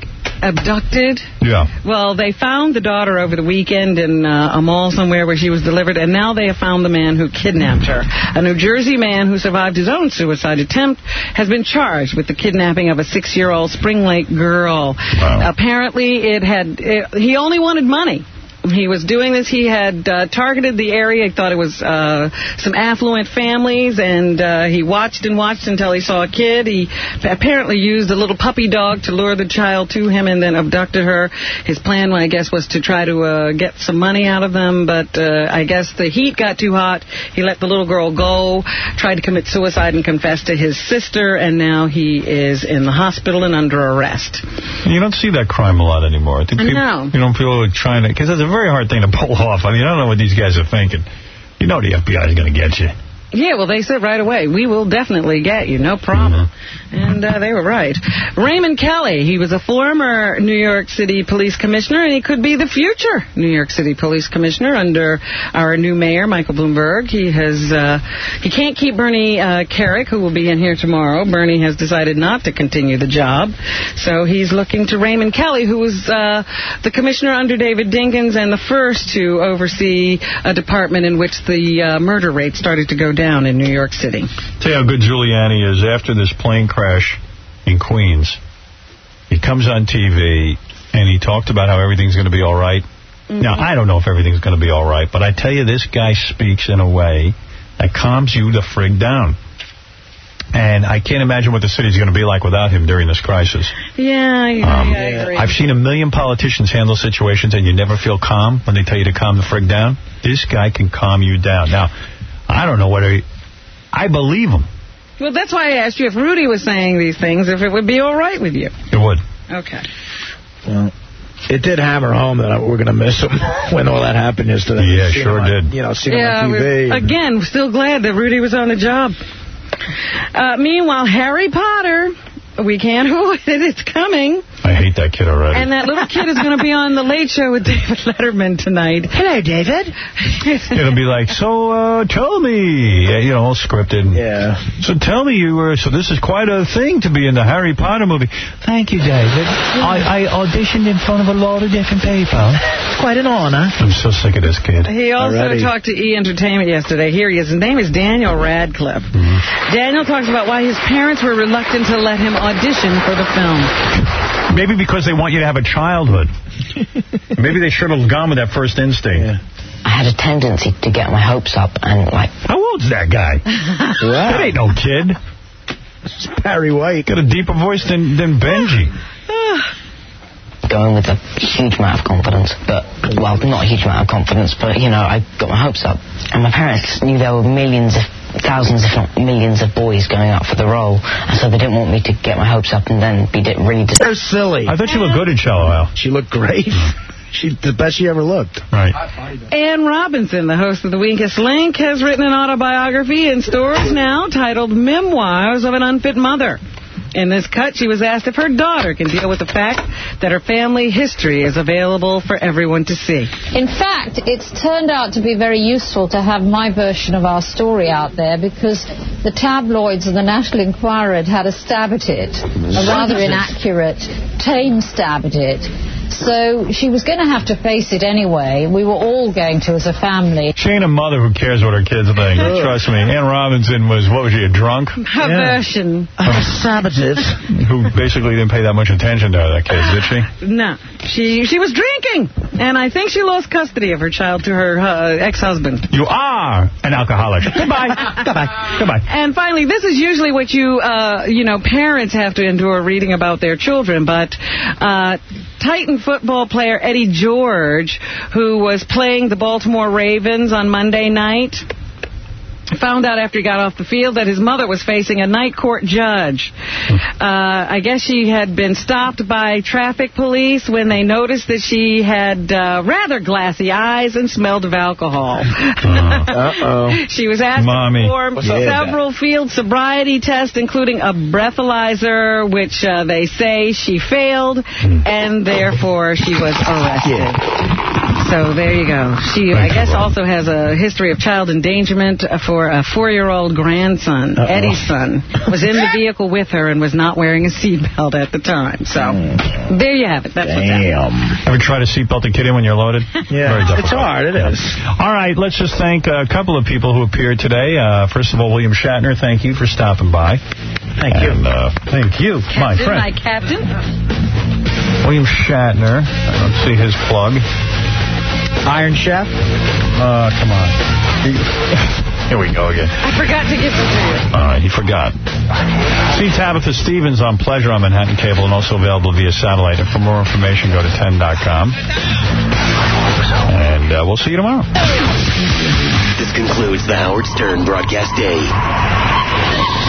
Speaker 6: abducted.
Speaker 4: Yeah.
Speaker 6: Well, they found the daughter over the weekend in uh, a mall somewhere where she was delivered, and now they have found the man who kidnapped her. A New Jersey man who survived his own suicide attempt has been charged with the kidnapping of a six-year-old Spring Lake girl. Wow. Apparently, it had it, he only wanted money. He was doing this. He had uh, targeted the area. He thought it was uh, some affluent families, and uh, he watched and watched until he saw a kid. He apparently used a little puppy dog to lure the child to him and then abducted her. His plan, I guess, was to try to uh, get some money out of them, but uh, I guess the heat got too hot. He let the little girl go, tried to commit suicide and confessed to his sister, and now he is in the hospital and under arrest.
Speaker 4: You don't see that crime a lot anymore. I think people,
Speaker 6: no.
Speaker 4: You don't feel like trying to, because it's a very hard thing to pull off. I mean, I don't know what these guys are thinking. You know the F B I is going to get you.
Speaker 6: Yeah, well, they said right away, we will definitely get you, no problem. Mm-hmm. And uh, they were right. Raymond Kelly, he was a former New York City Police Commissioner, and he could be the future New York City Police Commissioner under our new mayor, Michael Bloomberg. He has uh, he can't keep Bernie uh, Carrick, who will be in here tomorrow. Bernie has decided not to continue the job, so he's looking to Raymond Kelly, who was uh, the commissioner under David Dinkins and the first to oversee a department in which the uh, murder rate started to go down. down in New York City.
Speaker 4: Tell you how good Giuliani is. After this plane crash in Queens, he comes on T V and he talked about how everything's going to be all right. Mm-hmm. Now, I don't know if everything's going to be all right, but I tell you, this guy speaks in a way that calms you the frig down. And I can't imagine what the city's going to be like without him during this crisis.
Speaker 6: Yeah, I,
Speaker 4: um,
Speaker 6: I agree.
Speaker 4: I've seen a million politicians handle situations and you never feel calm when they tell you to calm the frig down. This guy can calm you down. Now, I don't know whether he, I believe him.
Speaker 6: Well, that's why I asked you if Rudy was saying these things, if it would be all right with you.
Speaker 4: It would.
Speaker 6: Okay.
Speaker 5: Well, it did hammer home that we're going to miss him when all that happened yesterday.
Speaker 4: Yeah, sure
Speaker 5: on,
Speaker 4: did.
Speaker 5: You know, seeing
Speaker 6: yeah,
Speaker 5: him on T V.
Speaker 6: Was, again, we're still glad that Rudy was on the job. Uh, meanwhile, Harry Potter, we can't avoid it. It's coming.
Speaker 4: I hate that kid already.
Speaker 6: And that little kid is going to be on The Late Show with David Letterman tonight.
Speaker 5: Hello, David.
Speaker 4: It'll be like, so uh, tell me, you know, all scripted.
Speaker 5: Yeah.
Speaker 4: So tell me, you were, so this is quite a thing to be in the Harry Potter movie. Thank you, David. I, I auditioned in front of a lot of different people.
Speaker 5: It's quite an honor.
Speaker 4: I'm so sick of this kid.
Speaker 6: He also Already. talked to E! Entertainment yesterday. Here he is. His name is Daniel Radcliffe. Mm-hmm. Daniel talks about why his parents were reluctant to let him audition for the film.
Speaker 4: Maybe because they want you to have a childhood. Maybe they should have gone with that first instinct. Yeah.
Speaker 11: I had a tendency to get my hopes up and, like...
Speaker 4: How old's that guy?
Speaker 5: Wow.
Speaker 4: That ain't no kid.
Speaker 5: It's Barry White.
Speaker 4: Got a deeper voice than, than Benji.
Speaker 11: Going with a huge amount of confidence, but, well, not a huge amount of confidence, but, you know, I got my hopes up. And my parents knew there were millions of, thousands, if not millions of boys going up for the role, and so they didn't want me to get my hopes up and then be really...
Speaker 5: So silly.
Speaker 4: I thought you looked good in Shallow Hal.
Speaker 5: She looked great. She's the best she ever looked.
Speaker 4: Right.
Speaker 6: Ann Robinson, the host of The Weakest Link, has written an autobiography in stores now titled Memoirs of an Unfit Mother. In this cut, she was asked if her daughter can deal with the fact that her family history is available for everyone to see.
Speaker 12: In fact, it's turned out to be very useful to have my version of our story out there because the tabloids and the National Enquirer had had a stab at it, a rather inaccurate, tame stab at it. So she was going to have to face it anyway. We were all going to as a family.
Speaker 4: She ain't a mother who cares what her kids think. Trust me. Ann Robinson was, what was she, a drunk?
Speaker 6: Her yeah. version.
Speaker 5: A sabotage.
Speaker 4: Who basically didn't pay that much attention to her, that case, did she?
Speaker 6: No. She she was drinking. And I think she lost custody of her child to her uh, ex-husband.
Speaker 4: You are an alcoholic. Goodbye. Goodbye. Goodbye.
Speaker 6: And finally, this is usually what you, uh, you know, parents have to endure reading about their children, but uh, Titan football player Eddie George, who was playing the Baltimore Ravens on Monday night, found out after he got off the field that his mother was facing a night court judge. Uh, I guess she had been stopped by traffic police when they noticed that she had uh, rather glassy eyes and smelled of alcohol.
Speaker 5: Uh-oh.
Speaker 6: She was asked
Speaker 4: Mommy.
Speaker 6: to perform
Speaker 5: Yeah.
Speaker 6: several field sobriety tests, including a breathalyzer, which uh, they say she failed, and therefore she was arrested.
Speaker 5: Yeah.
Speaker 6: So there you go. She, I guess, also has a history of child endangerment for a four-year-old grandson.
Speaker 5: Uh-oh.
Speaker 6: Eddie's son was in the vehicle with her and was not wearing a seatbelt at the time. So
Speaker 5: Mm.
Speaker 6: there you have it. That's what's happening.
Speaker 5: Damn.
Speaker 4: Ever try to seatbelt a kid in when you're loaded?
Speaker 5: Yeah,
Speaker 4: Very difficult.
Speaker 5: it's hard. It is.
Speaker 4: All right, let's just thank a couple of people who appeared today. Uh, first of all, William Shatner, thank you for stopping by.
Speaker 5: Thank you.
Speaker 4: And, uh, thank you, my
Speaker 6: Captain,
Speaker 4: friend.
Speaker 6: my captain.
Speaker 4: William Shatner. Let's see his plug.
Speaker 5: Iron Chef?
Speaker 4: Uh, come on. Here we go again.
Speaker 6: I forgot to give them to you.
Speaker 4: All right, he forgot. See Tabitha Stevens on Pleasure on Manhattan Cable and also available via satellite. And for more information, go to ten dot com. And uh, we'll see you tomorrow.
Speaker 16: This concludes the Howard Stern broadcast day.